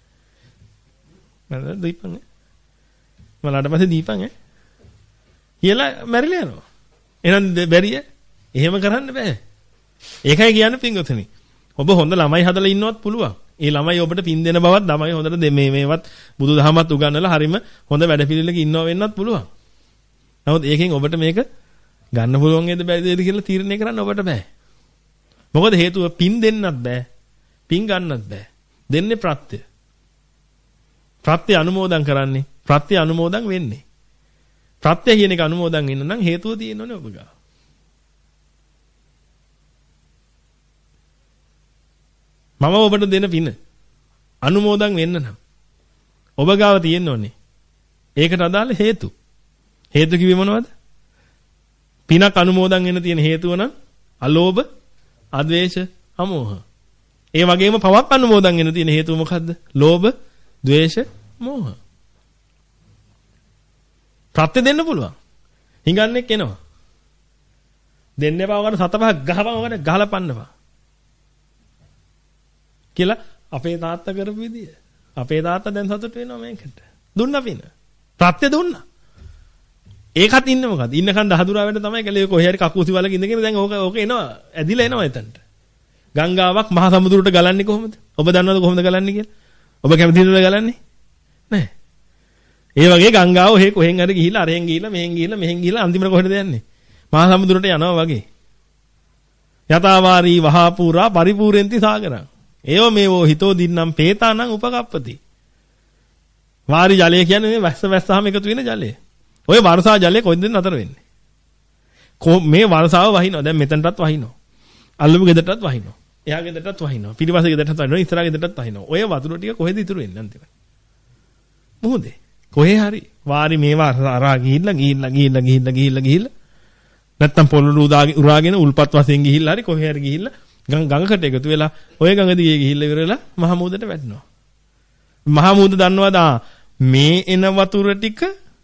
මම දීපන් ඈ. මලාට පස්සේ දීපන් ඈ. කියලා මැරිලා යනවා. එහෙනම් බැරිය. එහෙම කරන්න බෑ. ඒකයි කියන්නේ පින්වතුනි. ඔබ හොඳ ළමයි හදලා ඉන්නවත් පුළුවන්. ඒ ළමයි ඔබට පින් දෙන බවත් ළමයි හොඳට මේ මේවත් බුදුදහමත් උගන්වලා හරීම හොඳ වැඩපිළිවෙලක ඉන්නව වෙන්නත් පුළුවන්. නමුත් ඒකෙන් ඔබට මේක ගන්න පුළුවන් නේද බැරිද කියලා තීරණය කරන්න ඔබට බෑ. මොකද හේතුව පින් දෙන්නත් බෑ. පින් ගන්නත් බෑ. දෙන්නේ ප්‍රත්‍ය. ප්‍රත්‍ය අනුමෝදන් කරන්නේ ප්‍රත්‍ය අනුමෝදන් වෙන්නේ. ප්‍රත්‍ය කියන එක අනුමෝදන් වෙන්න නම් හේතුව තියෙනවනේ ඔබ ගාව. මම ඔබට දෙන පින අනුමෝදන් වෙන්න නම් ඔබ ගාව තියෙන්න ඕනේ. ඒකට අදාළ හේතු. හේතු කිව්වේ මොනවද? පිනක් අනුමෝදන් වෙන්න තියෙන හේතුව නම් අලෝභ, අද්වේෂ, අමෝහ. ඒ වගේම පවක් අනුමෝදන් වෙන්න තියෙන හේතුව මොකද්ද? ලෝභ, ද්වේෂ, මෝහ. ප්‍රත්‍ය දෙන්න පුළුවන්. හිඟන්නේක් එනවා. දෙන්න එපා වකට සත පහක් ගහපන් වකට ගහලා පන්නපන්. කියලා අපේ තාත්තා කරපු විදිය. අපේ තාත්තා දැන් සතුට වෙනවා මේකට. දුන්නා පින. ප්‍රත්‍ය දුන්නා. ඒකත් ඉන්නේ මොකද? ඉන්නකන් දහදුරා වෙන්න තමයි කලේ කොහේ හරි කකුසි වලක ඉඳගෙන දැන් ඕක ඕක එනවා. ඇදිලා එනවා එතනට. ගංගාවක් මහා සමුද්‍රයට ගලන්නේ කොහොමද? ඔබ දන්නවද කොහොමද ගලන්නේ කියලා? ඔබ කැමතිද ගලන්නේ? නැහැ. ඒ වගේ ගංගාව ඔහේ කොහෙන් හරි ගිහිල්ලා අරහෙන් ගිහිල්ලා මෙහෙන් ගිහිල්ලා මෙහෙන් ගිහිල්ලා අන්තිමට කොහෙද යන්නේ? මහා සමුද්‍රයට යනවා වගේ. යතාවාරී වහා පුරා පරිපූර්ණති සාගරං. ඒව මේවෝ හිතෝ දින්නම් පේතානං උපකප්පති. වාරි ජලය කියන්නේ මේ වැස්ස වැස්සාම එකතු වෙන ජලය. ඔය වර්ෂා ජලය කොහෙන්ද නතර වෙන්නේ? මේ වර්ෂාව වහිනවා. දැන් මෙතනටත් වහිනවා. අල්ලමු ගෙදරටත් වහිනවා. එහා ගෙදරටත් වහිනවා. පිටිපස්සේ ගෙදරටත් වහිනවා. ඉස්සරහා ගෙදරටත් වහිනවා. ඔය වතුර ටික කොහෙද ඉතුරු වෙන්නේ අන්තිමට? මොහොතේ. කොහේ හරි වාරි මේවා අරා ගිහිල්ලා ගිහිල්ලා ගිහිල්ලා ගිහිල්ලා ගිහිල්ලා ගිහිල්ලා නැත්තම් පොළොට උරාගෙන උල්පත් වශයෙන් ගිහිල්ලා හරි කොහේ හරි ගිහිල්ලා ගඟකට එකතු වෙලා ඔය ගඟ දිගේ ගිහිල්ලා ඉවර වෙලා මහ මුහුදට වැටෙනවා. මහ මුහුද දන්නවද මේ එන වතුර ටික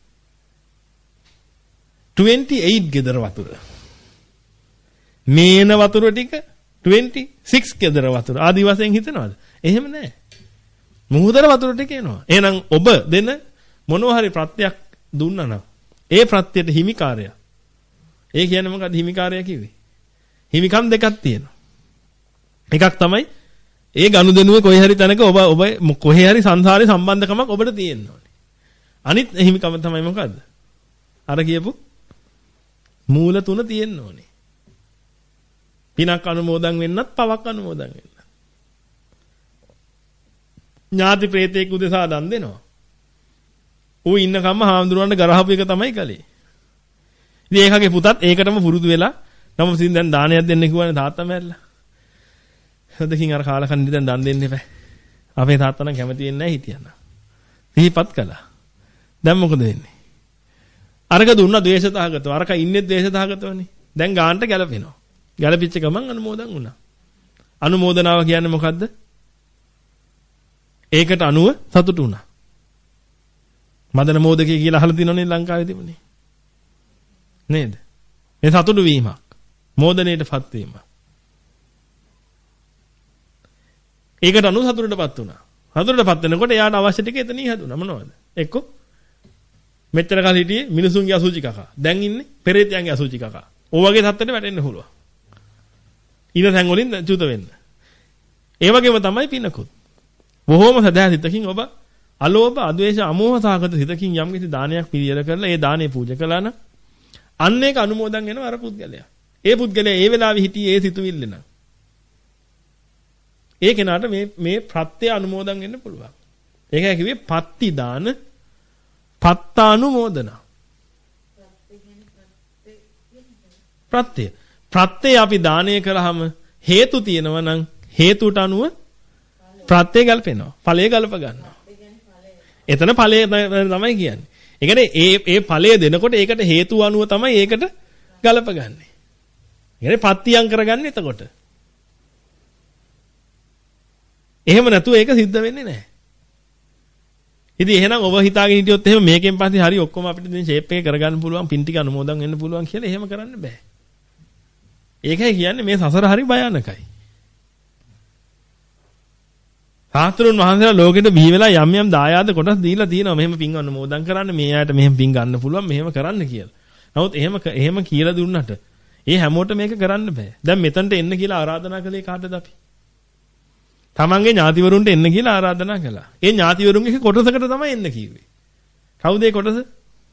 twenty-eight ගෙදර වතුර. මේ එන වතුර ටික twenty-six ගෙදර වතුර. ආදි වශයෙන් හිතනවද? එහෙම නැහැ. මුහුදට වතුර ටික එනවා. එහෙනම් ඔබ දෙන මොනවා හරි ප්‍රත්‍යක් දුන්නා නම් ඒ ප්‍රත්‍යයට හිමිකාරය. ඒ කියන්නේ මොකද්ද හිමිකාරය කිව්වේ? හිමිකම් දෙකක් තියෙනවා. එකක් තමයි ඒ ගනුදෙනුවේ කොහේ හරි තැනක ඔබ ඔබ කොහේ හරි සංසාරේ සම්බන්ධකමක් ඔබට තියෙන්න ඕනේ. අනිත් හිමිකම තමයි මොකද්ද? අර කියපු මූල තුන තියෙන්න ඕනේ. පිනක් අනුමෝදන් වෙන්නත් පවක් අනුමෝදන් වෙන්නත්. ඥාති ප්‍රේතෙක් උදෙසා දන් දෙනවා. ඌ ඉන්නකම්ම හාමුදුරුවන්ට ගරහපු එක තමයි කලේ. ඉතින් ඒකගේ පුතත් ඒකටම පුරුදු වෙලා නම් ඉතින් දැන් දානයක් දෙන්න කිව්වනේ තාත්තා මැරලා. හදකින් අර කාලා කන්නේ දැන් දන් දෙන්න එපා. අපේ තාත්තා නම් කැමති වෙන්නේ නැහැ හිටියන. සිහිපත් කළා. දැන් මොකද වෙන්නේ? අරක දුන්නා ද්වේෂතහගතව. අරක ඉන්නේ ද්වේෂතහගතවනේ. දැන් ගානට ගැලපෙනවා. ගැලපිච්ච ගමන් අනුමෝදන් වුණා. අනුමෝදනාව කියන්නේ මොකද්ද? ඒකට අනුව සතුටු වුණා. මදන මෝදකය කියලා අහලා තියෙනවනේ ලංකාවේ තිබුණේ. නේද? මේ සතුටු වීමක්. මෝදණයටපත් වීම. ඒකට අනුව සතුටටපත් වුණා. සතුටටපත් වෙනකොට එයාට අවශ්‍ය ටික එතනින් හැදුණා මොනවද? එක්ක මෙච්චර කාල හිටියේ මිනිසුන්ගේ අසුචි කකා. දැන් ඉන්නේ පෙරේතයන්ගේ අසුචි කකා. ඕ වගේ තත්ත්වෙට වැටෙන්න පුළුවන්. ඊට තැන් වලින් චුත වෙන්න. ඒ වගේම තමයි පිනකුත්. බොහෝම සදාසිතකින් ඔබ අලෝභ, අද්වේෂ, අමෝහ සහගත සිතකින් යම් කිසි දානයක් පිළියෙල කරලා ඒ දානේ පූජා කළා නම් අන්න ඒක අනුමෝදන් වෙනවා අර පුද්ගලයා. ඒ පුද්ගලයා ඒ වෙලාවේ හිටියේ ඒ සිතුවිල්ල නම්. ඒ කෙනාට මේ මේ ප්‍රත්‍ය අනුමෝදන් වෙන්න පුළුවන්. ඒකයි කිව්වේ පත්ති දාන පත්තානුමෝදන. ප්‍රත්‍ය. ප්‍රත්‍ය අපි දානය කරාම හේතු තියෙනවා නම් හේතුට අනුව ප්‍රත්‍ය ගල්පෙනවා. ඵලය ගලප ගන්නවා. එතන ඵලය තමයි කියන්නේ. ඒ කියන්නේ ඒ ඒ ඵලය දෙනකොට ඒකට හේතු අනුව තමයි ඒකට ගලප ගන්නෙ. ඒ කියන්නේ පත්තියම් කරගන්නේ එතකොට. එහෙම නැතුව ඒක සිද්ධ වෙන්නේ නැහැ. ඉතින් එහෙනම් ඔබ හිතාගෙන හිටියොත් එහෙම මේකෙන් පස්සේ හරි ඔක්කොම අපිට දැන් ෂේප් එක කරගන්න පුළුවන් පින් ටික අනුමෝදන් වෙන්න පුළුවන් කියලා එහෙම කරන්න බෑ. ඒකයි කියන්නේ මේ සසර හරි භයානකයි. සාස්ත්‍රුන් වහන්සේලා ලෝකෙට බිහි වෙලා යම් යම් දායාද කොටස් දීලා තියෙනවා. මෙහෙම පින් අනුමෝදන් කරන්න, මේ ආයත මෙහෙම පින් ගන්න පුළුවන්, මෙහෙම කරන්න කියලා. නමුත් එහෙම එහෙම කියලා දුන්නට ඒ හැමෝටම මේක කරන්න බෑ. දැන් මෙතනට එන්න කියලා ආරාධනා කළේ කාටද අපි? තමන්ගේ ඥාතිවරුන්ට එන්න කියලා ආරාධනා කළා. ඒ ඥාතිවරුන්ගේ කොටසකට තමයි එන්න කිව්වේ. කවුද ඒ කොටස?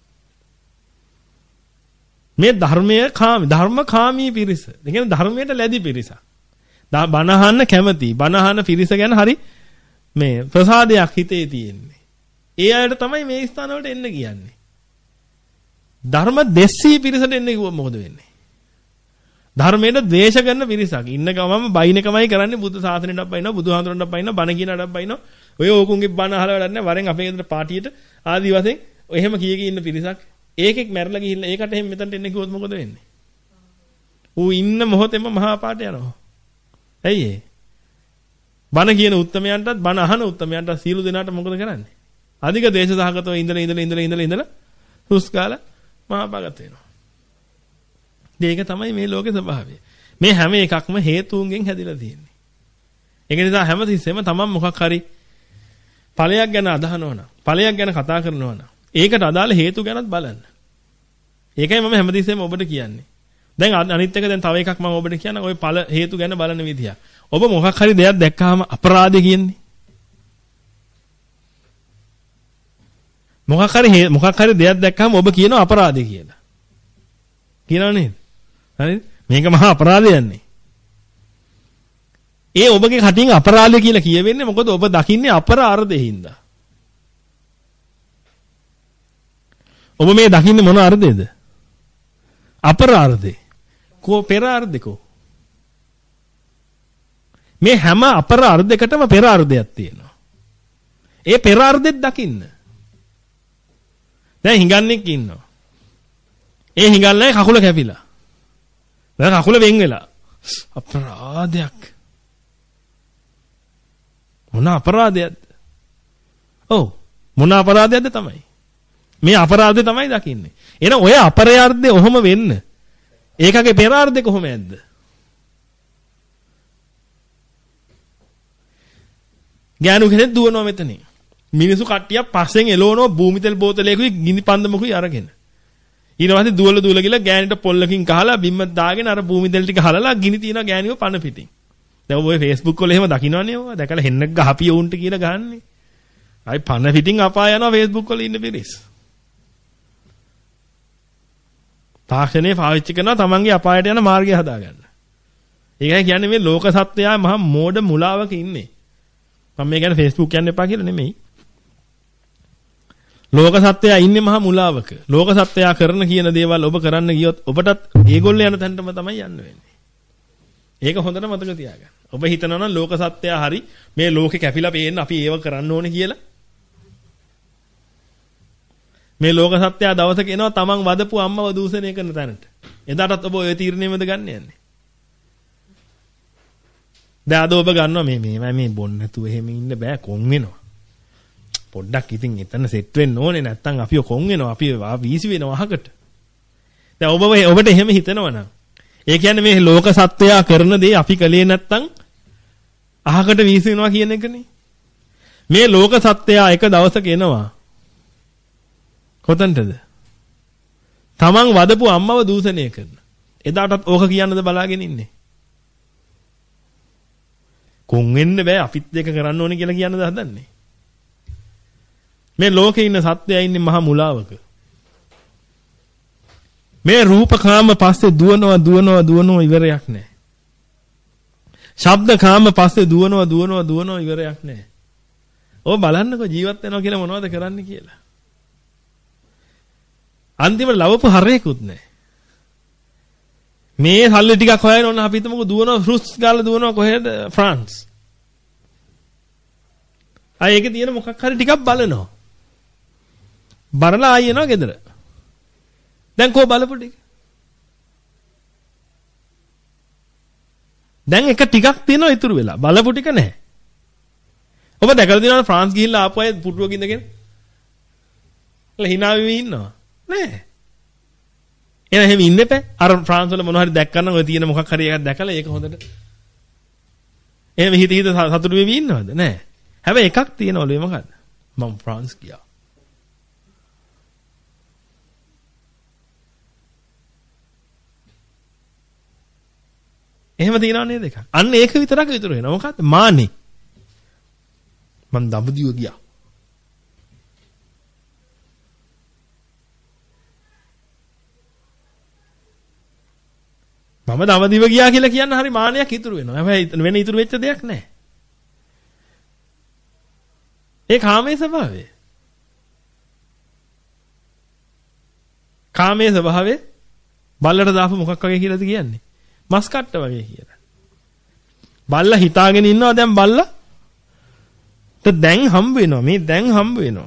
මේ ධර්මයේ කාමී, ධර්මකාමී පිරිස. ඒ කියන්නේ ධර්මයට ලැබි පිරිසක්. බණ අහන්න කැමති. බණ අහන පිරිස ගැන හරි මේ ප්‍රසාදයක් හිතේ තියෙන්නේ. ඒ අයට තමයි මේ ස්ථාන වලට එන්න කියන්නේ. ධර්ම දෙස්සී පිරිසට එන්න කිව්වොත් මොකද වෙන්නේ? ධර්මයට ද්වේෂ කරන පිරිසක්. ඉන්න ගමම බයිනකමයි කරන්නේ බුදු සාසනෙටත් බයිනවා, බුදුහාඳුරන්ටත් බයිනවා, බණ කියනටත් බයිනවා. ඔය ඕකුන්ගේ බණ අහලා වැඩක් නැහැ. වරෙන් අපේ ගෙදර පාටියට ආදි වශයෙන් එහෙම කිය කී ඉන්න පිරිසක්. ඒකෙක් මැරලා ගිහිල්ලා ඒකට එහෙම මෙතනට එන්න කිව්වොත් මොකද වෙන්නේ? ඌ ඉන්න මොහොතේම මහා පාට යනවා. ඇයි ඒ? බණ කියන උත්තමයන්ටත් බණ අහන උත්තමයන්ටත් සීල දෙනාට මොකද කරන්නේ? අධික දේශ සහගතව ඉඳලා ඉඳලා ඉඳලා ඉඳලා ඉඳලා සුස්කාල මහා පාගත වෙනවා. මේක තමයි මේ ලෝකේ ස්වභාවය. මේ හැම එකක්ම හේතුන්ගෙන් හැදිලා තියෙන්නේ. ඒක නිසා හැමතිස්සෙම තමන් මොකක් හරි ඵලයක් ගැන අදහනවා නම්, ඵලයක් ගැන කතා කරනවා නම්, ඒකට අදාළ හේතු ගැනත් බලන්න. ඒකයි මම හැමතිස්සෙම ඔබට කියන්නේ. දැන් අනිත් එක දැන් තව එකක් මම ඔබට කියන්න ඔය ඵල හේතු ගැන බලන විදිය. ඔබ මොකක් හරි දෙයක් දැක්කහම අපරාධය කියන්නේ. මොකක් හරි මොකක් හරි දෙයක් දැක්කහම ඔබ කියනවා අපරාධය කියලා. කියනව නේද? හරිද? මේක මහා අපරාධයක්නේ. ඒ ඔබගේ කටින් අපරාධය කියලා කියවෙන්නේ මොකද ඔබ දකින්නේ අපරාර්ධයෙන් හින්දා. ඔබ මේ දකින්නේ මොන අර්ධයේද? අපරාර්ධේ. කෝ පෙරාර්ධකෝ. මේ හැම අපරාර්ධයකටම පෙරාර්ධයක් තියෙනවා. ඒ පෙරාර්ධෙත් දකින්න. දැන් හිඟන්නෙක් ඉන්නවා. ඒ හිඟල්ලේ කකුල කැපිලා. දැන් කකුල වෙන් වෙලා. අපරාධයක්. මොන අපරාධයක්ද? ඔව් මොන අපරාධයක්ද තමයි. මේ අපරාධය තමයි දකින්නේ. එහෙනම් ඔය අපරාධය ඔහොම වෙන්න. ඒකගේ පෙරාර්ධය කොහොම ඇද්ද? ගෑනු කෙනෙක් දුවනවා මෙතනින්. මිනිස්සු කට්ටියක් පස්සෙන් එලවනවා භූමි තෙල් බෝතලයකුයි ගිනි පන්දමකුයි අරගෙන. ඊට පස්සේ දුවල දුවල ගිහලා ගෑනිට පොල්ලකින් ගහලා බිම්ම දාගෙන අර භූමි තෙල් ටික හලලා ගිනි තියනවා ගෑනිව පන පිටින්. දැන් ඔය Facebook වල එහෙම දකින්නවනේ ඔය. දැකලා හෙන්නක් ගහපිය උන්ට කියලා ගහන්නේ. ආයි පන පිටින් අපාය යනවා Facebook වල ඉන්න පිරිස්. තාක්ෂණය පාවිච්චි කරනවා තමන්ගේ අපායට යන මාර්ගය හදාගන්න. ඒකයි කියන්නේ මේ ලෝක සත්වයා මහා මෝඩ මුලාවක ඉන්නේ. මම මේ කියන්නේ Facebook යන්න එපා කියලා නෙමෙයි. ලෝක සත්වයා ඉන්නේ මහා මුලාවක. ලෝක සත්වයා කරන කියන දේවල් ඔබ කරන්න ගියොත් ඔබටත් ඒගොල්ලෝ යන තැනටම තමයි යන්න වෙන්නේ. ඒක හොඳට මතක තියාගන්න. ඔබ හිතනවා නම් ලෝක සත්වයා හරි මේ ලෝකේ කැපිලා පේන්න අපි ඒව කරන්න ඕනේ කියලා. මේ ලෝක සත්‍යය දවසක එනවා තමන් වදපු අම්මව දූෂණය කරන තැනට. එදාටත් ඔබ ඔය තීරණයමද ගන්න යන්නේ? දැන් අද ඔබ ගන්නවා මේ මේ මේ බොන්න නැතුව එහෙම ඉන්න බෑ කොන් වෙනවා. පොඩ්ඩක් ඉතින් එතන සෙට් වෙන්න ඕනේ නැත්තම් අපිව කොන් වෙනවා අපි වීසි වෙනවා අහකට. දැන් ඔබ ඔබට එහෙම හිතනවා නම් ඒ කියන්නේ මේ ලෝක සත්‍යය කරන දේ අපි කලේ නැත්තම් අහකට වීසි වෙනවා කියන එකනේ. මේ ලෝක සත්‍යය එක දවසක එනවා. කොතනටද? තමන් වදපු අම්මව දූෂණය කරන. එදාටත් ඕක කියන්නද බලාගෙන ඉන්නේ? කොන් වෙන්න බෑ අපිත් දෙක කරන්න ඕනේ කියලා කියන්නද හදන්නේ? මේ ලෝකේ ඉන්න සත්වයා ඉන්නේ මහා මුලාවක. මේ රූපකාම පස්සේ දුවනවා දුවනවා දුවනවා ඉවරයක් නැහැ. ශබ්දකාම පස්සේ දුවනවා දුවනවා දුවනවා ඉවරයක් නැහැ. ඔය බලන්නකෝ ජීවත් වෙනවා කියලා මොනවද කරන්න කියලා. අන්තිමට ලවපු හරයකුත් නැහැ. මේ සල්ලි ටිකක් හොයන ඕන අපි හිතමුකෝ දුවනවා ෆෘස් ගාලා දුවනවා කොහෙද? ෆ්‍රාන්ස්. ආ ඒකේ තියෙන මොකක් හරි ටිකක් බලනවා. බරලා ආයෙ යනවා ගෙදර. දැන් කො බලපු ටික? දැන් එක ටිකක් තියෙනවා ඉතුරු වෙලා. බලපු ටික නැහැ. ඔබ දැකලා තියෙනවද ෆ්‍රාන්ස් ගිහිල්ලා ආපු අය පුටුවක ඉඳගෙන? එල hina වෙවි ඉන්නවා. නෑ. එන එහෙම ඉන්න එපා. අර ෆ්‍රාන්ස් වල මොනවා හරි දැක්කනම් ඔය තියෙන මොකක් හරි එකක් දැකලා ඒක හොඳට එහෙම හිත හිත සතුටු වෙවි ඉන්නවද? නෑ. හැබැයි එකක් තියෙනවලු ඒ මොකද්ද? මම ෆ්‍රාන්ස් ගියා. එහෙම තියනව නේද එකක්? අන්න ඒක විතරක් ඉතුරු වෙනවා. මොකද්ද? මාන්නේ. මම දඹදිව ගියා. මම දඹදිව ගියා කියලා කියන්න හරි මානයක් ඉතුරු වෙනවා. හැබැයි වෙන ඉතුරු වෙච්ච දෙයක් නැහැ. ඒ කාමයේ ස්වභාවය. කාමයේ ස්වභාවය බල්ලට දාපු මොකක් වගේ කියලාද කියන්නේ? මස් කට්ට වගේ කියලා. බල්ලා හිතාගෙන ඉන්නවා දැන් බල්ලා දැන් හම්බ වෙනවා. මේ දැන් හම්බ වෙනවා.